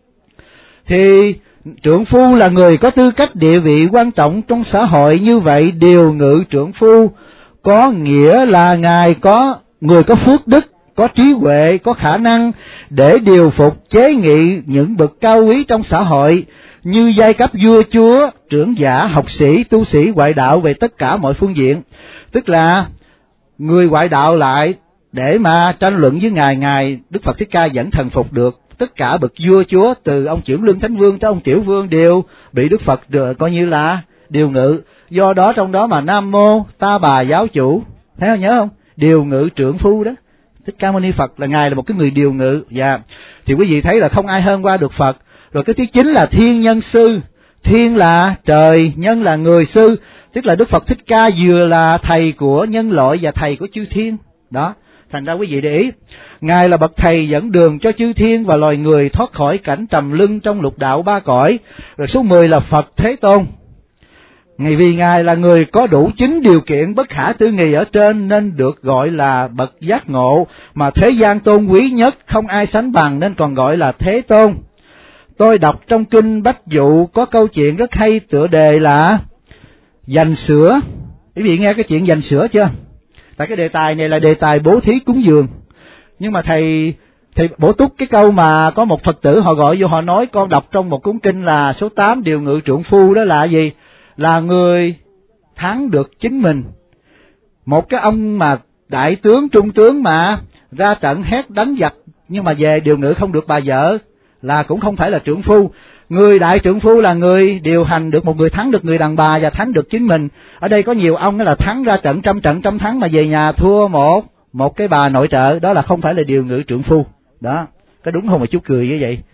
Thì trượng phu là người có tư cách địa vị quan trọng trong xã hội, như vậy điều ngự trượng phu có nghĩa là ngài có người có phước đức, có trí huệ, có khả năng để điều phục chế nghị những bậc cao quý trong xã hội, như giai cấp vua chúa, trưởng giả, học sĩ, tu sĩ, ngoại đạo về tất cả mọi phương diện. Tức là người ngoại đạo lại để mà tranh luận với ngài, ngài Đức Phật Thích Ca vẫn thần phục được. Tất cả bậc vua chúa từ ông Chuyển Lương Thánh Vương tới ông Tiểu Vương đều bị Đức Phật được, coi như là điều ngự. Do đó trong đó mà Nam Mô Ta Bà Giáo Chủ, thấy không, nhớ không? Điều ngự trượng phu đó. Thích Ca Mâu Ni Phật là ngài là một cái người điều ngự. Dạ. Thì quý vị thấy là không ai hơn qua được Phật. Rồi cái thứ chín là thiên nhân sư. Thiên là trời, nhân là người, sư tức là Đức Phật Thích Ca vừa là thầy của nhân loại và thầy của chư thiên. Đó, thành ra quý vị để ý, ngài là bậc thầy dẫn đường cho chư thiên và loài người thoát khỏi cảnh trầm luân trong lục đạo ba cõi. Rồi số mười là Phật Thế Tôn. Ngày vì ngài là người có đủ chín điều kiện bất khả tư nghị ở trên nên được gọi là bậc giác ngộ, mà thế gian tôn quý nhất không ai sánh bằng nên còn gọi là Thế Tôn. Tôi đọc trong kinh Bách Dụ có câu chuyện rất hay, tựa đề là dành sữa. Quý vị nghe cái chuyện dành sữa chưa? Tại cái đề tài này là đề tài bố thí cúng dường. Nhưng mà thầy thầy bổ túc cái câu mà có một Phật tử họ gọi vô, họ nói con đọc trong một cuốn kinh là số tám, điều ngự trượng phu đó là gì? Là người thắng được chính mình. Một cái ông mà đại tướng, trung tướng mà ra trận hét đánh giặc nhưng mà về điều ngự không được bà vợ là cũng không phải là trượng phu. Người đại trượng phu là người điều hành được một người, thắng được người đàn bà và thắng được chính mình. Ở đây có nhiều ông đó là thắng ra trận trăm trận trăm thắng mà về nhà thua một một cái bà nội trợ, đó là không phải là điều ngự trượng phu. Đó, có đúng không mà chú cười như vậy?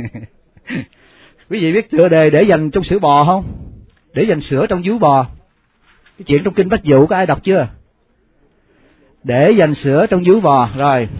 Quý vị biết tựa đề để dành trong sữa bò không? Để dành sữa trong vú bò. Cái chuyện trong kinh Bách Dụ có ai đọc chưa? Để dành sữa trong vú bò. Rồi,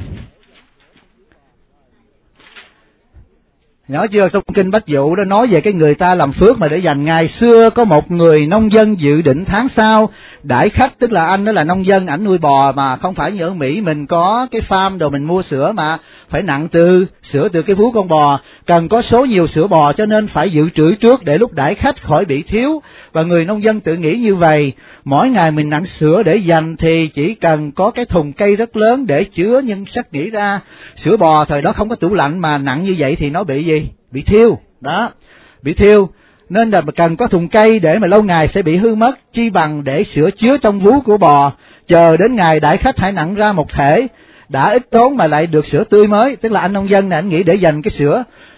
nhớ chưa? Trong kinh Bách Dụ đó nói về cái người ta làm phước mà để dành. Ngày xưa có một người nông dân dự định tháng sau đãi khách, tức là anh đó là nông dân, ảnh nuôi bò mà không phải như ở Mỹ mình có cái farm đồ mình mua sữa mà phải nặng từ sữa từ cái vú con bò, cần có số nhiều sữa bò cho nên phải dự trữ trước để lúc đãi khách khỏi bị thiếu. Và người nông dân tự nghĩ như vậy, mỗi ngày mình nặng sữa để dành thì chỉ cần có cái thùng cây rất lớn để chứa, nhưng sắc nghĩ ra sữa bò thời đó không có tủ lạnh mà nặng như vậy thì nó bị gì? Bị thiêu. Đó, bị thiêu. Nên là cần có thùng cây để mà lâu ngày sẽ bị hư mất, chi bằng để sữa chứa trong vú của bò, chờ đến ngày đãi khách hãy nặng ra một thể, đã ít tốn mà lại được sữa tươi mới. Tức là anh nông dân này anh nghĩ để dành cái sữa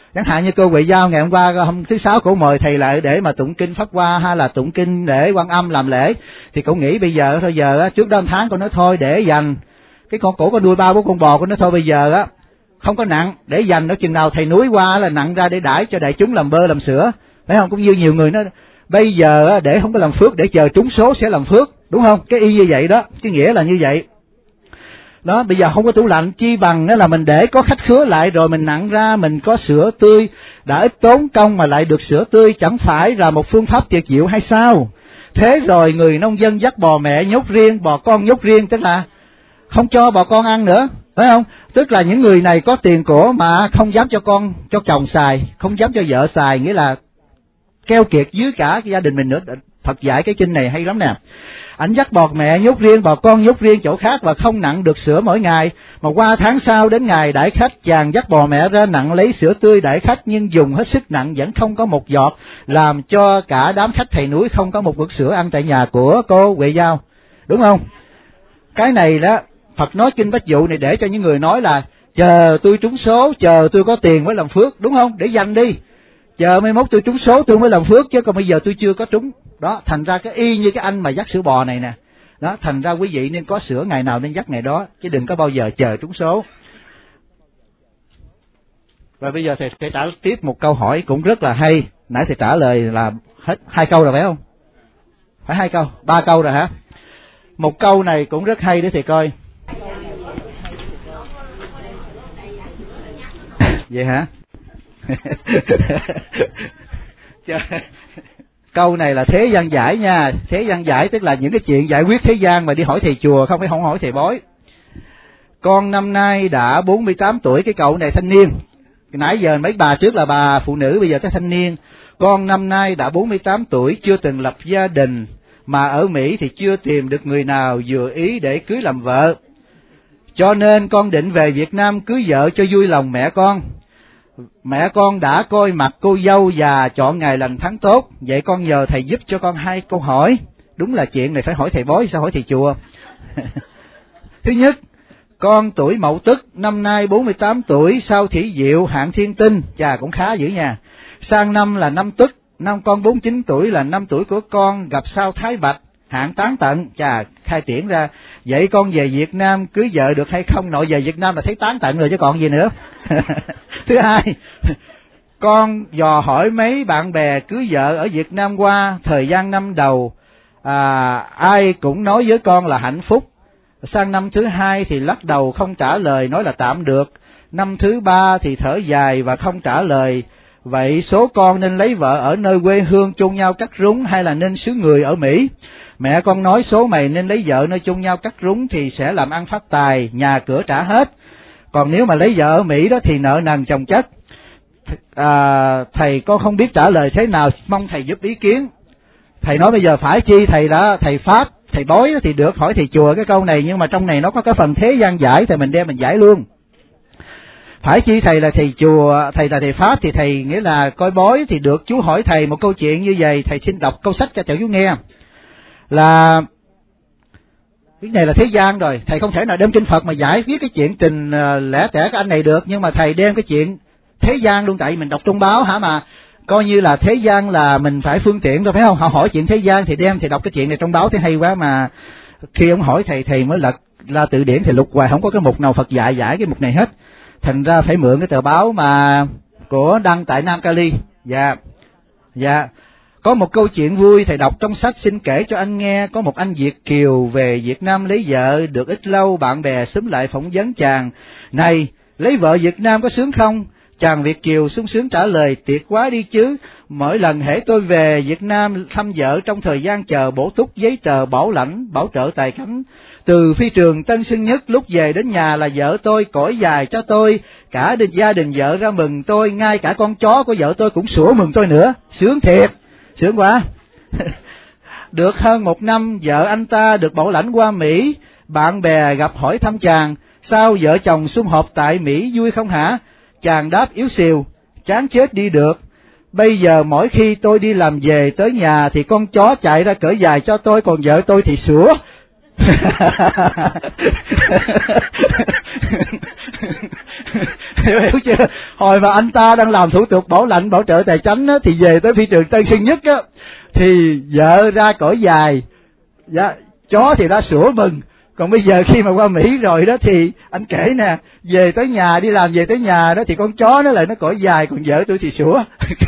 Chẳng hạn như cô Huệ Giao ngày hôm qua hôm thứ sáu cổ mời thầy lại để mà tụng kinh Pháp Hoa hay là tụng kinh để Quan Âm làm lễ, thì cổ nghĩ bây giờ thôi giờ trước đó một tháng cô nói thôi để dành cái con cổ có nuôi ba bốn con bò, cô nói thôi bây giờ á không có nặng, để dành nó chừng nào thầy núi qua là nặng ra để đãi cho đại chúng làm bơ làm sữa, phải không? Cũng như nhiều người nói bây giờ để không có làm phước, để chờ trúng số sẽ làm phước, đúng không? Cái y như vậy đó, cái nghĩa là như vậy. Đó, bây giờ không có tủ lạnh, chi bằng là mình để có khách khứa lại rồi mình nặng ra, mình có sữa tươi, đã ít tốn công mà lại được sữa tươi, chẳng phải là một phương pháp tuyệt diệu hay sao? Thế rồi người nông dân dắt bò mẹ nhốt riêng, bò con nhốt riêng, tức là không cho bò con ăn nữa, phải không? Tức là những người này có tiền của mà không dám cho con, cho chồng xài, không dám cho vợ xài, nghĩa là keo kiệt dưới cả gia đình mình nữa. Phật dạy cái kinh này hay lắm nè. Ảnh dắt bò mẹ nhốt riêng, bò con nhốt riêng chỗ khác và không nặng được sữa mỗi ngày. Mà qua tháng sau đến ngày đãi khách, chàng dắt bò mẹ ra nặng lấy sữa tươi đãi khách, nhưng dùng hết sức nặng vẫn không có một giọt, làm cho cả đám khách thầy núi không có một bữa sữa ăn tại nhà của cô Huệ Giao, đúng không? Cái này đó, Phật nói kinh Bách Dụ này để cho những người nói là chờ tôi trúng số, chờ tôi có tiền mới làm phước, đúng không? Để dành đi, chờ mai mốt tôi trúng số tôi mới làm phước, chứ còn bây giờ tôi chưa có trúng. Đó, thành ra cái y như cái anh mà dắt sữa bò này nè. Đó, thành ra quý vị nên có sữa ngày nào nên dắt ngày đó, chứ đừng có bao giờ chờ trúng số. Và bây giờ thầy sẽ trả tiếp một câu hỏi cũng rất là hay. Nãy thầy trả lời là hết hai câu rồi phải không? Phải hai câu, ba câu rồi hả? Một câu này cũng rất hay để thầy coi. Vậy hả? Câu này là thế gian giải nha. Thế gian giải tức là những cái chuyện giải quyết thế gian mà đi hỏi thầy chùa, không phải không hỏi thầy bói. Con năm nay đã bốn mươi tám tuổi, cái cậu này thanh niên. Nãy giờ mấy bà trước là bà phụ nữ, bây giờ tới thanh niên. Con năm nay đã bốn mươi tám tuổi, chưa từng lập gia đình, mà ở Mỹ thì chưa tìm được người nào vừa ý để cưới làm vợ. Cho nên con định về Việt Nam cưới vợ cho vui lòng mẹ con. Mẹ con đã coi mặt cô dâu và chọn ngày lành tháng tốt, vậy con nhờ thầy giúp cho con hai câu hỏi. Đúng là chuyện này phải hỏi thầy bói, sao hỏi thầy chùa? Thứ nhất, con tuổi Mậu Tuất, năm nay bốn mươi tám tuổi, sao Thủy Diệu, hạng Thiên Tinh, chà cũng khá dữ nha. Sang năm là năm Tuất, năm con bốn mươi chín tuổi là năm tuổi của con, gặp sao Thái Bạch, hạng Tán Tận, chà khai triển ra. Vậy con về Việt Nam cưới vợ được hay không? Nội về Việt Nam là thấy Tán Tận rồi chứ còn gì nữa. Thứ hai, con dò hỏi mấy bạn bè cưới vợ ở Việt Nam qua thời gian năm đầu, à, ai cũng nói với con là hạnh phúc. Sang năm thứ hai thì lắc đầu không trả lời, nói là tạm được. Năm thứ ba thì thở dài và không trả lời. Vậy số con nên lấy vợ ở nơi quê hương chung nhau cắt rúng hay là nên xứ người ở Mỹ? Mẹ con nói số mày nên lấy vợ nơi chung nhau cắt rúng thì sẽ làm ăn phát tài, nhà cửa trả hết. Còn nếu mà lấy vợ ở Mỹ đó thì nợ nần chồng chất. À, thầy con không biết trả lời thế nào, mong thầy giúp ý kiến. Thầy nói bây giờ phải chi thầy đã, thầy Pháp, thầy bói thì được, hỏi thầy chùa cái câu này, nhưng mà trong này nó có cái phần thế gian giải thì mình đem mình giải luôn. Phải chi thầy là thầy chùa, thầy là thầy Pháp thì thầy nghĩa là coi bói thì được. Chú hỏi thầy một câu chuyện như vậy, thầy xin đọc câu sách cho cháu chú nghe. Là cái này là thế gian rồi, thầy không thể nào đem kinh Phật mà giải quyết cái chuyện tình uh, lẻ tẻ cái anh này được, nhưng mà thầy đem cái chuyện thế gian luôn, tại vì mình đọc trong báo hả, mà coi như là thế gian là mình phải phương tiện thôi phải không? Họ hỏi chuyện thế gian thì đem, thì đọc cái chuyện này trong báo thấy hay quá, mà khi ông hỏi thầy, thầy mới lật ra từ điển thì lục hoài không có cái mục nào Phật dạy giải cái mục này hết, thành ra phải mượn cái tờ báo mà của đăng tại Nam Cali. Dạ, dạ. Có một câu chuyện vui thầy đọc trong sách xin kể cho anh nghe. Có một anh Việt kiều về Việt Nam lấy vợ, được ít lâu bạn bè xúm lại phỏng vấn chàng: này, lấy vợ Việt Nam có sướng không? Chàng Việt kiều sung sướng trả lời: tuyệt quá đi chứ, mỗi lần hễ tôi về Việt Nam thăm vợ, trong thời gian chờ bổ túc giấy tờ bảo lãnh bảo trợ tài khánh từ phi trường Tân Sơn Nhất, lúc về đến nhà là vợ tôi cõi dài cho tôi, cả đình gia đình vợ ra mừng tôi, ngay cả con chó của vợ tôi cũng sủa mừng tôi nữa. Sướng thiệt, sướng quá. Được hơn một năm, vợ anh ta được bảo lãnh qua Mỹ. Bạn bè gặp hỏi thăm chàng: sao vợ chồng sum họp tại Mỹ vui không hả? Chàng đáp yếu xìu: chán chết đi được. Bây giờ mỗi khi tôi đi làm về tới nhà thì con chó chạy ra cởi dài cho tôi, còn vợ tôi thì sủa. Hiểu, hiểu chưa? Hồi hồi mà anh ta đang làm thủ tục bảo lãnh bảo trợ tài chánh á, thì về tới phi trường Tân Sơn Nhất á, thì vợ ra cõi dài, dạ, chó thì đã sủa mừng. Còn bây giờ khi mà qua Mỹ rồi đó thì anh kể nè, về tới nhà, đi làm về tới nhà đó thì con chó nó lại nó cõi dài, còn vợ tôi thì sủa.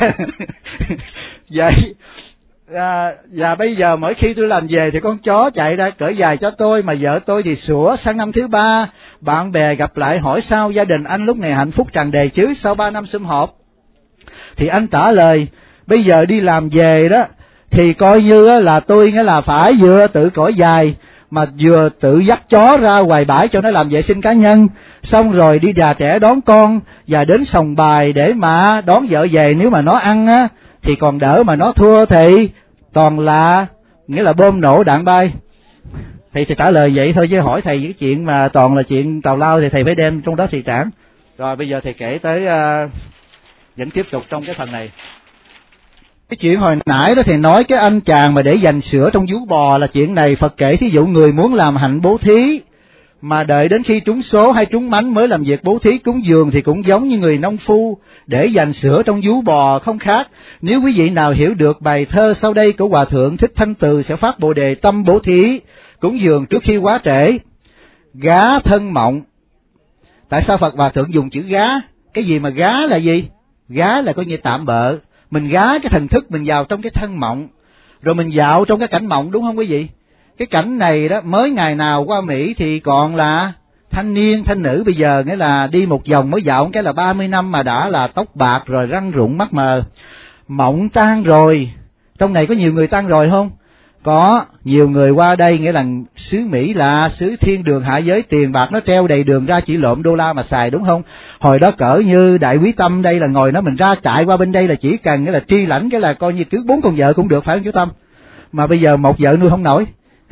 Vậy à, và bây giờ mỗi khi tôi làm về thì con chó chạy ra cởi dài cho tôi, mà vợ tôi thì sủa. Sang năm thứ ba, bạn bè gặp lại hỏi sao gia đình anh lúc này hạnh phúc tràn đầy chứ, sau ba năm sum họp. Thì anh trả lời, bây giờ đi làm về đó thì coi như là tôi nghĩa là phải vừa tự cởi dài mà vừa tự dắt chó ra ngoài bãi cho nó làm vệ sinh cá nhân, xong rồi đi đà trẻ đón con, và đến sòng bài để mà đón vợ về. Nếu mà nó ăn á thì còn đỡ, mà nó thua thì toàn là nghĩa là bom nổ đạn bay. Thầy thì trả lời vậy thôi, chứ hỏi thầy những chuyện mà toàn là chuyện tào lao thì thầy phải đem trong đó thị trảng. Rồi bây giờ thầy kể tới uh, vẫn tiếp tục trong cái phần này. Cái chuyện hồi nãy đó thì nói cái anh chàng mà để dành sữa trong vú bò là chuyện này Phật kể. Thí dụ người muốn làm hạnh bố thí mà đợi đến khi trúng số hay trúng mánh mới làm việc bố thí cúng dường thì cũng giống như người nông phu để dành sữa trong vú bò không khác. Nếu quý vị nào hiểu được bài thơ sau đây của Hòa Thượng Thích Thanh Từ sẽ phát bồ đề tâm bố thí cúng dường trước khi quá trễ. Gá thân mộng. Tại sao Phật Hòa Thượng dùng chữ gá? Cái gì mà gá là gì? Gá là coi như tạm bợ. Mình gá cái thần thức mình vào trong cái thân mộng, rồi mình dạo trong cái cảnh mộng, đúng không quý vị? Cái cảnh này đó mới ngày nào qua Mỹ thì còn là thanh niên thanh nữ, bây giờ nghĩa là đi một vòng mới dạo cái là ba mươi năm mà đã là tóc bạc rồi, răng rụng mắt mờ. Mộng tan rồi. Trong này có nhiều người tan rồi không? Có nhiều người qua đây, nghĩa là xứ Mỹ là xứ thiên đường hạ giới, tiền bạc nó treo đầy đường ra, chỉ lộn đô la mà xài, đúng không? Hồi đó cỡ như Đại Quý Tâm đây là ngồi nó mình ra chạy qua bên đây là chỉ cần nghĩa là tri lãnh cái là coi như cứ bốn con vợ cũng được, phải không chú Tâm? Mà bây giờ một vợ nuôi không nổi.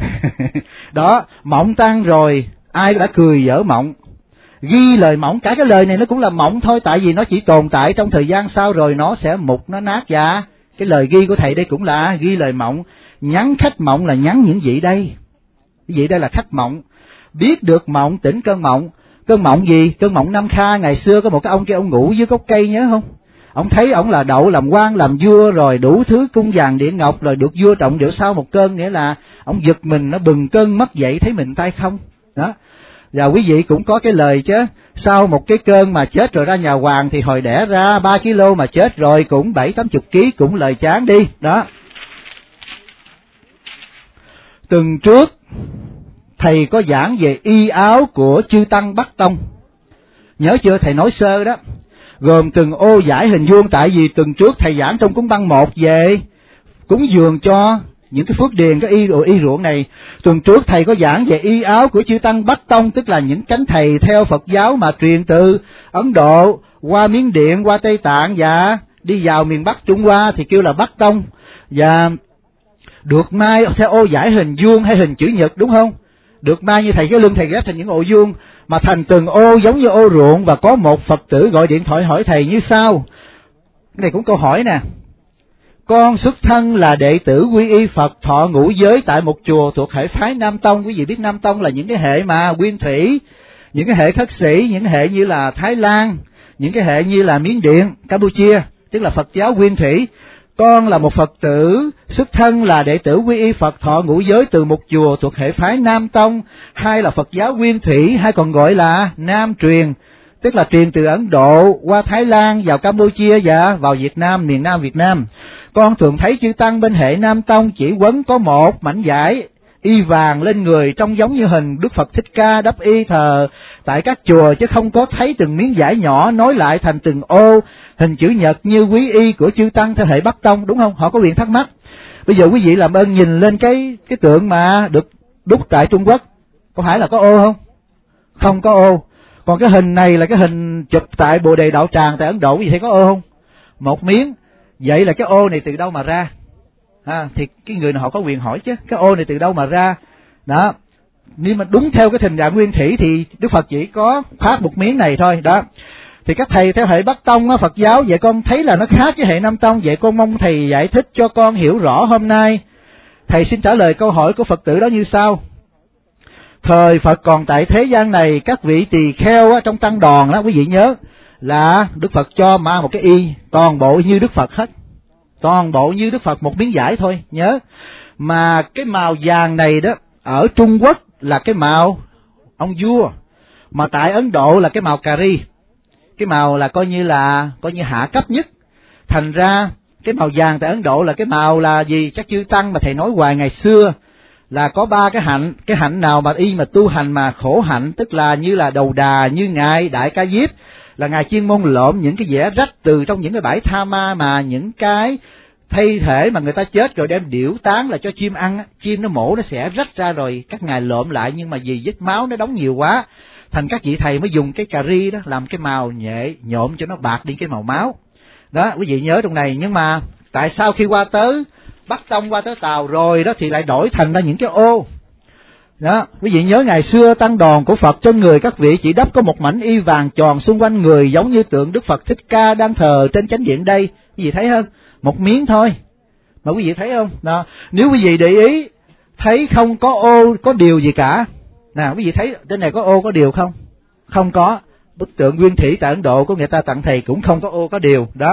Đó, mộng tan rồi, ai đã cười dở mộng. Ghi lời mộng, cả cái lời này nó cũng là mộng thôi, tại vì nó chỉ tồn tại trong thời gian sau rồi nó sẽ mục, nó nát ra. Cái lời ghi của thầy đây cũng là ghi lời mộng. Nhắn khách mộng là nhắn những gì đây? Cái gì đây là khách mộng. Biết được mộng tỉnh cơn mộng. Cơn mộng gì? Cơn mộng Nam Kha. Ngày xưa có một cái ông kia, ông ngủ dưới gốc cây nhớ không? Ông thấy ông là đậu làm quan làm vua rồi đủ thứ cung vàng điện ngọc, rồi được vua trọng điệu sau một cơn, nghĩa là ông giật mình, nó bừng cơn mất dậy thấy mình tay không. Đó. Và quý vị cũng có cái lời chứ, sau một cái cơn mà chết rồi ra nhà hoàng thì hồi đẻ ra ba ki lô mà chết rồi cũng bảy tám chục ký, cũng lời chán đi. Đó. Tuần trước thầy có giảng về y áo của chư tăng Bắc Tông, nhớ chưa? Thầy nói sơ đó, gồm từng ô giải hình vuông. Tại vì tuần trước thầy giảng trong cúng băng một về cúng dường cho những cái phước điền, cái y y ruộng này. Tuần trước thầy có giảng về y áo của chư tăng Bắc Tông, tức là những cánh thầy theo Phật giáo mà truyền từ Ấn Độ qua Miến Điện, qua Tây Tạng và đi vào miền Bắc Trung Hoa thì kêu là Bắc Tông, và được mai theo ô giải hình vuông hay hình chữ nhật, đúng không? Được mai như thầy cái lưng thầy ghép thành những ô vuông mà thành từng ô giống như ô ruộng. Và có một Phật tử gọi điện thoại hỏi thầy như sau. Cái này cũng câu hỏi nè. Con xuất thân là đệ tử quy y Phật, thọ ngũ giới tại một chùa thuộc hệ phái Nam Tông. Quý vị biết Nam Tông là những cái hệ mà Nguyên Thủy, những cái hệ khất sĩ, những hệ như là Thái Lan, những cái hệ như là Miến Điện, Campuchia, tức là Phật giáo Nguyên Thủy. Con là một Phật tử xuất thân là đệ tử quy y Phật, thọ ngũ giới từ một chùa thuộc hệ phái Nam Tông, hai là Phật giáo Nguyên Thủy, hay còn gọi là Nam truyền, tức là truyền từ Ấn Độ qua Thái Lan vào Campuchia và vào Việt Nam, miền Nam Việt Nam. Con thường thấy chư tăng bên hệ Nam Tông chỉ quấn có một mảnh vải y vàng lên người, trông giống như hình Đức Phật Thích Ca đắp y thờ tại các chùa, chứ không có thấy từng miếng vải nhỏ nối lại thành từng ô hình chữ nhật như quý y của chư tăng theo hệ Bắc Tông, đúng không? Họ có quyền thắc mắc. Bây giờ quý vị làm ơn nhìn lên cái cái tượng mà được đúc tại Trung Quốc, có phải là có ô không? Không có ô. Còn cái hình này là cái hình chụp tại Bồ Đề Đạo Tràng tại Ấn Độ, quý vị thấy có ô không? Một miếng. Vậy là cái ô này từ đâu mà ra? À, thì cái người nào họ có quyền hỏi chứ, cái ô này từ đâu mà ra? Đó. Nhưng mà đúng theo cái hình dạng Nguyên Thủy thì Đức Phật chỉ có phát một miếng này thôi. Đó. Thì các thầy theo hệ Bắc Tông á, Phật giáo, vậy con thấy là nó khác với hệ Nam Tông, vậy con mong thầy giải thích cho con hiểu rõ hôm nay. Thầy xin trả lời câu hỏi của Phật tử đó như sau. Thời Phật còn tại thế gian này, các vị tỳ kheo á, trong tăng đoàn đó, quý vị nhớ, là Đức Phật cho ma một cái y toàn bộ như Đức Phật hết, toàn bộ như Đức Phật một miếng vải thôi nhớ. Mà cái màu vàng này đó ở Trung Quốc là cái màu ông vua, mà tại Ấn Độ là cái màu cà ri, cái màu là coi như là coi như hạ cấp nhất. Thành ra cái màu vàng tại Ấn Độ là cái màu là gì? Chắc chư tăng mà thầy nói hoài ngày xưa là có ba cái hạnh. Cái hạnh nào mà y mà tu hành mà khổ hạnh, tức là như là Đầu Đà, như ngài Đại Ca Diếp, là ngài chuyên môn lộn những cái vẽ rách từ trong những cái bãi tha ma, mà những cái thi thể mà người ta chết rồi đem điểu tán là cho chim ăn, chim nó mổ nó sẽ rách ra rồi các ngài lộn lại, nhưng mà vì vết máu nó đóng nhiều quá, thành các vị thầy mới dùng cái cà ri đó làm cái màu nhẹ nhộm cho nó bạc đi cái màu máu. Đó, quý vị nhớ trong này. Nhưng mà tại sao khi qua tới Bắc Tông, qua tới Tàu rồi đó thì lại đổi thành ra những cái ô? Đó, quý vị nhớ ngày xưa tăng đoàn của Phật trên người các vị chỉ đắp có một mảnh y vàng tròn xung quanh người, giống như tượng Đức Phật Thích Ca đang thờ trên chánh điện đây. Quý vị thấy không? Một miếng thôi. Mà quý vị thấy không? Đó, nếu quý vị để ý thấy không có ô có điều gì cả. Nào, quý vị thấy trên này có ô có điều không? Không có. Bức tượng Nguyên Thủy tại Ấn Độ của người ta tặng thầy cũng không có ô có điều. Đó.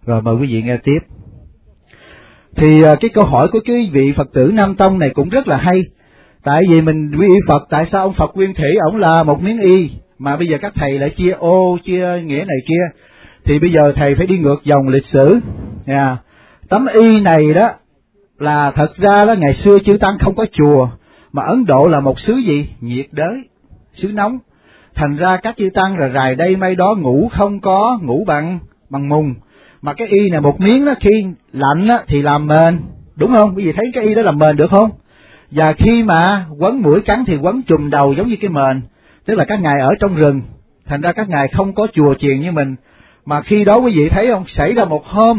Rồi mời quý vị nghe tiếp. Thì cái câu hỏi của cái vị Phật tử Nam Tông này cũng rất là hay. Tại vì mình quy y Phật, tại sao ông Phật Nguyên Thủy ổng là một miếng y, mà bây giờ các thầy lại chia ô, chia nghĩa này kia. Thì bây giờ thầy phải đi ngược dòng lịch sử. Yeah. Tấm y này đó là thật ra đó, ngày xưa chư Tăng không có chùa, mà Ấn Độ là một xứ gì? Nhiệt đới, xứ nóng. Thành ra các chư Tăng rồi rài đây may đó, ngủ không có, ngủ bằng bằng mùng. Mà cái y này một miếng đó, khi lạnh đó, thì làm mền, đúng không? Quý vị thấy cái y đó làm mền được không? Và khi mà quấn mũi cắn thì quấn trùm đầu giống như cái mền. Tức là các ngài ở trong rừng, thành ra các ngài không có chùa chiền như mình. Mà khi đó quý vị thấy không, xảy ra một hôm,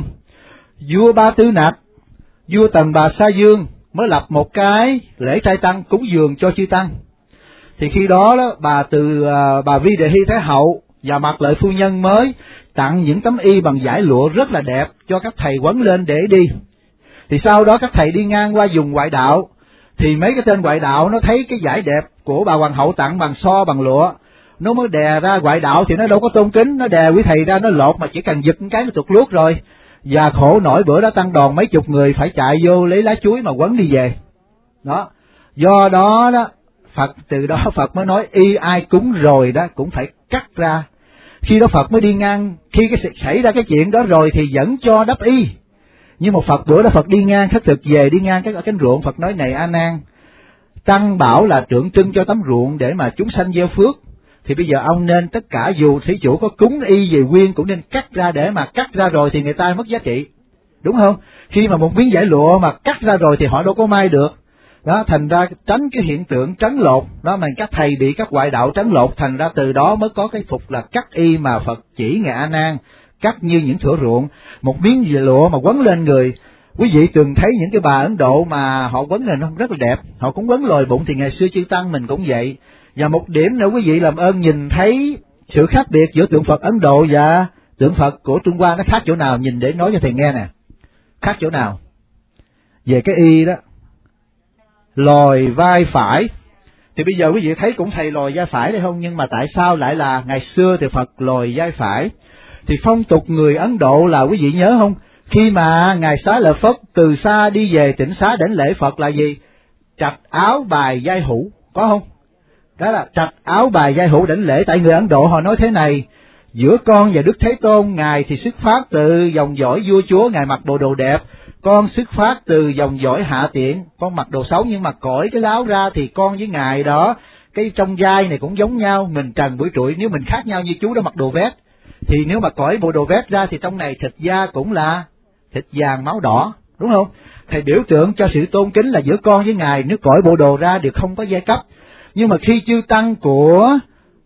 vua Ba Tư Nặc, vua Tần Bà Sa Dương mới lập một cái lễ trai tăng cúng dường cho chư Tăng. Thì khi đó đó bà từ bà Vi Đề Hy Thái Hậu và Mạc Lợi Phu Nhân mới tặng những tấm y bằng vải lụa rất là đẹp cho các thầy quấn lên để đi. Thì sau đó các thầy đi ngang qua vùng ngoại đạo, thì mấy cái tên ngoại đạo nó thấy cái vải đẹp của bà Hoàng hậu tặng bằng so bằng lụa, nó mới đè ra. Ngoại đạo thì nó đâu có tôn kính, nó đè quý thầy ra nó lột, mà chỉ cần giật một cái nó tụt luốt rồi. Và khổ nổi bữa đó tăng đoàn mấy chục người phải chạy vô lấy lá chuối mà quấn đi về. Đó, do đó đó Phật từ đó Phật mới nói y ai cúng rồi đó cũng phải cắt ra. Khi đó Phật mới đi ngang, khi cái xảy ra cái chuyện đó rồi thì vẫn cho đắp y. Nhưng một Phật bữa đó Phật đi ngang khất thực về, đi ngang cái ở cánh ruộng, Phật nói này A Nan, Tăng bảo là tượng trưng cho tấm ruộng để mà chúng sanh gieo phước, thì bây giờ ông nên tất cả dù thí chủ có cúng y về quyên cũng nên cắt ra, để mà cắt ra rồi thì người ta mất giá trị, đúng không? Khi mà một miếng vải lụa mà cắt ra rồi thì họ đâu có may được. Đó, thành ra tránh cái hiện tượng trấn lột, đó mà các thầy bị các ngoại đạo trấn lột, thành ra từ đó mới có cái phục là cắt y mà Phật chỉ ngài A Nan, cắt như những thửa ruộng, một miếng vải lụa mà quấn lên người. Quý vị từng thấy những cái bà Ấn Độ mà họ quấn lên nó rất là đẹp, họ cũng quấn lồi bụng, thì ngày xưa chư Tăng mình cũng vậy. Và một điểm nữa quý vị làm ơn nhìn thấy sự khác biệt giữa tượng Phật Ấn Độ và tượng Phật của Trung Hoa nó khác chỗ nào, nhìn để nói cho thầy nghe nè. Khác chỗ nào? Về cái y đó, lồi vai phải. Thì bây giờ quý vị thấy cũng thầy lồi vai phải đây không? Nhưng mà tại sao lại là ngày xưa thì Phật lồi vai phải? Thì phong tục người Ấn Độ là quý vị nhớ không? Khi mà ngài Xá Lợi Phất từ xa đi về Tịnh Xá đến lễ Phật là gì? Trạch áo bài vai hữu, có không? Đó là trạch áo bài vai hữu đảnh lễ. Tại người Ấn Độ họ nói thế này, giữa con và Đức Thế Tôn, ngài thì xuất phát từ dòng dõi vua chúa, ngài mặc bộ đồ đẹp. Con xuất phát từ dòng dõi hạ tiện, con mặc đồ xấu, nhưng mà cởi cái láo ra thì con với ngài đó, cái trong vai này cũng giống nhau, mình trần buổi trụi. Nếu mình khác nhau như chú đó mặc đồ vét, thì nếu mà cởi bộ đồ vét ra thì trong này thịt da cũng là thịt vàng máu đỏ, đúng không? Thầy biểu tượng cho sự tôn kính là giữa con với ngài, nếu cởi bộ đồ ra đều không có giai cấp. Nhưng mà khi chư Tăng của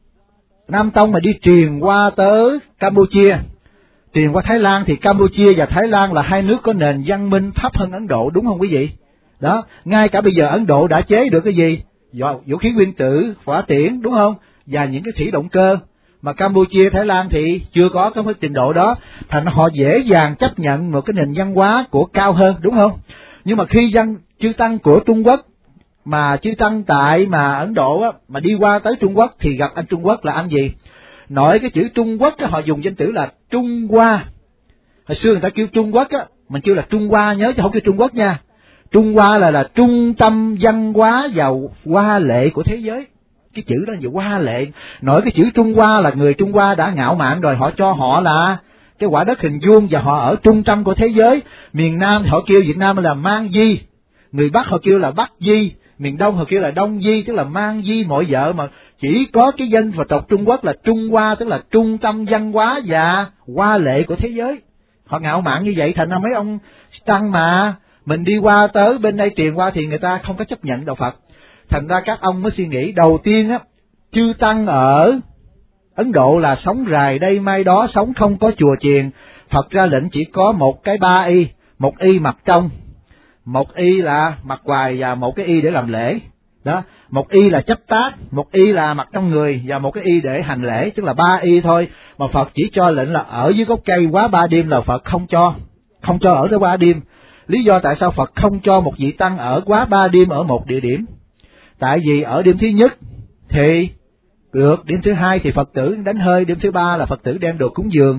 Nam Tông mà đi truyền qua tới Campuchia, truyền qua Thái Lan, thì Campuchia và Thái Lan là hai nước có nền văn minh thấp hơn Ấn Độ, đúng không quý vị? Đó, ngay cả bây giờ Ấn Độ đã chế được cái gì? Vũ khí nguyên tử, hỏa tiễn, đúng không? Và những cái thủy động cơ. Mà Campuchia, Thái Lan thì chưa có cái trình độ đó, thành họ dễ dàng chấp nhận một cái nền văn hóa của cao hơn, đúng không? Nhưng mà khi dân chư Tăng của Trung Quốc, mà chư Tăng tại mà Ấn Độ á, mà đi qua tới Trung Quốc thì gặp anh Trung Quốc là anh gì? Nói cái chữ Trung Quốc á, họ dùng danh từ là Trung Hoa. Hồi xưa người ta kêu Trung Quốc á, mình kêu là Trung Hoa, nhớ chứ không kêu Trung Quốc nha. Trung Hoa là là trung tâm văn hóa và hoa lệ của thế giới. Cái chữ đó là hoa lệ. Nói cái chữ Trung Hoa là người Trung Hoa đã ngạo mạn rồi, họ cho họ là cái quả đất hình vuông và họ ở trung tâm của thế giới. Miền Nam thì họ kêu Việt Nam là Mang Di, người Bắc họ kêu là Bắc Di, miền Đông họ kêu là Đông Di, tức là Mang Di mọi vợ. Mà chỉ có cái dân và tộc Trung Quốc là Trung Hoa, tức là trung tâm văn hóa và hoa lệ của thế giới. Họ ngạo mạn như vậy, thành ra mấy ông Tăng mà mình đi qua tới bên đây truyền qua thì người ta không có chấp nhận đạo Phật. Thành ra các ông mới suy nghĩ đầu tiên á, chư Tăng ở Ấn Độ là sống rài đây mai đó, sống không có chùa chiền. Phật ra lệnh chỉ có một cái ba y, một y mặc trong, một y là mặc ngoài và một cái y để làm lễ. Đó, một y là chấp tác, một y là mặc trong người và một cái y để hành lễ, tức là ba y thôi. Mà Phật chỉ cho lệnh là ở dưới gốc cây quá ba đêm là Phật không cho, không cho ở đó ba đêm. Lý do tại sao Phật không cho một vị Tăng ở quá ba đêm ở một địa điểm? Tại vì ở đêm thứ nhất thì được, đêm thứ hai thì Phật tử đánh hơi, đêm thứ ba là Phật tử đem đồ cúng dường.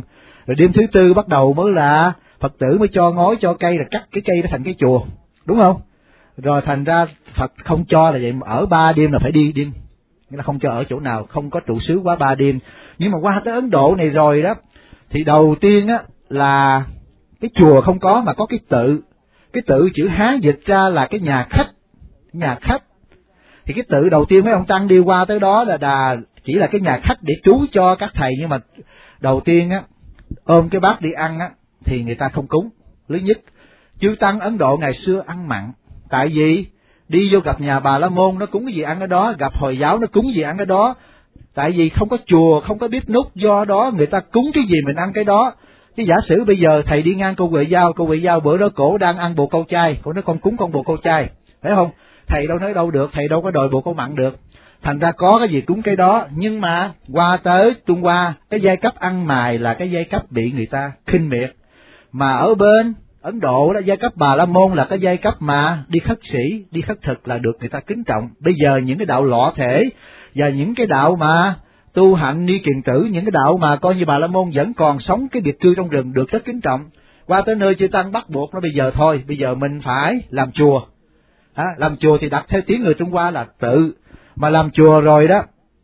Rồi đêm thứ tư bắt đầu mới là Phật tử mới cho ngói cho cây, là cắt cái cây nó thành cái chùa, đúng không? Rồi thành ra Phật không cho là vậy, ở ba đêm là phải đi đêm, nghĩa là không cho ở chỗ nào, không có trụ xứ quá ba đêm. Nhưng mà qua tới Ấn Độ này rồi đó, thì đầu tiên á là cái chùa không có mà có cái tự. Cái tự chữ Hán dịch ra là cái nhà khách, nhà khách. Thì cái tự đầu tiên mấy ông tăng đi qua tới đó là đà chỉ là cái nhà khách để trú cho các thầy, nhưng mà đầu tiên á ôm cái bát đi ăn á thì người ta không cúng. Thứ nhất, chư tăng Ấn Độ ngày xưa ăn mặn, tại vì đi vô gặp nhà Bà La Môn nó cúng cái gì ăn ở đó, gặp Hồi giáo nó cúng gì ăn ở đó. Tại vì không có chùa, không có bếp núc, do đó người ta cúng cái gì mình ăn cái đó. Chứ giả sử bây giờ thầy đi ngang cô Huệ Giao, cô Huệ Giao bữa đó cổ đang ăn bồ câu chay, cổ nói con cúng con bồ câu chay, phải không? Thầy đâu nói đâu được, thầy đâu có đòi bồ câu mặn được. Thành ra có cái gì cúng cái đó, nhưng mà qua tới Trung Hoa, cái giai cấp ăn mài là cái giai cấp bị người ta khinh miệt. Mà ở bên Ấn Độ đó, giai cấp Bà La Môn là cái giai cấp mà đi khất sĩ, đi khất thực là được người ta kính trọng. Bây giờ những cái đạo lọ thể và những cái đạo mà tu hạnh ni kiền tử, những cái đạo mà coi như Bà La Môn vẫn còn sống cái biệt cư trong rừng được rất kính trọng. Qua tới nơi chư tăng bắt buộc nó bây giờ thôi, bây giờ mình phải làm chùa. À, làm chùa thì đặt theo tiếng người Trung Hoa là tự, mà làm chùa rồi đó,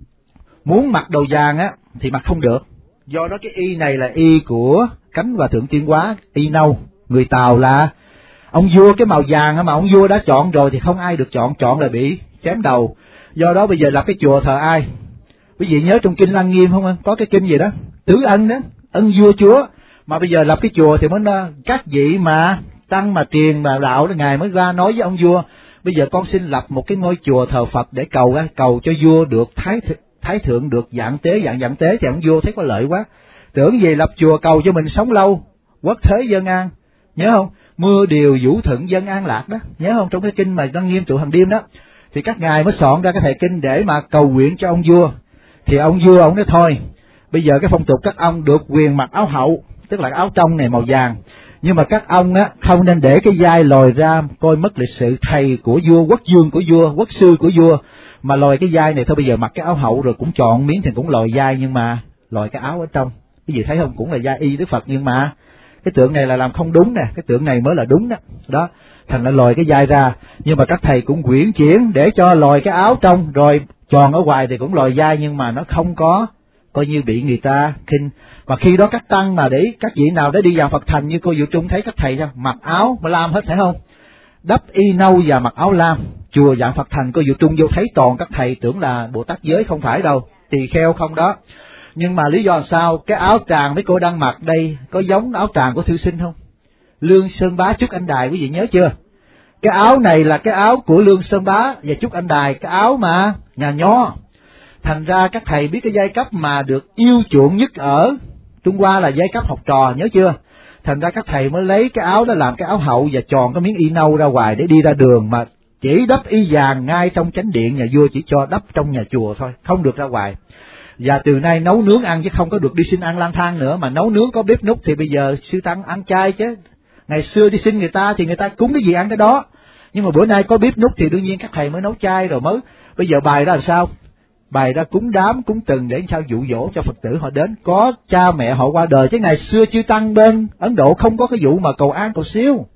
muốn mặc đồ vàng á thì mặc không được. Do đó cái y này là y của Cánh Hòa Thượng Tiên Hóa, y nâu. Người Tàu là ông vua, cái màu vàng mà ông vua đã chọn rồi thì không ai được chọn, chọn là bị chém đầu. Do đó bây giờ lập cái chùa thờ ai? Quý vị nhớ trong kinh Lăng Nghiêm không? Có cái kinh gì đó, tứ ân đó, ân vua chúa. Mà bây giờ lập cái chùa thì mới các vị mà tăng mà truyền mà đạo đó, ngài mới ra nói với ông vua, bây giờ con xin lập một cái ngôi chùa thờ Phật để cầu á, cầu cho vua được thái thái thượng, được dạng tế, dạng dạng tế. Thì ông vua thấy có lợi quá, tưởng gì lập chùa cầu cho mình sống lâu, quốc thế dân an, nhớ không? Mưa điều vũ thuận dân an lạc đó, nhớ không? Trong cái kinh mà Lăng Nghiêm trụ hàng đêm đó, thì các ngài mới soạn ra cái thầy kinh để mà cầu nguyện cho ông vua. Thì ông vua ông nói thôi, bây giờ cái phong tục các ông được quyền mặc áo hậu, tức là áo trong này màu vàng, nhưng mà các ông á không nên để cái vai lòi ra coi mất lịch sự thầy của vua, quốc dương của vua, quốc sư của vua, mà lòi cái vai này thôi. Bây giờ mặc cái áo hậu rồi cũng chọn miếng thì cũng lòi vai, nhưng mà lòi cái áo ở trong. Cái gì thấy không, cũng là vai y Đức Phật, nhưng mà cái tượng này là làm không đúng nè, cái tượng này mới là đúng đó. Đó, thành là lòi cái vai ra, nhưng mà các thầy cũng quyển chuyển để cho lòi cái áo trong, rồi tròn ở ngoài thì cũng lòi vai, nhưng mà nó không có coi như bị người ta khinh. Và khi đó các tăng mà để các vị nào để đi vào Phật thành, như cô Diệu Trung thấy các thầy ra mặc áo mà lam hết, phải không? Đắp y nâu và mặc áo lam. Chùa Vạn Phật Thành cô Diệu Trung vô thấy toàn các thầy tưởng là Bồ Tát giới, không phải đâu, tỳ kheo không đó. Nhưng mà lý do sao? Cái áo tràng mấy cô đang mặc đây có giống áo tràng của thư sinh không? Lương Sơn Bá, Trúc Anh Đài, quý vị nhớ chưa? Cái áo này là cái áo của Lương Sơn Bá và Trúc Anh Đài, cái áo mà nhà Nho. Thành ra các thầy biết cái giai cấp mà được yêu chuộng nhất ở Trung Hoa là giai cấp học trò, nhớ chưa? Thành ra các thầy mới lấy cái áo đó làm cái áo hậu và tròn cái miếng y nâu ra ngoài để đi ra đường, mà chỉ đắp y vàng ngay trong chánh điện nhà vua, chỉ cho đắp trong nhà chùa thôi, không được ra ngoài. Và từ nay nấu nướng ăn chứ không có được đi xin ăn lang thang nữa, mà nấu nướng có bếp núc thì bây giờ sư tăng ăn chay chứ. Ngày xưa đi xin người ta thì người ta cúng cái gì ăn cái đó, nhưng mà bữa nay có bếp núc thì đương nhiên các thầy mới nấu chay rồi mới. Bây giờ bài ra làm sao? Bài ra cúng đám cúng từng để sao dụ dỗ cho Phật tử họ đến, có cha mẹ họ qua đời. Chứ ngày xưa chư tăng bên Ấn Độ không có cái vụ mà cầu an cầu siêu.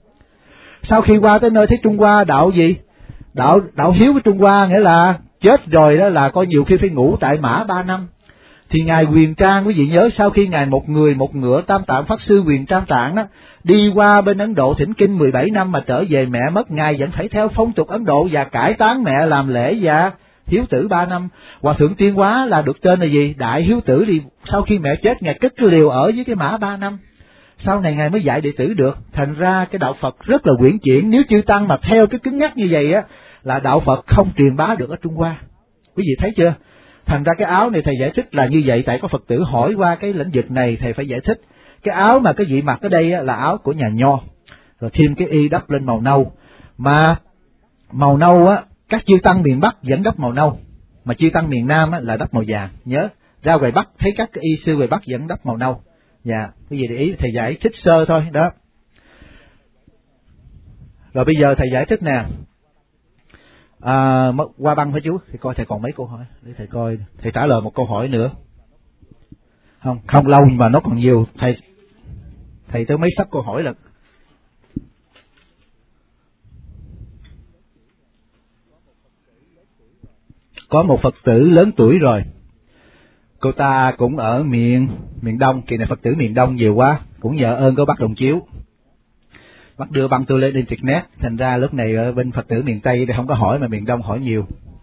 Sau khi qua tới nơi thấy Trung Hoa đạo gì? Đạo đạo hiếu của Trung Hoa, nghĩa là chết rồi đó là coi nhiều khi phải ngủ tại mã ba năm. Thì ngài Huyền Trang, quý vị nhớ sau khi ngài một người một ngựa Tam Tạng Pháp Sư Huyền Trang Tạng đó đi qua bên Ấn Độ thỉnh kinh mười bảy năm mà trở về mẹ mất, ngài vẫn phải theo phong tục Ấn Độ và cải táng mẹ làm lễ và hiếu tử ba năm. Hòa Thượng Tiên Hóa là được tên là gì? Đại hiếu tử. Thì sau khi mẹ chết ngài cất cái liều ở với cái mã ba năm, sau này ngài mới dạy đệ tử được. Thành ra cái đạo Phật rất là quyển chuyển, nếu chư tăng mà theo cái cứng nhắc như vậy á là đạo Phật không truyền bá được ở Trung Hoa. Quý vị thấy chưa? Thành ra cái áo này thầy giải thích là như vậy, tại có Phật tử hỏi qua cái lĩnh vực này thầy phải giải thích. Cái áo mà cái vị mặc ở đây á, là áo của nhà Nho, rồi thêm cái y đắp lên màu nâu. Mà màu nâu á, các chư tăng miền Bắc vẫn đắp màu nâu, mà chư tăng miền Nam á, là đắp màu vàng. Nhớ ra ngoài Bắc thấy các cái y sư ngoài Bắc vẫn đắp màu nâu. Dạ, cái gì để ý thầy giải thích sơ thôi đó. Rồi bây giờ thầy giải thích nè. À, qua băng phải chú, thì coi thầy còn mấy câu hỏi để thầy coi, thầy trả lời một câu hỏi nữa. Không, không lâu nhưng mà nó còn nhiều. Thầy Thầy tới mấy sắp câu hỏi là có một Phật tử lớn tuổi rồi, cô ta cũng ở miền miền Đông, kỳ này Phật tử miền Đông nhiều quá, cũng nhờ ơn có bác Đồng Chiếu, bác đưa băng tôi lên internet, thành ra lúc này ở bên Phật tử miền Tây thì không có hỏi mà miền Đông hỏi nhiều.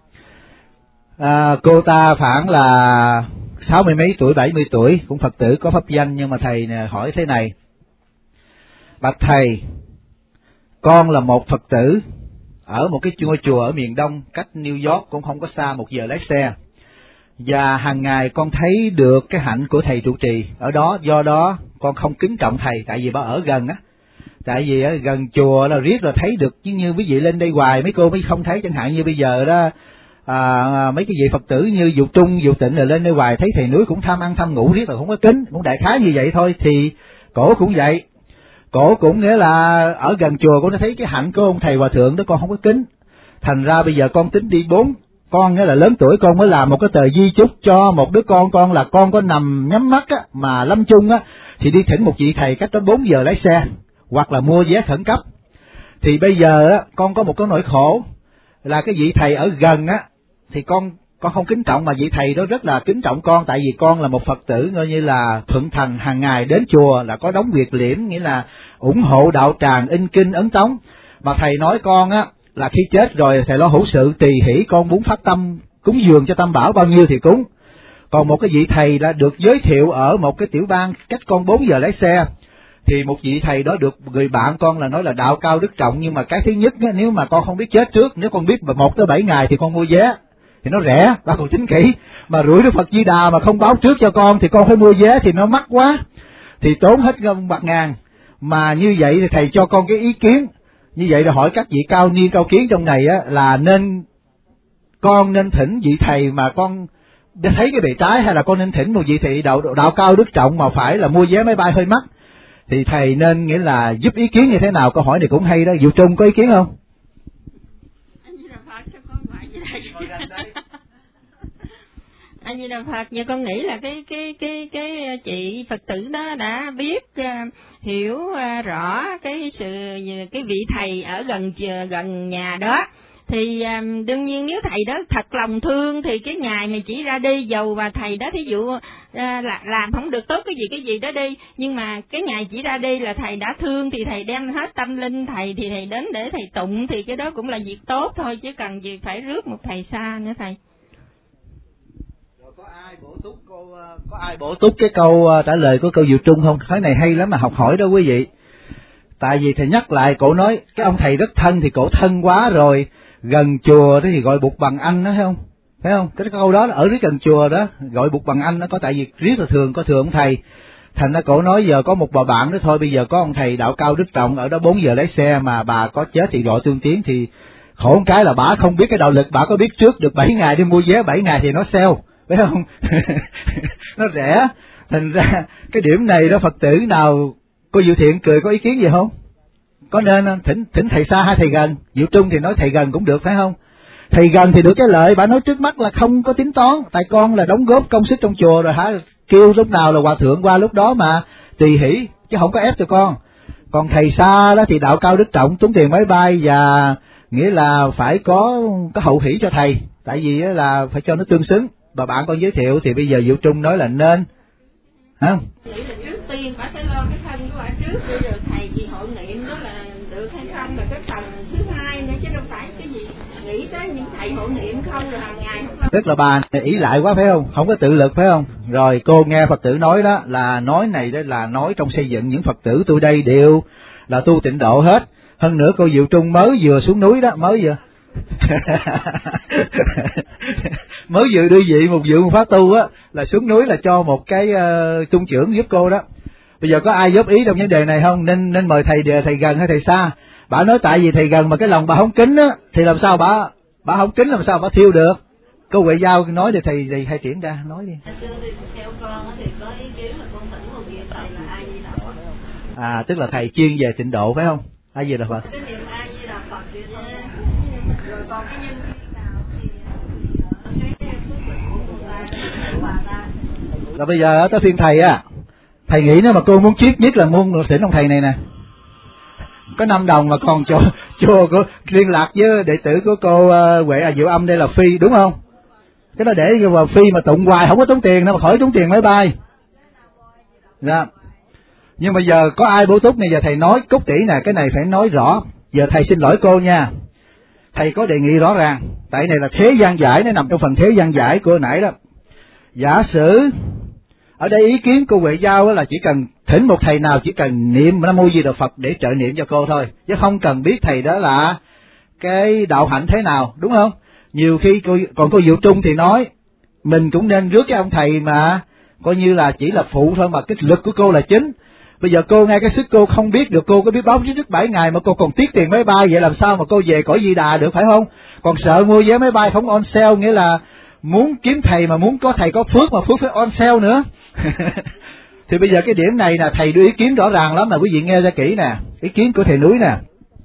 À, cô ta khoảng là sáu mươi mấy tuổi, bảy mươi tuổi, cũng Phật tử có pháp danh, nhưng mà thầy hỏi thế này: bạch thầy, con là một Phật tử ở một cái ngôi chùa ở miền Đông, cách New York cũng không có xa, một giờ lái xe, và hàng ngày con thấy được cái hạnh của thầy trụ trì ở đó, do đó con không kính trọng thầy, tại vì bà ở gần á, tại vì ở gần chùa là riết là thấy được, chứ như quý vị lên đây hoài mấy cô mới không thấy, chẳng hạn như bây giờ đó à, mấy cái vị Phật tử như Dục Trung, Dục Tịnh là lên đây hoài thấy thầy núi cũng tham ăn tham ngủ, riết là không có kính, cũng đại khái như vậy thôi. Thì cổ cũng vậy, cổ cũng nghĩa là ở gần chùa cô nó thấy cái hạnh của ông thầy hòa thượng đó con không có kính, thành ra bây giờ con tính đi bốn, con nghĩa là lớn tuổi con mới làm một cái tờ di chúc cho một đứa con con là con có nằm nhắm mắt á mà lâm chung á thì đi thỉnh một vị thầy cách đó bốn giờ lái xe, hoặc là mua vé khẩn cấp. Thì bây giờ á con có một cái nỗi khổ là cái vị thầy ở gần á thì con con không kính trọng, mà vị thầy đó rất là kính trọng con, tại vì con là một Phật tử coi như là thuận thành, hàng ngày đến chùa là có đóng quyệt liễm, nghĩa là ủng hộ đạo tràng, in kinh ấn tống. Mà thầy nói con á là khi chết rồi thầy lo hữu sự tỳ hỷ, con muốn phát tâm cúng dường cho Tam Bảo bao nhiêu thì cúng. Còn một cái vị thầy đã được giới thiệu ở một cái tiểu bang cách con bốn giờ lái xe, thì một vị thầy đó được người bạn con là nói là đạo cao đức trọng, nhưng mà cái thứ nhất á, nếu mà con không biết chết trước, nếu con biết một tới bảy ngày thì con mua vé thì nó rẻ, ba còn chính kỹ, mà rủi Đức Phật Di Đà mà không báo trước cho con thì con phải mua vé thì nó mắc quá, thì tốn hết bạc ngàn. Mà như vậy thì thầy cho con cái ý kiến như vậy, rồi hỏi các vị cao niên cao kiến trong này á là nên con nên thỉnh vị thầy mà con thấy cái bề trái, hay là con nên thỉnh một vị thầy đạo đạo cao đức trọng mà phải là mua vé máy bay hơi mắc, thì thầy nên nghĩa là giúp ý kiến như thế nào? Câu hỏi này cũng hay đó. Diệu Trung có ý kiến không? Anh Di Đà Phật, giờ con nghĩ là cái cái cái cái chị Phật tử đó đã biết uh, hiểu uh, rõ cái sự cái vị thầy ở gần gần nhà đó, thì um, đương nhiên nếu thầy đó thật lòng thương thì cái ngày mà chỉ ra đi, dầu và thầy đó thí dụ uh, là, làm không được tốt cái gì cái gì đó đi, nhưng mà cái ngày chỉ ra đi là thầy đã thương thì thầy đem hết tâm linh thầy thì thầy đến để thầy tụng, thì cái đó cũng là việc tốt thôi, chứ cần gì phải rước một thầy xa nữa thầy. Có ai bổ túc cô có ai bổ túc cái câu trả lời của câu Diệu Trung không? Cái này hay lắm mà học hỏi đó quý vị. Tại vì thầy nhắc lại, cổ nói cái ông thầy rất thân thì cổ thân quá rồi, gần chùa đó thì gọi bụt bằng anh đó, thấy không? Thấy không? Cái câu đó ở dưới gần chùa đó gọi bụt bằng anh nó có, tại vì riết là thường có thường ông thầy. Thành ra cổ nói giờ có một bà bạn đó thôi, bây giờ có ông thầy đạo cao đức trọng ở đó bốn giờ lái xe mà bà có chết thì gọi tương tiến, thì khổ một cái là bà không biết cái đạo lực, bà có biết trước được bảy ngày đi mua vé bảy ngày thì nó sale, phải không? Nó rẻ. Thành ra cái điểm này đó Phật tử nào cô Diệu Thiện cười có ý kiến gì không? Có nên thỉnh thỉnh thầy xa hay thầy gần? Diệu Trung thì nói thầy gần cũng được, phải không? Thầy gần thì được cái lợi, bà nói trước mắt là không có tính toán, tại con là đóng góp công sức trong chùa rồi hả, kêu lúc nào là hòa thượng qua lúc đó mà tùy hỷ, chứ không có ép cho con. Còn thầy xa đó thì đạo cao đức trọng, tốn tiền máy bay và nghĩa là phải có có hậu hỷ cho thầy, tại vì là phải cho nó tương xứng. Bà bạn con giới thiệu thì bây giờ Diệu Trung nói là nên, hả? Nghĩ là trước tiên bà phải lo cái thân của bà trước, bây giờ thầy gì hội niệm đó là được hay không là cái phần thứ hai nữa, chứ đâu phải cái gì nghĩ tới những thầy hội niệm không rồi hàng ngày không. Tức là bà ý lại quá phải không? Không có tự lực phải không? Rồi cô nghe Phật tử nói đó là nói này đó là nói trong xây dựng những Phật tử tôi đây đều là tu tịnh độ hết. Hơn nữa cô Diệu Trung mới vừa xuống núi đó, mới vừa mới vừa đưa vị một dự một pháp tu á, là xuống núi là cho một cái uh, trung trưởng giúp cô đó. Bây giờ có ai góp ý trong vấn đề này không? Nên nên mời thầy thầy gần hay thầy xa? Bà nói tại vì thầy gần mà cái lòng bà không kính á, thì làm sao bà bà không kính làm sao bà thiêu được? Cô Huệ Giao nói để thầy thầy hay triển ra nói đi. À tức là thầy chuyên về tịnh độ phải không? Ai gì là Phật? Rồi bây giờ tới phiên thầy á, Thầy nghĩ nếu mà cô muốn cheap nhất là muốn thỉnh ông thầy này nè. Có năm đồng mà còn cho cho cô liên lạc với đệ tử của cô uh, Huệ à, Diệu Âm đây là phi, đúng không? Cái đó để vào phi mà tụng hoài không có tốn tiền đâu, mà khỏi tốn tiền máy bay. Dạ. Nhưng mà giờ có ai bổ túc này, giờ thầy nói cốt tỉ nè, cái này phải nói rõ. Giờ thầy xin lỗi cô nha. Thầy có đề nghị rõ ràng, tại này là thế gian giải, nó nằm trong phần thế gian giải của nãy đó. Giả sử ở đây ý kiến cô Huệ Giao là chỉ cần thỉnh một thầy nào chỉ cần niệm Nam Mô Di Đà Phật để trợ niệm cho cô thôi, chứ không cần biết thầy đó là cái đạo hạnh thế nào, đúng không? Nhiều khi cô, còn cô Diệu Trung thì nói mình cũng nên rước cái ông thầy mà coi như là chỉ là phụ thôi, mà cái lực của cô là chính. Bây giờ cô nghe cái sức cô không biết được, cô có biết báo trước bảy ngày mà cô còn tiếc tiền máy bay, vậy làm sao mà cô về cõi Di Đà được, phải không? Còn sợ mua vé máy bay không on sale, nghĩa là muốn kiếm thầy mà muốn có thầy có phước mà phước phải on sale nữa. Thì bây giờ cái điểm này là thầy đưa ý kiến rõ ràng lắm, mà quý vị nghe ra kỹ nè, ý kiến của thầy Núi nè,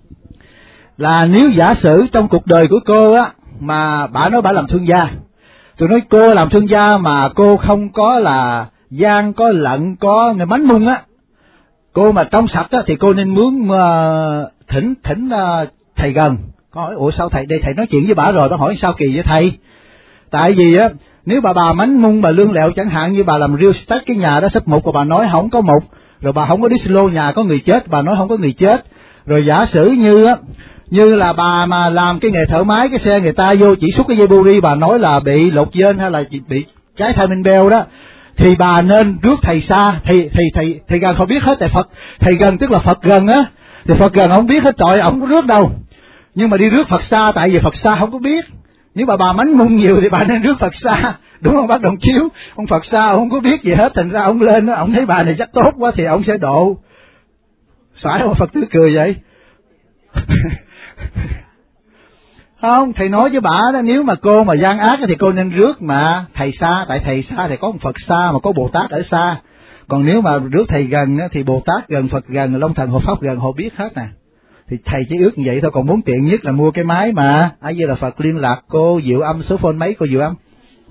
là nếu giả sử trong cuộc đời của cô á mà bà nói bà làm thương gia, tôi nói cô làm thương gia mà cô không có là gian, có lận, có mánh mung á, cô mà trong sạch á thì cô nên muốn uh, thỉnh thỉnh uh, thầy gần. Có hỏi ủa sao thầy đây, thầy nói chuyện với bà rồi, bà hỏi sao kỳ với thầy? Tại vì á nếu bà bà mánh mung, bà lương lẹo, chẳng hạn như bà làm real estate, cái nhà đó sắp mục và bà nói không có mục, rồi bà không có dislo nhà có người chết, bà nói không có người chết. Rồi giả sử như á như là bà mà làm cái nghề thợ máy, cái xe người ta vô chỉ xúc cái dây buri, bà nói là bị lột dên hay là bị trái timing bell đó, thì bà nên rước thầy xa. Thì thầy thầy thầy gần không biết hết, tại Phật thầy gần tức là Phật gần á, thì Phật gần không biết hết trời, ổng có rước đâu. Nhưng mà đi rước Phật xa, tại vì Phật xa không có biết. Nếu bà bà mánh mung nhiều thì bà nên rước Phật xa, đúng không bác Đồng Chiếu? Ông Phật xa ông không có biết gì hết, thành ra ông lên đó, ông thấy bà này chắc tốt quá thì ông sẽ độ. Phải không Phật tử cười vậy? Không, thầy nói với bà đó, nếu mà cô mà gian ác thì cô nên rước mà thầy xa, tại thầy xa thì có một Phật xa mà có Bồ Tát ở xa. Còn nếu mà rước thầy gần thì Bồ Tát gần, Phật gần, Long Thần Hộ Pháp gần, họ biết hết nè. Thì thầy chỉ ước như vậy thôi, còn muốn tiện nhất là mua cái máy mà ai giờ là Phật liên lạc cô Diệu Âm, số phone mấy cô Diệu Âm?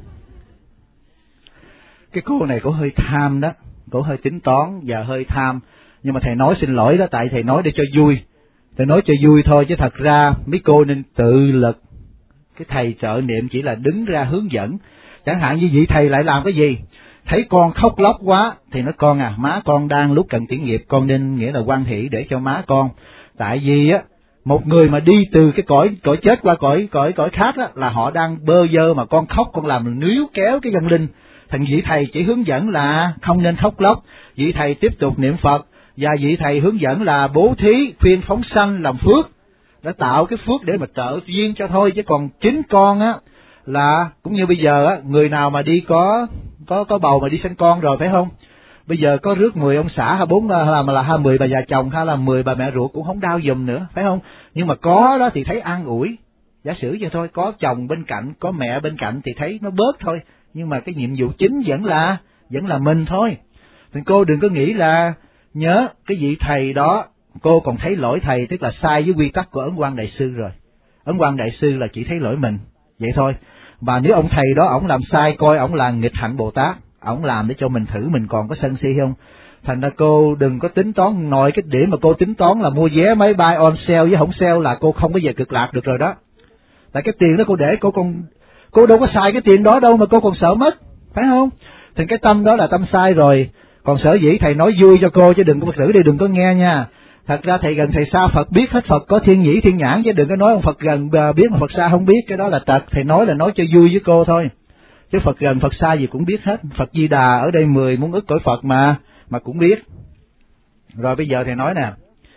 Cái cô này cô hơi tham đó, cô hơi tính toán và hơi tham, nhưng mà thầy nói xin lỗi đó, tại thầy nói để cho vui, thầy nói cho vui thôi, chứ thật ra mấy cô nên tự lực. Cái thầy trợ niệm chỉ là đứng ra hướng dẫn, chẳng hạn như vị thầy lại làm cái gì, thấy con khóc lóc quá thì nói con à, má con đang lúc cần chuyển nghiệp, con nên nghĩa là hoan hỷ để cho má con. Tại vì á một người mà đi từ cái cõi cõi chết qua cõi cõi cõi khác á là họ đang bơ vơ, mà con khóc con làm níu kéo cái vong linh. Thành vị thầy chỉ hướng dẫn là không nên khóc lóc, vị thầy tiếp tục niệm Phật, và vị thầy hướng dẫn là bố thí, khuyên phóng sanh, làm phước, đã tạo cái phước để mà trợ duyên cho thôi. Chứ còn chính con á là cũng như bây giờ á, người nào mà đi có có có bầu mà đi sinh con rồi phải không? Bây giờ có rước mười ông xã hay bốn là mà là hai mười bà già chồng hay là mười bà mẹ ruột cũng không đau giùm nữa, phải không? Nhưng mà có đó thì thấy an ủi. Giả sử vậy thôi, có chồng bên cạnh, có mẹ bên cạnh thì thấy nó bớt thôi. Nhưng mà cái nhiệm vụ chính vẫn là vẫn là mình thôi. Thì cô đừng có nghĩ là nhớ cái vị thầy đó, cô còn thấy lỗi thầy, tức là sai với quy tắc của Ấn Quang Đại Sư rồi. Ấn Quang Đại Sư là chỉ thấy lỗi mình, vậy thôi. Mà nếu ông thầy đó ổng làm sai, coi ổng là nghịch hạnh Bồ Tát, ổng làm để cho mình thử mình còn có sân si không. Thành ra cô đừng có tính toán, nội cái điểm mà cô tính toán là mua vé máy bay on sale với không sale là cô không có về cực lạc được rồi đó. Tại cái tiền đó cô để cô còn, cô đâu có xài cái tiền đó đâu mà cô còn sợ mất, phải không? Thì cái tâm đó là tâm sai rồi. Còn sở dĩ thầy nói vui cho cô chứ đừng có Phật tử đi đừng có nghe nha. Thật ra thầy gần thầy xa Phật biết hết, Phật có thiên nhĩ thiên nhãn, chứ đừng có nói ông Phật gần biết mà Phật xa không biết, cái đó là tật. Thầy nói là nói cho vui với cô thôi, chứ Phật gần Phật xa gì cũng biết hết. Phật Di Đà ở đây mười muốn ức cõi Phật mà mà cũng biết. Rồi bây giờ thầy nói nè,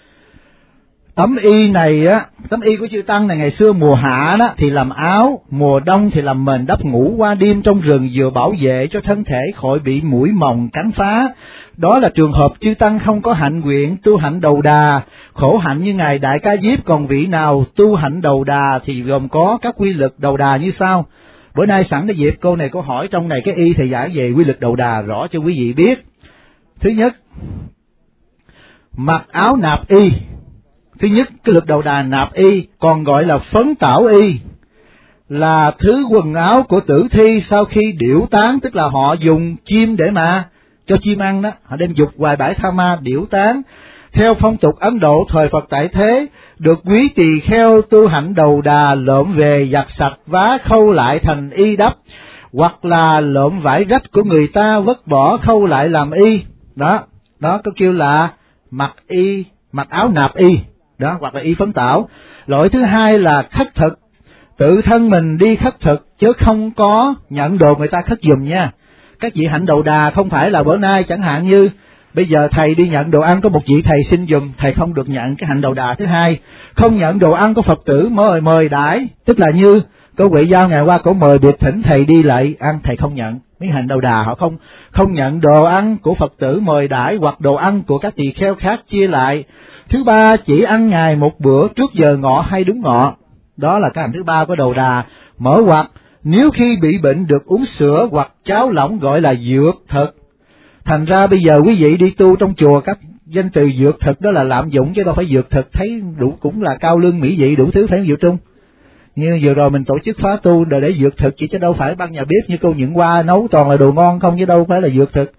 tấm y này á, tấm y của chư Tăng này ngày xưa mùa hạ đó thì làm áo, mùa đông thì làm mền đắp ngủ qua đêm trong rừng, vừa bảo vệ cho thân thể khỏi bị muỗi mòng cắn phá. Đó là trường hợp chư Tăng không có hạnh nguyện tu hạnh đầu đà, khổ hạnh như ngài Đại Ca Diếp. Còn vị nào tu hạnh đầu đà thì gồm có các quy lực đầu đà như sau. Bữa nay sẵn cái dịp cô này có hỏi trong này cái y thầy giải về quy lực đầu đà rõ cho quý vị biết. Thứ nhất, mặc áo nạp y. Thứ nhất, cái lực đầu đà nạp y, còn gọi là phấn tảo y, là thứ quần áo của tử thi sau khi điểu tán, tức là họ dùng chim để mà cho chim ăn đó, họ đem dục hoài bãi tha ma điểu tán. Theo phong tục Ấn Độ thời Phật tại thế, được quý tỳ kheo tu hạnh đầu đà lượm về giặt sạch vá khâu lại thành y đắp, hoặc là lượm vải rách của người ta vứt bỏ khâu lại làm y. Đó, đó có kêu là mặc y, mặc áo nạp y, đó, hoặc là y phấn tảo. Loại thứ hai là khất thực, tự thân mình đi khất thực chứ không có nhận đồ người ta khất giùm nha. Các vị hạnh đầu đà không phải là bữa nay chẳng hạn như bây giờ thầy đi nhận đồ ăn có một vị thầy xin giùm, thầy không được nhận cái hạnh đầu đà thứ hai. Không nhận đồ ăn của Phật tử mời mời đãi, tức là như có Huệ Giao ngày qua cổ mời biệt thỉnh thầy đi lại ăn, thầy không nhận. Mấy hạnh đầu đà họ không không nhận đồ ăn của Phật tử mời đãi hoặc đồ ăn của các tỳ kheo khác chia lại. Thứ ba, chỉ ăn ngày một bữa trước giờ ngọ hay đúng ngọ. Đó là cái hạnh thứ ba của đầu đà. Mở hoặc nếu khi bị bệnh được uống sữa hoặc cháo lỏng gọi là dược thực. Thành ra bây giờ quý vị đi tu trong chùa, các danh từ dược thực đó là lạm dụng chứ đâu phải dược thực, thấy đủ cũng là cao lương mỹ vị đủ thứ, phải không Diệu Trung? Như vừa rồi mình tổ chức phá tu để để dược thực, chứ đâu phải ban nhà bếp như cô Nhượng Hoa nấu toàn là đồ ngon không, chứ đâu phải là dược thực.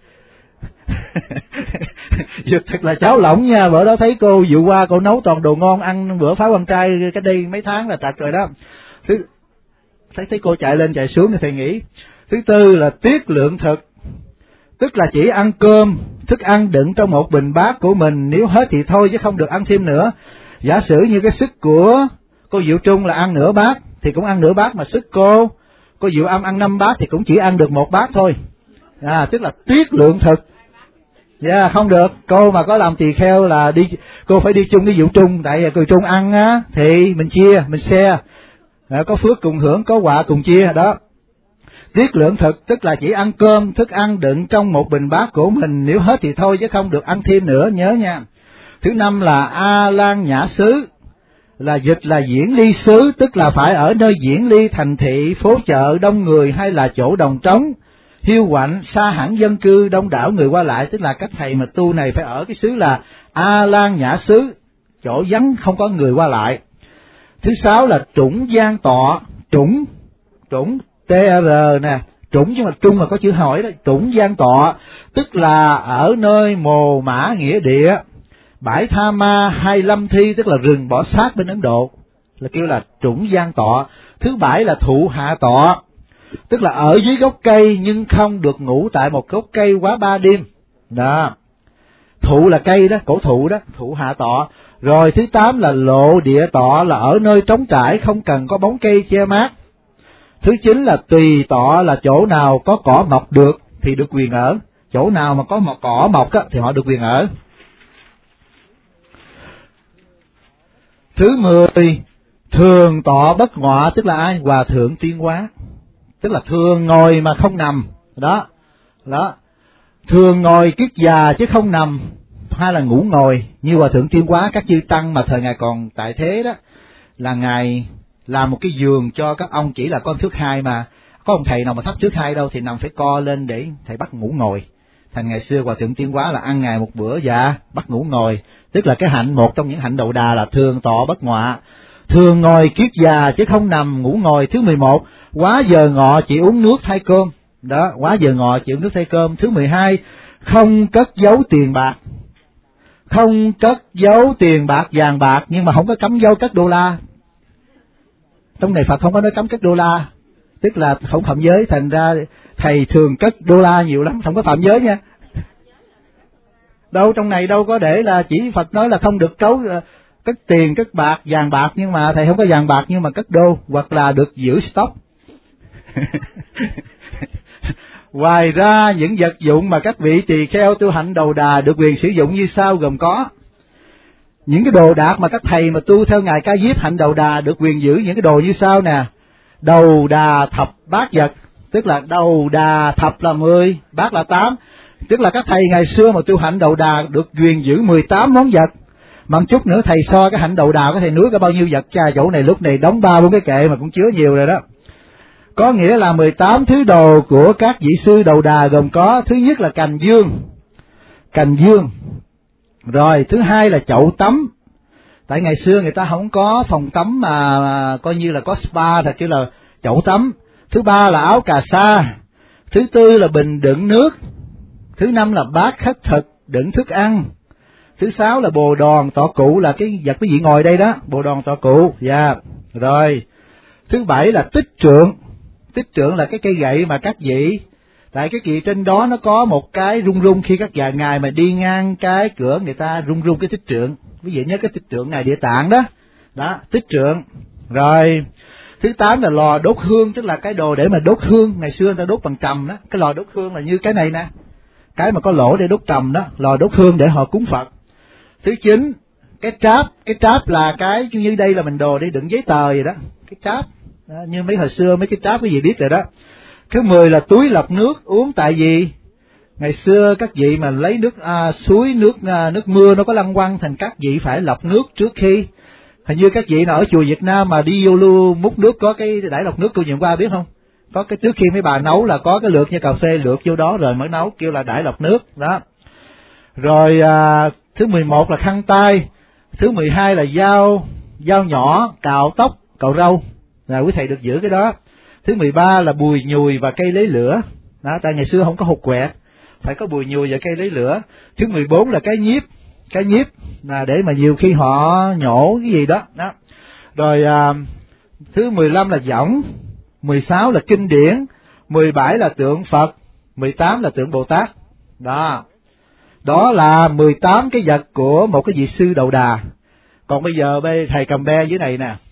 Dược thực là cháo lỏng nha, bữa đó thấy cô Diệu Hoa cô nấu toàn đồ ngon, ăn bữa phá quan trai cái đây mấy tháng là tạch rồi đó. Thứ thấy thấy cô chạy lên chạy xuống thì thầy nghĩ. Thứ tư là tiết lượng thực, tức là chỉ ăn cơm, thức ăn đựng trong một bình bát của mình, nếu hết thì thôi chứ không được ăn thêm nữa. Giả sử như cái sức của cô Diệu Trung là ăn nửa bát thì cũng ăn nửa bát, mà sức cô cô Diệu Âm ăn năm bát thì cũng chỉ ăn được một bát thôi. À, tức là tiết lượng thực. Dạ, yeah, không được. Cô mà có làm tỳ kheo là đi, cô phải đi chung với Diệu Trung, tại vì cô Trung ăn á thì mình chia, mình share. À, có phước cùng hưởng, có họa cùng chia đó. Tiết lượng thực tức là chỉ ăn cơm, thức ăn đựng trong một bình bát của mình, nếu hết thì thôi chứ không được ăn thêm nữa, nhớ nha. Thứ năm là A Lan Nhã xứ, là dịch là diễn ly xứ, tức là phải ở nơi diễn ly, thành thị, phố chợ đông người hay là chỗ đồng trống, hiu quạnh, xa hẳn dân cư, đông đảo người qua lại, tức là các thầy mà tu này phải ở cái xứ là A Lan Nhã xứ, chỗ vắng không có người qua lại. Thứ sáu là trũng gian tọa, trũng, trũng T R nè, trũng nhưng mà trung mà có chữ hỏi đó, trũng gian tọa, tức là ở nơi mồ mã nghĩa địa, bãi tha ma hay lâm thi, tức là rừng bỏ xác bên Ấn Độ, là kêu là trũng gian tọa. Thứ bảy là thụ hạ tọa, tức là ở dưới gốc cây nhưng không được ngủ tại một gốc cây quá ba đêm. Đó, thụ là cây đó, cổ thụ đó, thụ hạ tọa. Rồi thứ tám là lộ địa tọa, là ở nơi trống trải không cần có bóng cây che mát. Thứ chín là tùy tọa, là chỗ nào có cỏ mọc được thì được quyền ở, chỗ nào mà có một cỏ mọc á, thì họ được quyền ở. Thứ mười, thường tọa bất ngọa, tức là ai? Hòa thượng Tuyên Hóa, tức là thường ngồi mà không nằm, đó, đó, thường ngồi kiết già chứ không nằm, hay là ngủ ngồi, như Hòa thượng Tuyên Hóa các chư tăng mà thời ngài còn tại thế đó, là ngài làm một cái giường cho các ông, chỉ là con thước hai mà, có ông thầy nào mà thấp thước hai đâu, thì nằm phải co lên để thầy bắt ngủ ngồi. Thành ngày xưa Hòa thượng Tuyên Hóa là ăn ngày một bữa, dạ, bắt ngủ ngồi, tức là cái hạnh, một trong những hạnh đầu đà là thường tọa bất ngọa, thường ngồi kiết già chứ không nằm ngủ ngồi. Thứ mười một, quá giờ ngọ chỉ uống nước thay cơm, đó, quá giờ ngọ chỉ uống nước thay cơm. Thứ mười hai, không cất giấu tiền bạc, không cất giấu tiền bạc vàng bạc, nhưng mà không có cấm giấu cất đô la. Trong này Phật không có nói cấm cất đô la, tức là không phạm giới, thành ra thầy thường cất đô la nhiều lắm, không có phạm giới nha. Đâu trong này đâu có để là chỉ Phật nói là không được cấu cất tiền, cất bạc, vàng bạc, nhưng mà thầy không có vàng bạc nhưng mà cất đô, hoặc là được giữ stock. Ngoài ra những vật dụng mà các vị tỳ kheo tu hạnh đầu đà được quyền sử dụng như sau, gồm có những cái đồ đạc mà các thầy mà tu theo ngài Ca Diếp hạnh đầu đà được quyền giữ những cái đồ như sau nè. Đầu đà thập bát vật, tức là đầu đà thập là mười, bát là tám, tức là các thầy ngày xưa mà tu hạnh đầu đà được quyền giữ mười tám món vật. Mà một chút nữa thầy so cái hạnh đầu đà có thầy nuốt có bao nhiêu vật, cha chỗ này lúc này đóng ba bốn cái kệ mà cũng chứa nhiều rồi đó. Có nghĩa là mười tám thứ đồ của các vị sư đầu đà gồm có, thứ nhất là cành dương, cành dương. Rồi thứ hai là chậu tắm, tại ngày xưa người ta không có phòng tắm mà, mà coi như là có spa thật, chứ là chậu tắm. Thứ ba là áo cà sa. Thứ tư là bình đựng nước. Thứ năm là bát khất thực đựng thức ăn. Thứ sáu là bồ đòn tọa cụ, là cái vật quý vị ngồi đây đó, bồ đòn tọa cụ. Dạ. Yeah. Rồi. Thứ bảy là tích trượng. Tích trượng là cái cây gậy mà các vị, tại cái kỳ trên đó nó có một cái rung rung khi các nhà ngài mà đi ngang cái cửa người ta rung rung cái tích trượng. Quý vị nhớ cái tích trượng ngài Địa Tạng đó. Đó, tích trượng. Rồi. Thứ tám là lò đốt hương, tức là cái đồ để mà đốt hương, ngày xưa người ta đốt bằng trầm đó. Cái lò đốt hương là như cái này nè, cái mà có lỗ để đốt trầm đó, lò đốt hương để họ cúng Phật. Thứ chín, cái tráp, cái tráp là cái như đây là mình đồ để đựng giấy tờ vậy đó, cái tráp đó, như mấy hồi xưa mấy cái tráp quý vị biết rồi đó. Thứ mười là túi lọc nước uống, tại vì ngày xưa các vị mà lấy nước à, suối nước à, nước mưa nó có lăng quăng, thành các vị phải lọc nước trước khi. Hình như các vị nào ở chùa Việt Nam mà đi vô lưu múc nước có cái đải lọc nước cô nhìn qua biết không? Có cái trước khi mấy bà nấu là có cái lượt như cà phê lượt vô đó rồi mới nấu, kêu là đải lọc nước đó. Rồi à, thứ mười một là khăn tay. Thứ mười hai là dao dao nhỏ cạo tóc cạo râu, là quý thầy được giữ cái đó. Thứ mười ba là bùi nhùi và cây lấy lửa đó, tại ngày xưa không có hột quẹt, phải có bùi nhùi và cây lấy lửa. Thứ mười bốn là cái nhiếp, cái nhiếp là để mà nhiều khi họ nhổ cái gì đó đó. Rồi à, thứ mười lăm là võng. Mười sáu là kinh điển. Mười bảy là tượng Phật. Mười tám là tượng Bồ Tát. Đó. Đó là mười tám cái vật của một cái vị sư Đầu Đà. Còn bây giờ bây thầy cầm be dưới này nè,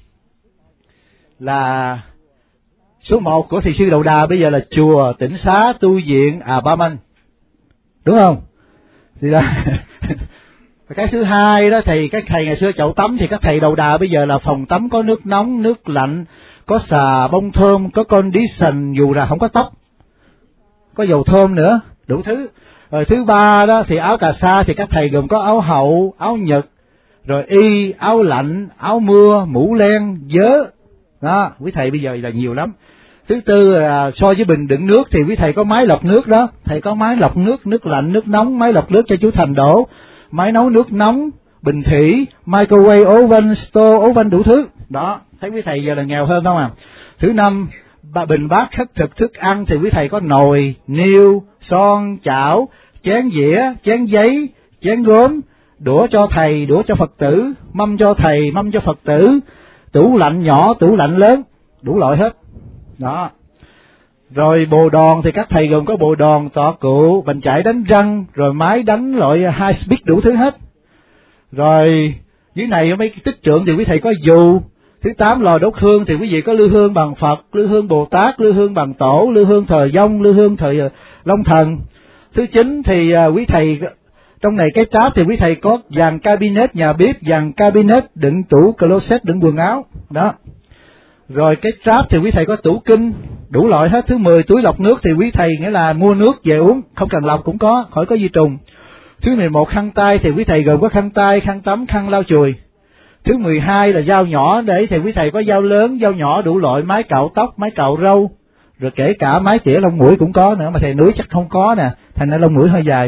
là số một của thầy sư Đầu Đà bây giờ là chùa Tịnh Xá Tu Viện À Ba Manh, đúng không? Thì đó. Cái thứ hai đó thì các thầy ngày xưa chậu tắm, thì các thầy Đầu Đà bây giờ là phòng tắm có nước nóng, nước lạnh, có xà bông thơm, có condition, dù là không có tóc, có dầu thơm nữa, đủ thứ. Rồi thứ ba đó thì áo cà sa, thì các thầy gồm có áo hậu, áo nhật, rồi y, áo lạnh, áo mưa, mũ len, vớ. Đó, quý thầy bây giờ là nhiều lắm. Thứ tư là so với bình đựng nước thì quý thầy có máy lọc nước đó, thầy có máy lọc nước, nước lạnh, nước nóng, máy lọc nước cho chú Thành đổ, máy nấu nước nóng, bình thủy, microwave, oven, stove, oven, đủ thứ. Đó, thấy quý thầy giờ là nghèo hơn không à. Thứ năm, bình bát khất thực thức ăn thì quý thầy có nồi, niêu, son, chảo, chén dĩa, chén giấy, chén gốm, đũa cho thầy, đũa cho Phật tử, mâm cho thầy, mâm cho Phật tử, tủ lạnh nhỏ, tủ lạnh lớn, đủ loại hết. Đó. Rồi bồ đòn thì các thầy gồm có bồ đòn, tọa cụ, bàn chải đánh răng, rồi máy đánh loại high speed, đủ thứ hết. Rồi dưới này mấy tích trượng thì quý thầy có dù. Thứ tám, lò đốt hương thì quý vị có lư hương bằng Phật, lư hương Bồ Tát, lư hương bằng Tổ, lư hương thờ Vong, lư hương thờ Long Thần. Thứ chín thì uh, quý thầy trong này cái tráp thì quý thầy có dàn cabinet nhà bếp, dàn cabinet đựng tủ closet đựng quần áo đó. Rồi cái tráp thì quý thầy có tủ kinh, đủ loại hết. Thứ mười, túi lọc nước thì quý thầy nghĩa là mua nước về uống, không cần lọc cũng có, khỏi có vi trùng. Thứ mười một, khăn tay thì quý thầy gồm có khăn tay, khăn tắm, khăn lau chùi. Thứ mười hai là dao nhỏ, để thì quý thầy có dao lớn, dao nhỏ đủ loại, máy cạo tóc, máy cạo râu, rồi kể cả máy tỉa lông mũi cũng có nữa, mà thầy núi chắc không có nè, thành ra lông mũi hơi dài.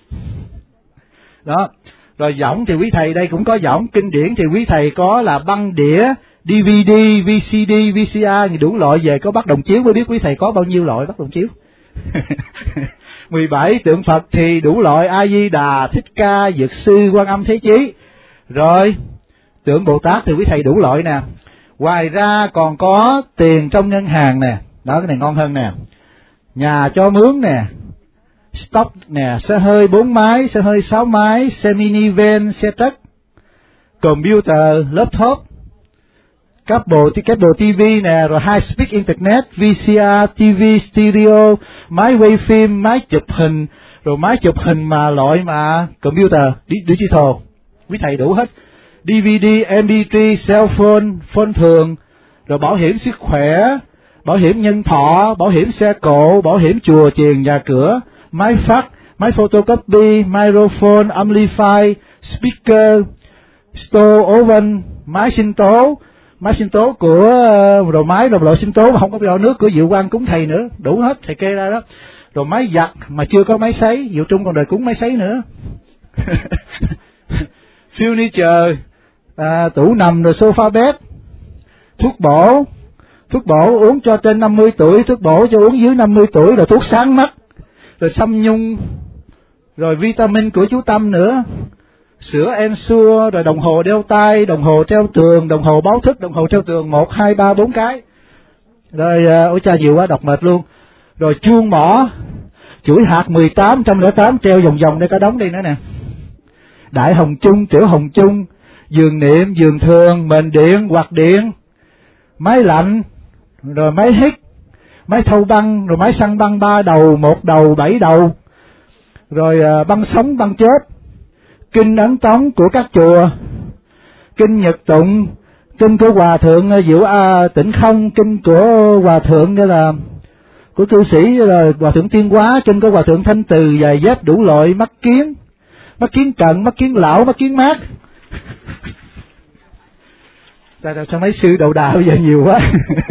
Đó. Rồi võng thì quý thầy đây cũng có võng. Kinh điển thì quý thầy có là băng đĩa, đê vê đê, vê xê đê, vê xê rờ, đủ loại về, có bắt đồng chiếu mới biết quý thầy có bao nhiêu loại bắt đồng chiếu. mười bảy, tượng Phật thì đủ loại, A Di Đà, Thích Ca, Dược Sư, Quan Âm, Thế Chí. Rồi tượng Bồ Tát thì quý thầy đủ loại nè. Ngoài ra còn có tiền trong ngân hàng nè, đó cái này ngon hơn nè. Nhà cho mướn nè, stock nè, xe hơi bốn máy, xe hơi sáu máy, xe minivan, xe truck, computer, laptop, cable, cable ti vi nè, rồi high speed internet, vê xê rờ, ti vi, stereo, máy quay phim, máy chụp hình, rồi máy chụp hình mà loại mà computer, digital, quý thầy đủ hết. đê vê đê, em pê ba, cell phone, phone thường, rồi bảo hiểm sức khỏe, bảo hiểm nhân thọ, bảo hiểm xe cộ, bảo hiểm chùa chiền nhà cửa, máy fax, máy photocopy, microphone, amplifier, speaker, stove, oven, máy sinh tố, máy sinh tố của rồi máy rồi loại sinh tố mà không có bao nước của Diệu Quang cúng thầy nữa, đủ hết thầy kê ra đó. Rồi máy giặt mà chưa có máy sấy, Diệu Trung còn đời cúng máy sấy nữa. Furniture, à, tủ nằm rồi sofa bed, thuốc bổ, thuốc bổ uống cho trên năm mươi tuổi, thuốc bổ cho uống dưới năm mươi tuổi, rồi thuốc sáng mắt, rồi xăm nhung rồi vitamin của chú Tâm nữa, sữa Ensure, rồi đồng hồ đeo tay, đồng hồ treo tường, đồng hồ báo thức, đồng hồ treo tường một, hai, ba, bốn cái. Rồi, ôi cha nhiều quá, đọc mệt luôn. Rồi chuông mỏ, chuỗi hạt mười tám, một trăm lẻ tám treo vòng vòng đây cả đống đây nữa nè. Đại hồng chung, tiểu hồng chung, giường niệm, giường thường, mền điện, quạt điện, máy lạnh, rồi máy hít, máy thâu băng, rồi máy săn băng ba đầu, một đầu, bảy đầu, rồi băng sống, băng chết, kinh ấn tống của các chùa, kinh nhật tụng, kinh của hòa thượng Diệu A Tịnh Không, kinh của hòa thượng nghĩa là của cư sĩ là hòa thượng Tiên Hóa, kinh của hòa thượng Thanh Từ, giày dép đủ loại, mắt kiến, mắt kiến cận, mắt kiến lão, mắt kiến mát. Tại sao mấy sư đầu đà bây giờ nhiều quá.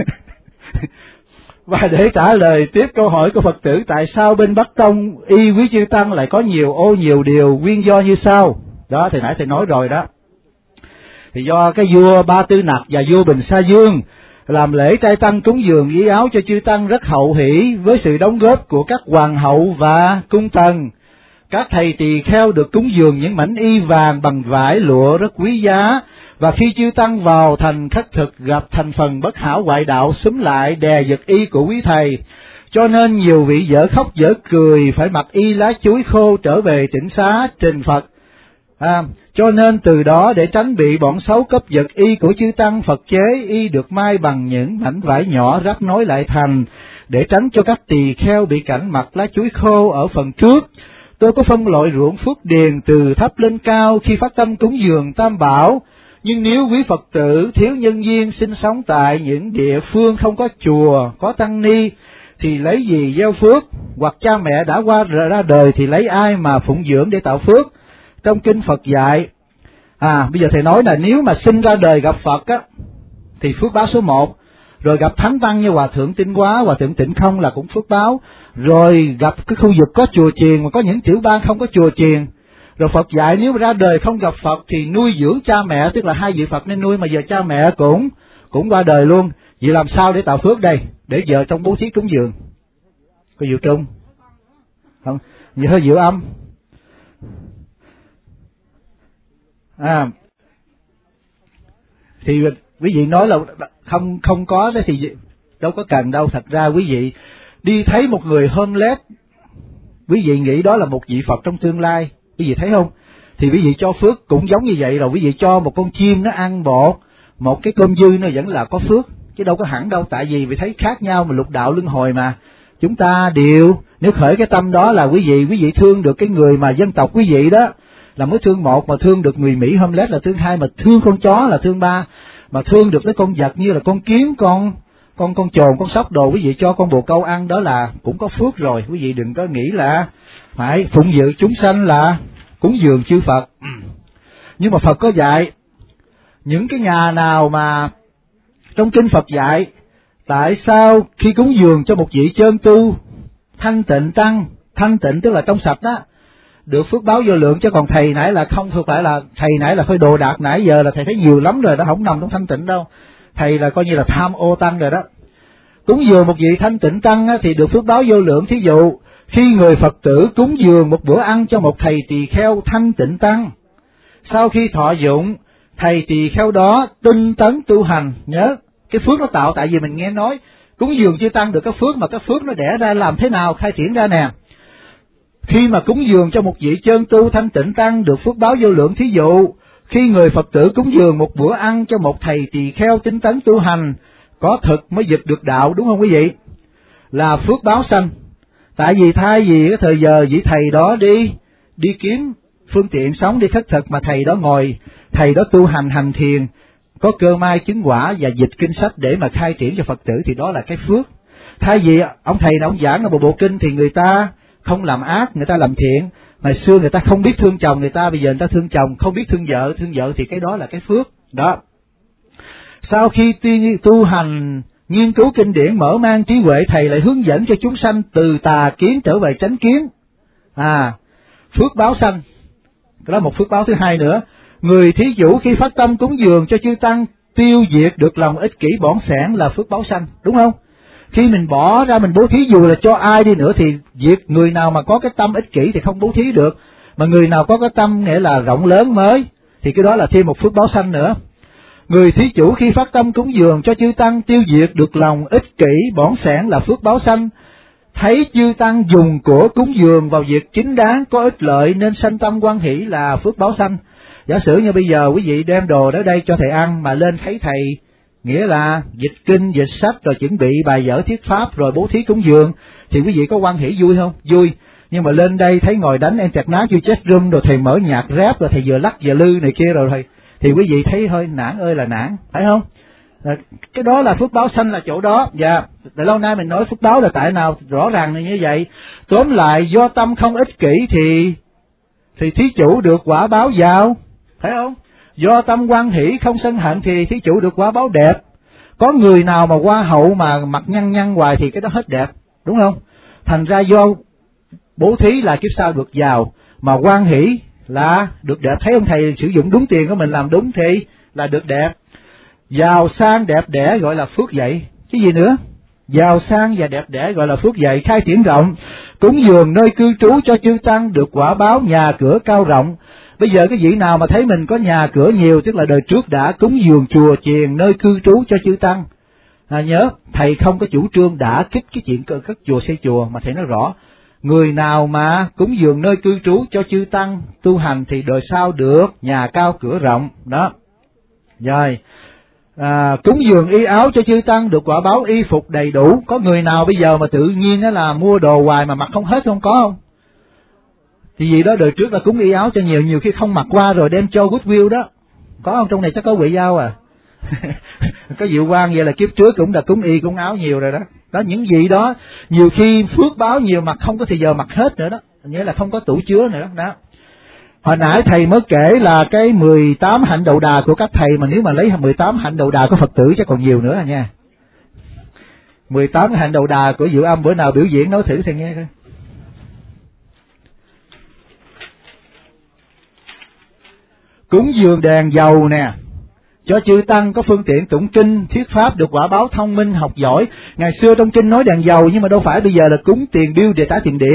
Và để trả lời tiếp câu hỏi của Phật tử, tại sao bên Bắc Tông y quý chư tăng lại có nhiều ô nhiều điều, nguyên do như sau. Đó, thì nãy thầy nói rồi đó. Thì do cái vua Ba Tư Nặc và vua Bình Sa Dương làm lễ trai tăng cúng dường y áo cho chư tăng rất hậu hỷ với sự đóng góp của các hoàng hậu và cung tần. Các thầy tỳ kheo được cúng dường những mảnh y vàng bằng vải lụa rất quý giá, và khi chư tăng vào thành khất thực gặp thành phần bất hảo ngoại đạo xúm lại đè giật y của quý thầy, cho nên nhiều vị dở khóc dở cười phải mặc y lá chuối khô trở về tịnh xá trình Phật. À, cho nên từ đó để tránh bị bọn xấu cướp giật y của chư tăng, Phật chế y được may bằng những mảnh vải nhỏ ráp nối lại thành, để tránh cho các tỳ kheo bị cảnh mặc lá chuối khô ở phần trước. Tôi có phân loại ruộng phước điền từ thấp lên cao khi phát tâm cúng dường Tam Bảo, nhưng nếu quý Phật tử thiếu nhân duyên sinh sống tại những địa phương không có chùa, có tăng ni, thì lấy gì gieo phước, hoặc cha mẹ đã qua ra đời thì lấy ai mà phụng dưỡng để tạo phước. Trong kinh Phật dạy, à bây giờ thầy nói là nếu mà sinh ra đời gặp Phật á, thì phước báo số một, rồi gặp thánh tăng như hòa thượng Tinh Hóa, hòa thượng Tịnh Không là cũng phước báo, rồi gặp cái khu vực có chùa chiền mà có những tiểu bang không có chùa chiền. Rồi Phật dạy nếu mà ra đời không gặp Phật thì nuôi dưỡng cha mẹ, tức là hai vị Phật nên nuôi, mà giờ cha mẹ cũng cũng qua đời luôn. Vậy làm sao để tạo phước đây? Để giờ trong bố thí cúng dường. Có Diệu Trung không? Vậy hơi Diệu Âm. À, thì quý vị nói là không không có đó thì đâu có cần đâu. Thật ra quý vị đi thấy một người homeless, quý vị nghĩ đó là một vị Phật trong tương lai, quý vị thấy không? Thì quý vị cho phước cũng giống như vậy, rồi quý vị cho một con chim nó ăn bột, một cái cơm dư nó vẫn là có phước, chứ đâu có hẳn đâu. Tại vì vì thấy khác nhau mà lục đạo luân hồi mà. Chúng ta đều, nếu khởi cái tâm đó là quý vị, quý vị thương được cái người mà dân tộc quý vị đó, là mới thương một, mà thương được người Mỹ homeless là thương hai, mà thương con chó là thương ba, mà thương được cái con vật như là con kiến, con con con chồn, con sóc đồ, quý vị cho con bồ câu ăn đó là cũng có phước rồi. Quý vị đừng có nghĩ là phải phụng dự chúng sanh là cúng dường chư Phật. Nhưng mà Phật có dạy, những cái nhà nào mà trong kinh Phật dạy, tại sao khi cúng dường cho một vị chân tu thanh tịnh tăng, thanh tịnh tức là trong sạch đó, được phước báo vô lượng, chứ còn thầy nãy là không, không phải là thầy nãy là hơi đồ đạc, nãy giờ là thầy thấy nhiều lắm rồi, nó không nằm trong thanh tịnh đâu. Thầy là coi như là tham ô tăng rồi đó. Cúng dường một vị thanh tịnh tăng á, thì được phước báo vô lượng. Thí dụ khi người Phật tử cúng dường một bữa ăn cho một thầy tỳ kheo thanh tịnh tăng, sau khi thọ dụng, thầy tỳ kheo đó tinh tấn tu hành. Nhớ cái phước nó tạo, tại vì mình nghe nói cúng dường chư tăng được cái phước, mà cái phước nó đẻ ra làm thế nào khai triển ra nè. Khi mà cúng dường cho một vị chân tu thanh tịnh tăng được phước báo vô lượng. Thí dụ khi người Phật tử cúng dường một bữa ăn cho một thầy tỳ kheo tinh tấn tu hành, có thực mới dịch được đạo, đúng không quý vị? Là phước báo sanh. Tại vì thay vì cái thời giờ vị thầy đó đi đi kiếm phương tiện sống, đi khất thực, mà thầy đó ngồi, thầy đó tu hành hành thiền, có cơ may chứng quả và dịch kinh sách để mà khai triển cho Phật tử, thì đó là cái phước. Thay vì ông thầy nào ông giảng là một bộ kinh thì người ta không làm ác, người ta làm thiện. Ngày xưa người ta không biết thương chồng người ta, bây giờ người ta thương chồng, không biết thương vợ, thương vợ thì cái đó là cái phước. Đó. Sau khi tu, tu hành, nghiên cứu kinh điển, mở mang trí huệ, thầy lại hướng dẫn cho chúng sanh từ tà kiến trở về chánh kiến. À, phước báo sanh. Đó là một phước báo thứ hai nữa. Người thí chủ khi phát tâm cúng dường cho chư tăng tiêu diệt được lòng ích kỷ bỏn sẻn là phước báo sanh, đúng không? Khi mình bỏ ra mình bố thí dù là cho ai đi nữa thì việc người nào mà có cái tâm ích kỷ thì không bố thí được, mà người nào có cái tâm nghĩa là rộng lớn mới thì cái đó là thêm một phước báo sanh nữa. Người thí chủ khi phát tâm cúng dường cho chư tăng tiêu diệt được lòng ích kỷ bỏng sẻn là phước báo sanh. Thấy chư tăng dùng của cúng dường vào việc chính đáng có ích lợi nên sanh tâm hoan hỷ là phước báo sanh. Giả sử như bây giờ quý vị đem đồ đến đây cho thầy ăn mà lên thấy thầy nghĩa là dịch kinh, dịch sách rồi chuẩn bị bài vở thuyết pháp rồi bố thí cúng dường thì quý vị có hoan hỷ vui không? Vui. Nhưng mà lên đây thấy ngồi đánh internet vô chat room rồi thầy mở nhạc rap rồi thầy vừa lắc vừa lư này kia rồi thầy thì quý vị thấy hơi nản ơi là nản, phải không? Cái đó là phước báo sanh là chỗ đó. Dạ, tại lâu nay mình nói phước báo là tại nào, rõ ràng là như vậy. Tóm lại do tâm không ích kỷ thì thì thí chủ được quả báo giàu, thấy không? Do tâm hoan hỷ không sân hận thì thí chủ được quả báo đẹp. Có người nào mà hoa hậu mà mặt nhăn nhăn hoài thì cái đó hết đẹp, đúng không? Thành ra do bố thí là kiếp sau được giàu, mà hoan hỷ là được đẹp. Thấy ông thầy sử dụng đúng tiền của mình làm đúng thì là được đẹp. Giàu sang đẹp đẽ gọi là phước dậy, cái gì nữa? Giàu sang và đẹp đẽ gọi là phước dậy. Khai triển rộng, cúng dường nơi cư trú cho chư tăng được quả báo nhà cửa cao rộng. Bây giờ cái vị nào mà thấy mình có nhà cửa nhiều, tức là đời trước đã cúng dường chùa chiền nơi cư trú cho chư tăng. À, nhớ, thầy không có chủ trương đã kích cái chuyện các chùa xây chùa, mà thầy nói rõ, người nào mà cúng dường nơi cư trú cho chư tăng tu hành thì đời sau được nhà cao cửa rộng, đó. Rồi, à, cúng dường y áo cho chư tăng được quả báo y phục đầy đủ. Có người nào bây giờ mà tự nhiên đó là mua đồ hoài mà mặc không hết không, có không? Thì vì đó đời trước là cúng y áo cho nhiều, nhiều khi không mặc qua rồi đem cho Goodwill đó. Có không? Trong này chắc có quỷ giao à. Có Diệu Quang vậy là kiếp trước cũng đã cúng y cúng áo nhiều rồi đó. Đó, những gì đó nhiều khi phước báo nhiều mặc không có thì giờ mặc hết nữa đó, nghĩa là không có tủ chứa nữa đó. Hồi nãy thầy mới kể là cái mười tám hạnh đầu đà của các thầy, mà nếu mà lấy mười tám hạnh đầu đà của Phật tử chắc còn nhiều nữa à nha. mười tám hạnh đầu đà của Diệu Âm bữa nào biểu diễn nói thử thầy nghe coi. Cúng dường đèn dầu nè, cho chư tăng có phương tiện tụng kinh, thuyết pháp được quả báo thông minh, học giỏi. Ngày xưa trong kinh nói đèn dầu nhưng mà đâu phải bây giờ là cúng tiền bill để trả tiền điện.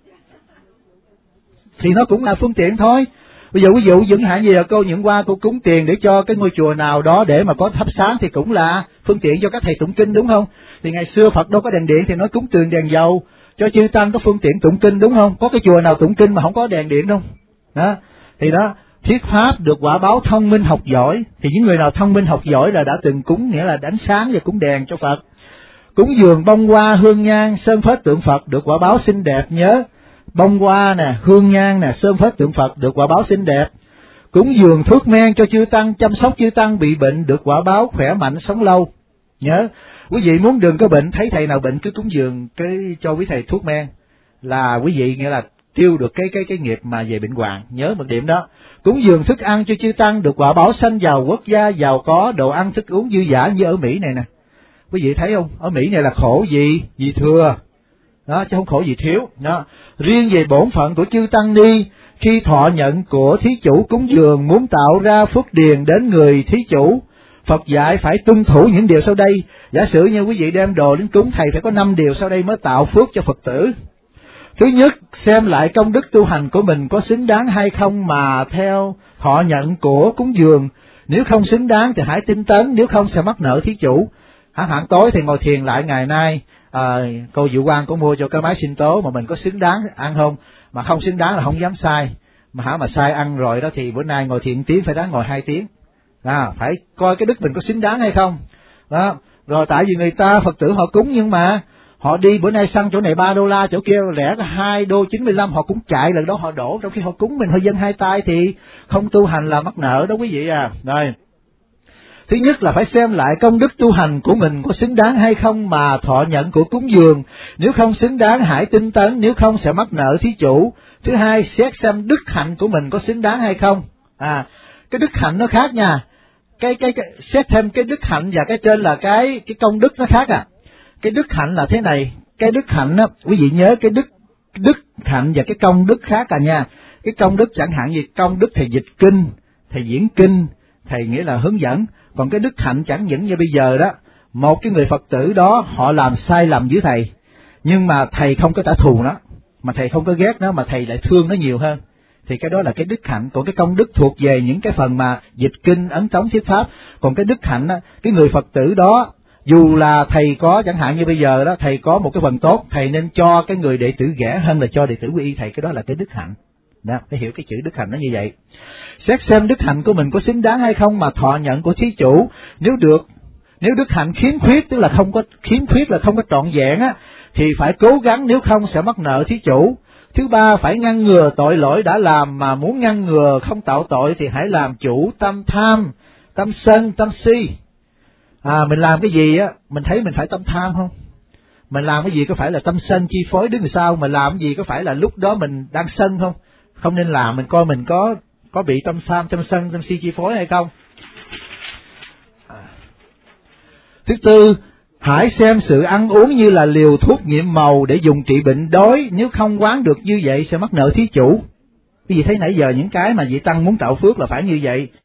Thì nó cũng là phương tiện thôi. Bây giờ ví dụ những hạn gì là cô những qua cô cúng tiền để cho cái ngôi chùa nào đó để mà có thắp sáng thì cũng là phương tiện cho các thầy tụng kinh, đúng không? Thì ngày xưa Phật đâu có đèn điện thì nói cúng tiền đèn dầu cho chư tăng có phương tiện tụng kinh, đúng không? Có cái chùa nào tụng kinh mà không có đèn điện không? Đó, thì đó, thuyết pháp được quả báo thông minh học giỏi. Thì những người nào thông minh học giỏi là đã từng cúng, nghĩa là đánh sáng và cúng đèn cho Phật. Cúng dường bông hoa, hương nhang, sơn phết tượng Phật được quả báo xinh đẹp. Nhớ, bông hoa nè, hương nhang nè, sơn phết tượng Phật được quả báo xinh đẹp. Cúng dường thuốc men cho chư tăng, chăm sóc chư tăng bị bệnh được quả báo khỏe mạnh sống lâu. Nhớ, quý vị muốn đừng có bệnh, thấy thầy nào bệnh cứ cúng dường cái cho quý thầy thuốc men là quý vị nghĩa là tiêu được cái cái cái nghiệp mà về bệnh hoạn. Nhớ một điểm đó. Cúng dường thức ăn cho chư tăng được quả báo sanh giàu quốc gia giàu có, đồ ăn thức uống dư dả như ở Mỹ này nè. Quý vị thấy không? Ở Mỹ này là khổ gì? Gì thừa. Đó, chứ không khổ gì thiếu. Đó. Riêng về bổn phận của chư tăng ni, khi thọ nhận của thí chủ cúng dường muốn tạo ra phước điền đến người thí chủ, Phật dạy phải tuân thủ những điều sau đây. Giả sử như quý vị đem đồ đến cúng thầy phải có năm điều sau đây mới tạo phước cho Phật tử. Thứ nhất, xem lại công đức tu hành của mình có xứng đáng hay không mà theo thọ nhận của cúng dường. Nếu không xứng đáng thì hãy tinh tấn, nếu không sẽ mắc nợ thí chủ. Hả, hạn tối thì ngồi thiền lại ngày nay, à, cô Diệu Quang có mua cho cái máy sinh tố mà mình có xứng đáng ăn không? Mà không xứng đáng là không dám sai. Mà hả mà sai ăn rồi đó thì bữa nay ngồi thiền tiếng phải đáng ngồi hai tiếng. À, phải coi cái đức mình có xứng đáng hay không. Đó. Rồi tại vì người ta Phật tử họ cúng nhưng mà họ đi bữa nay xăng chỗ này ba đô la, chỗ kia rẻ có hai đô chín mươi lăm, họ cũng chạy lần đó họ đổ, trong khi họ cúng mình hơi dâng hai tay thì không tu hành là mắc nợ đó quý vị à. Rồi. Thứ nhất là phải xem lại công đức tu hành của mình có xứng đáng hay không mà thọ nhận của cúng dường. Nếu không xứng đáng hãy tinh tấn, nếu không sẽ mắc nợ thí chủ. Thứ hai, xét xem đức hạnh của mình có xứng đáng hay không. À, cái đức hạnh nó khác nha. Cái cái, cái xét thêm cái đức hạnh và cái trên là cái cái công đức nó khác à. Cái đức hạnh là thế này, cái đức hạnh á, quý vị nhớ cái đức đức hạnh và cái công đức khác à nha. Cái công đức chẳng hạn như công đức thầy dịch kinh, thầy diễn kinh, thầy nghĩa là hướng dẫn. Còn cái đức hạnh chẳng những như bây giờ đó, một cái người Phật tử đó họ làm sai lầm với thầy, nhưng mà thầy không có trả thù nó, mà thầy không có ghét nó, mà thầy lại thương nó nhiều hơn, thì cái đó là cái đức hạnh. Còn cái công đức thuộc về những cái phần mà dịch kinh, ấn tống, thuyết pháp. Còn cái đức hạnh á, cái người Phật tử đó, dù là thầy có, chẳng hạn như bây giờ đó, thầy có một cái phần tốt, thầy nên cho cái người đệ tử rẻ hơn là cho đệ tử quy y thầy, cái đó là cái đức hạnh. Đó, phải hiểu cái chữ đức hạnh nó như vậy. Xét xem đức hạnh của mình có xứng đáng hay không mà thọ nhận của thí chủ. Nếu được, nếu đức hạnh khiếm khuyết, tức là không có khiếm khuyết là không có trọn vẹn á, thì phải cố gắng, nếu không sẽ mắc nợ thí chủ. Thứ ba, phải ngăn ngừa tội lỗi đã làm, mà muốn ngăn ngừa không tạo tội thì hãy làm chủ tâm tham, tâm sân, tâm si. À, mình làm cái gì á, mình thấy mình phải tâm tham không? Mình làm cái gì có phải là tâm sân chi phối đứng sau? Mình làm cái gì có phải là lúc đó mình đang sân không? Không nên làm, mình coi mình có có bị tâm tham, tâm sân, tâm si chi phối hay không? À. Thứ tư, hãy xem sự ăn uống như là liều thuốc nhiệm màu để dùng trị bệnh đói, nếu không quán được như vậy sẽ mắc nợ thí chủ. Cái gì thấy nãy giờ những cái mà vị tăng muốn tạo phước là phải như vậy,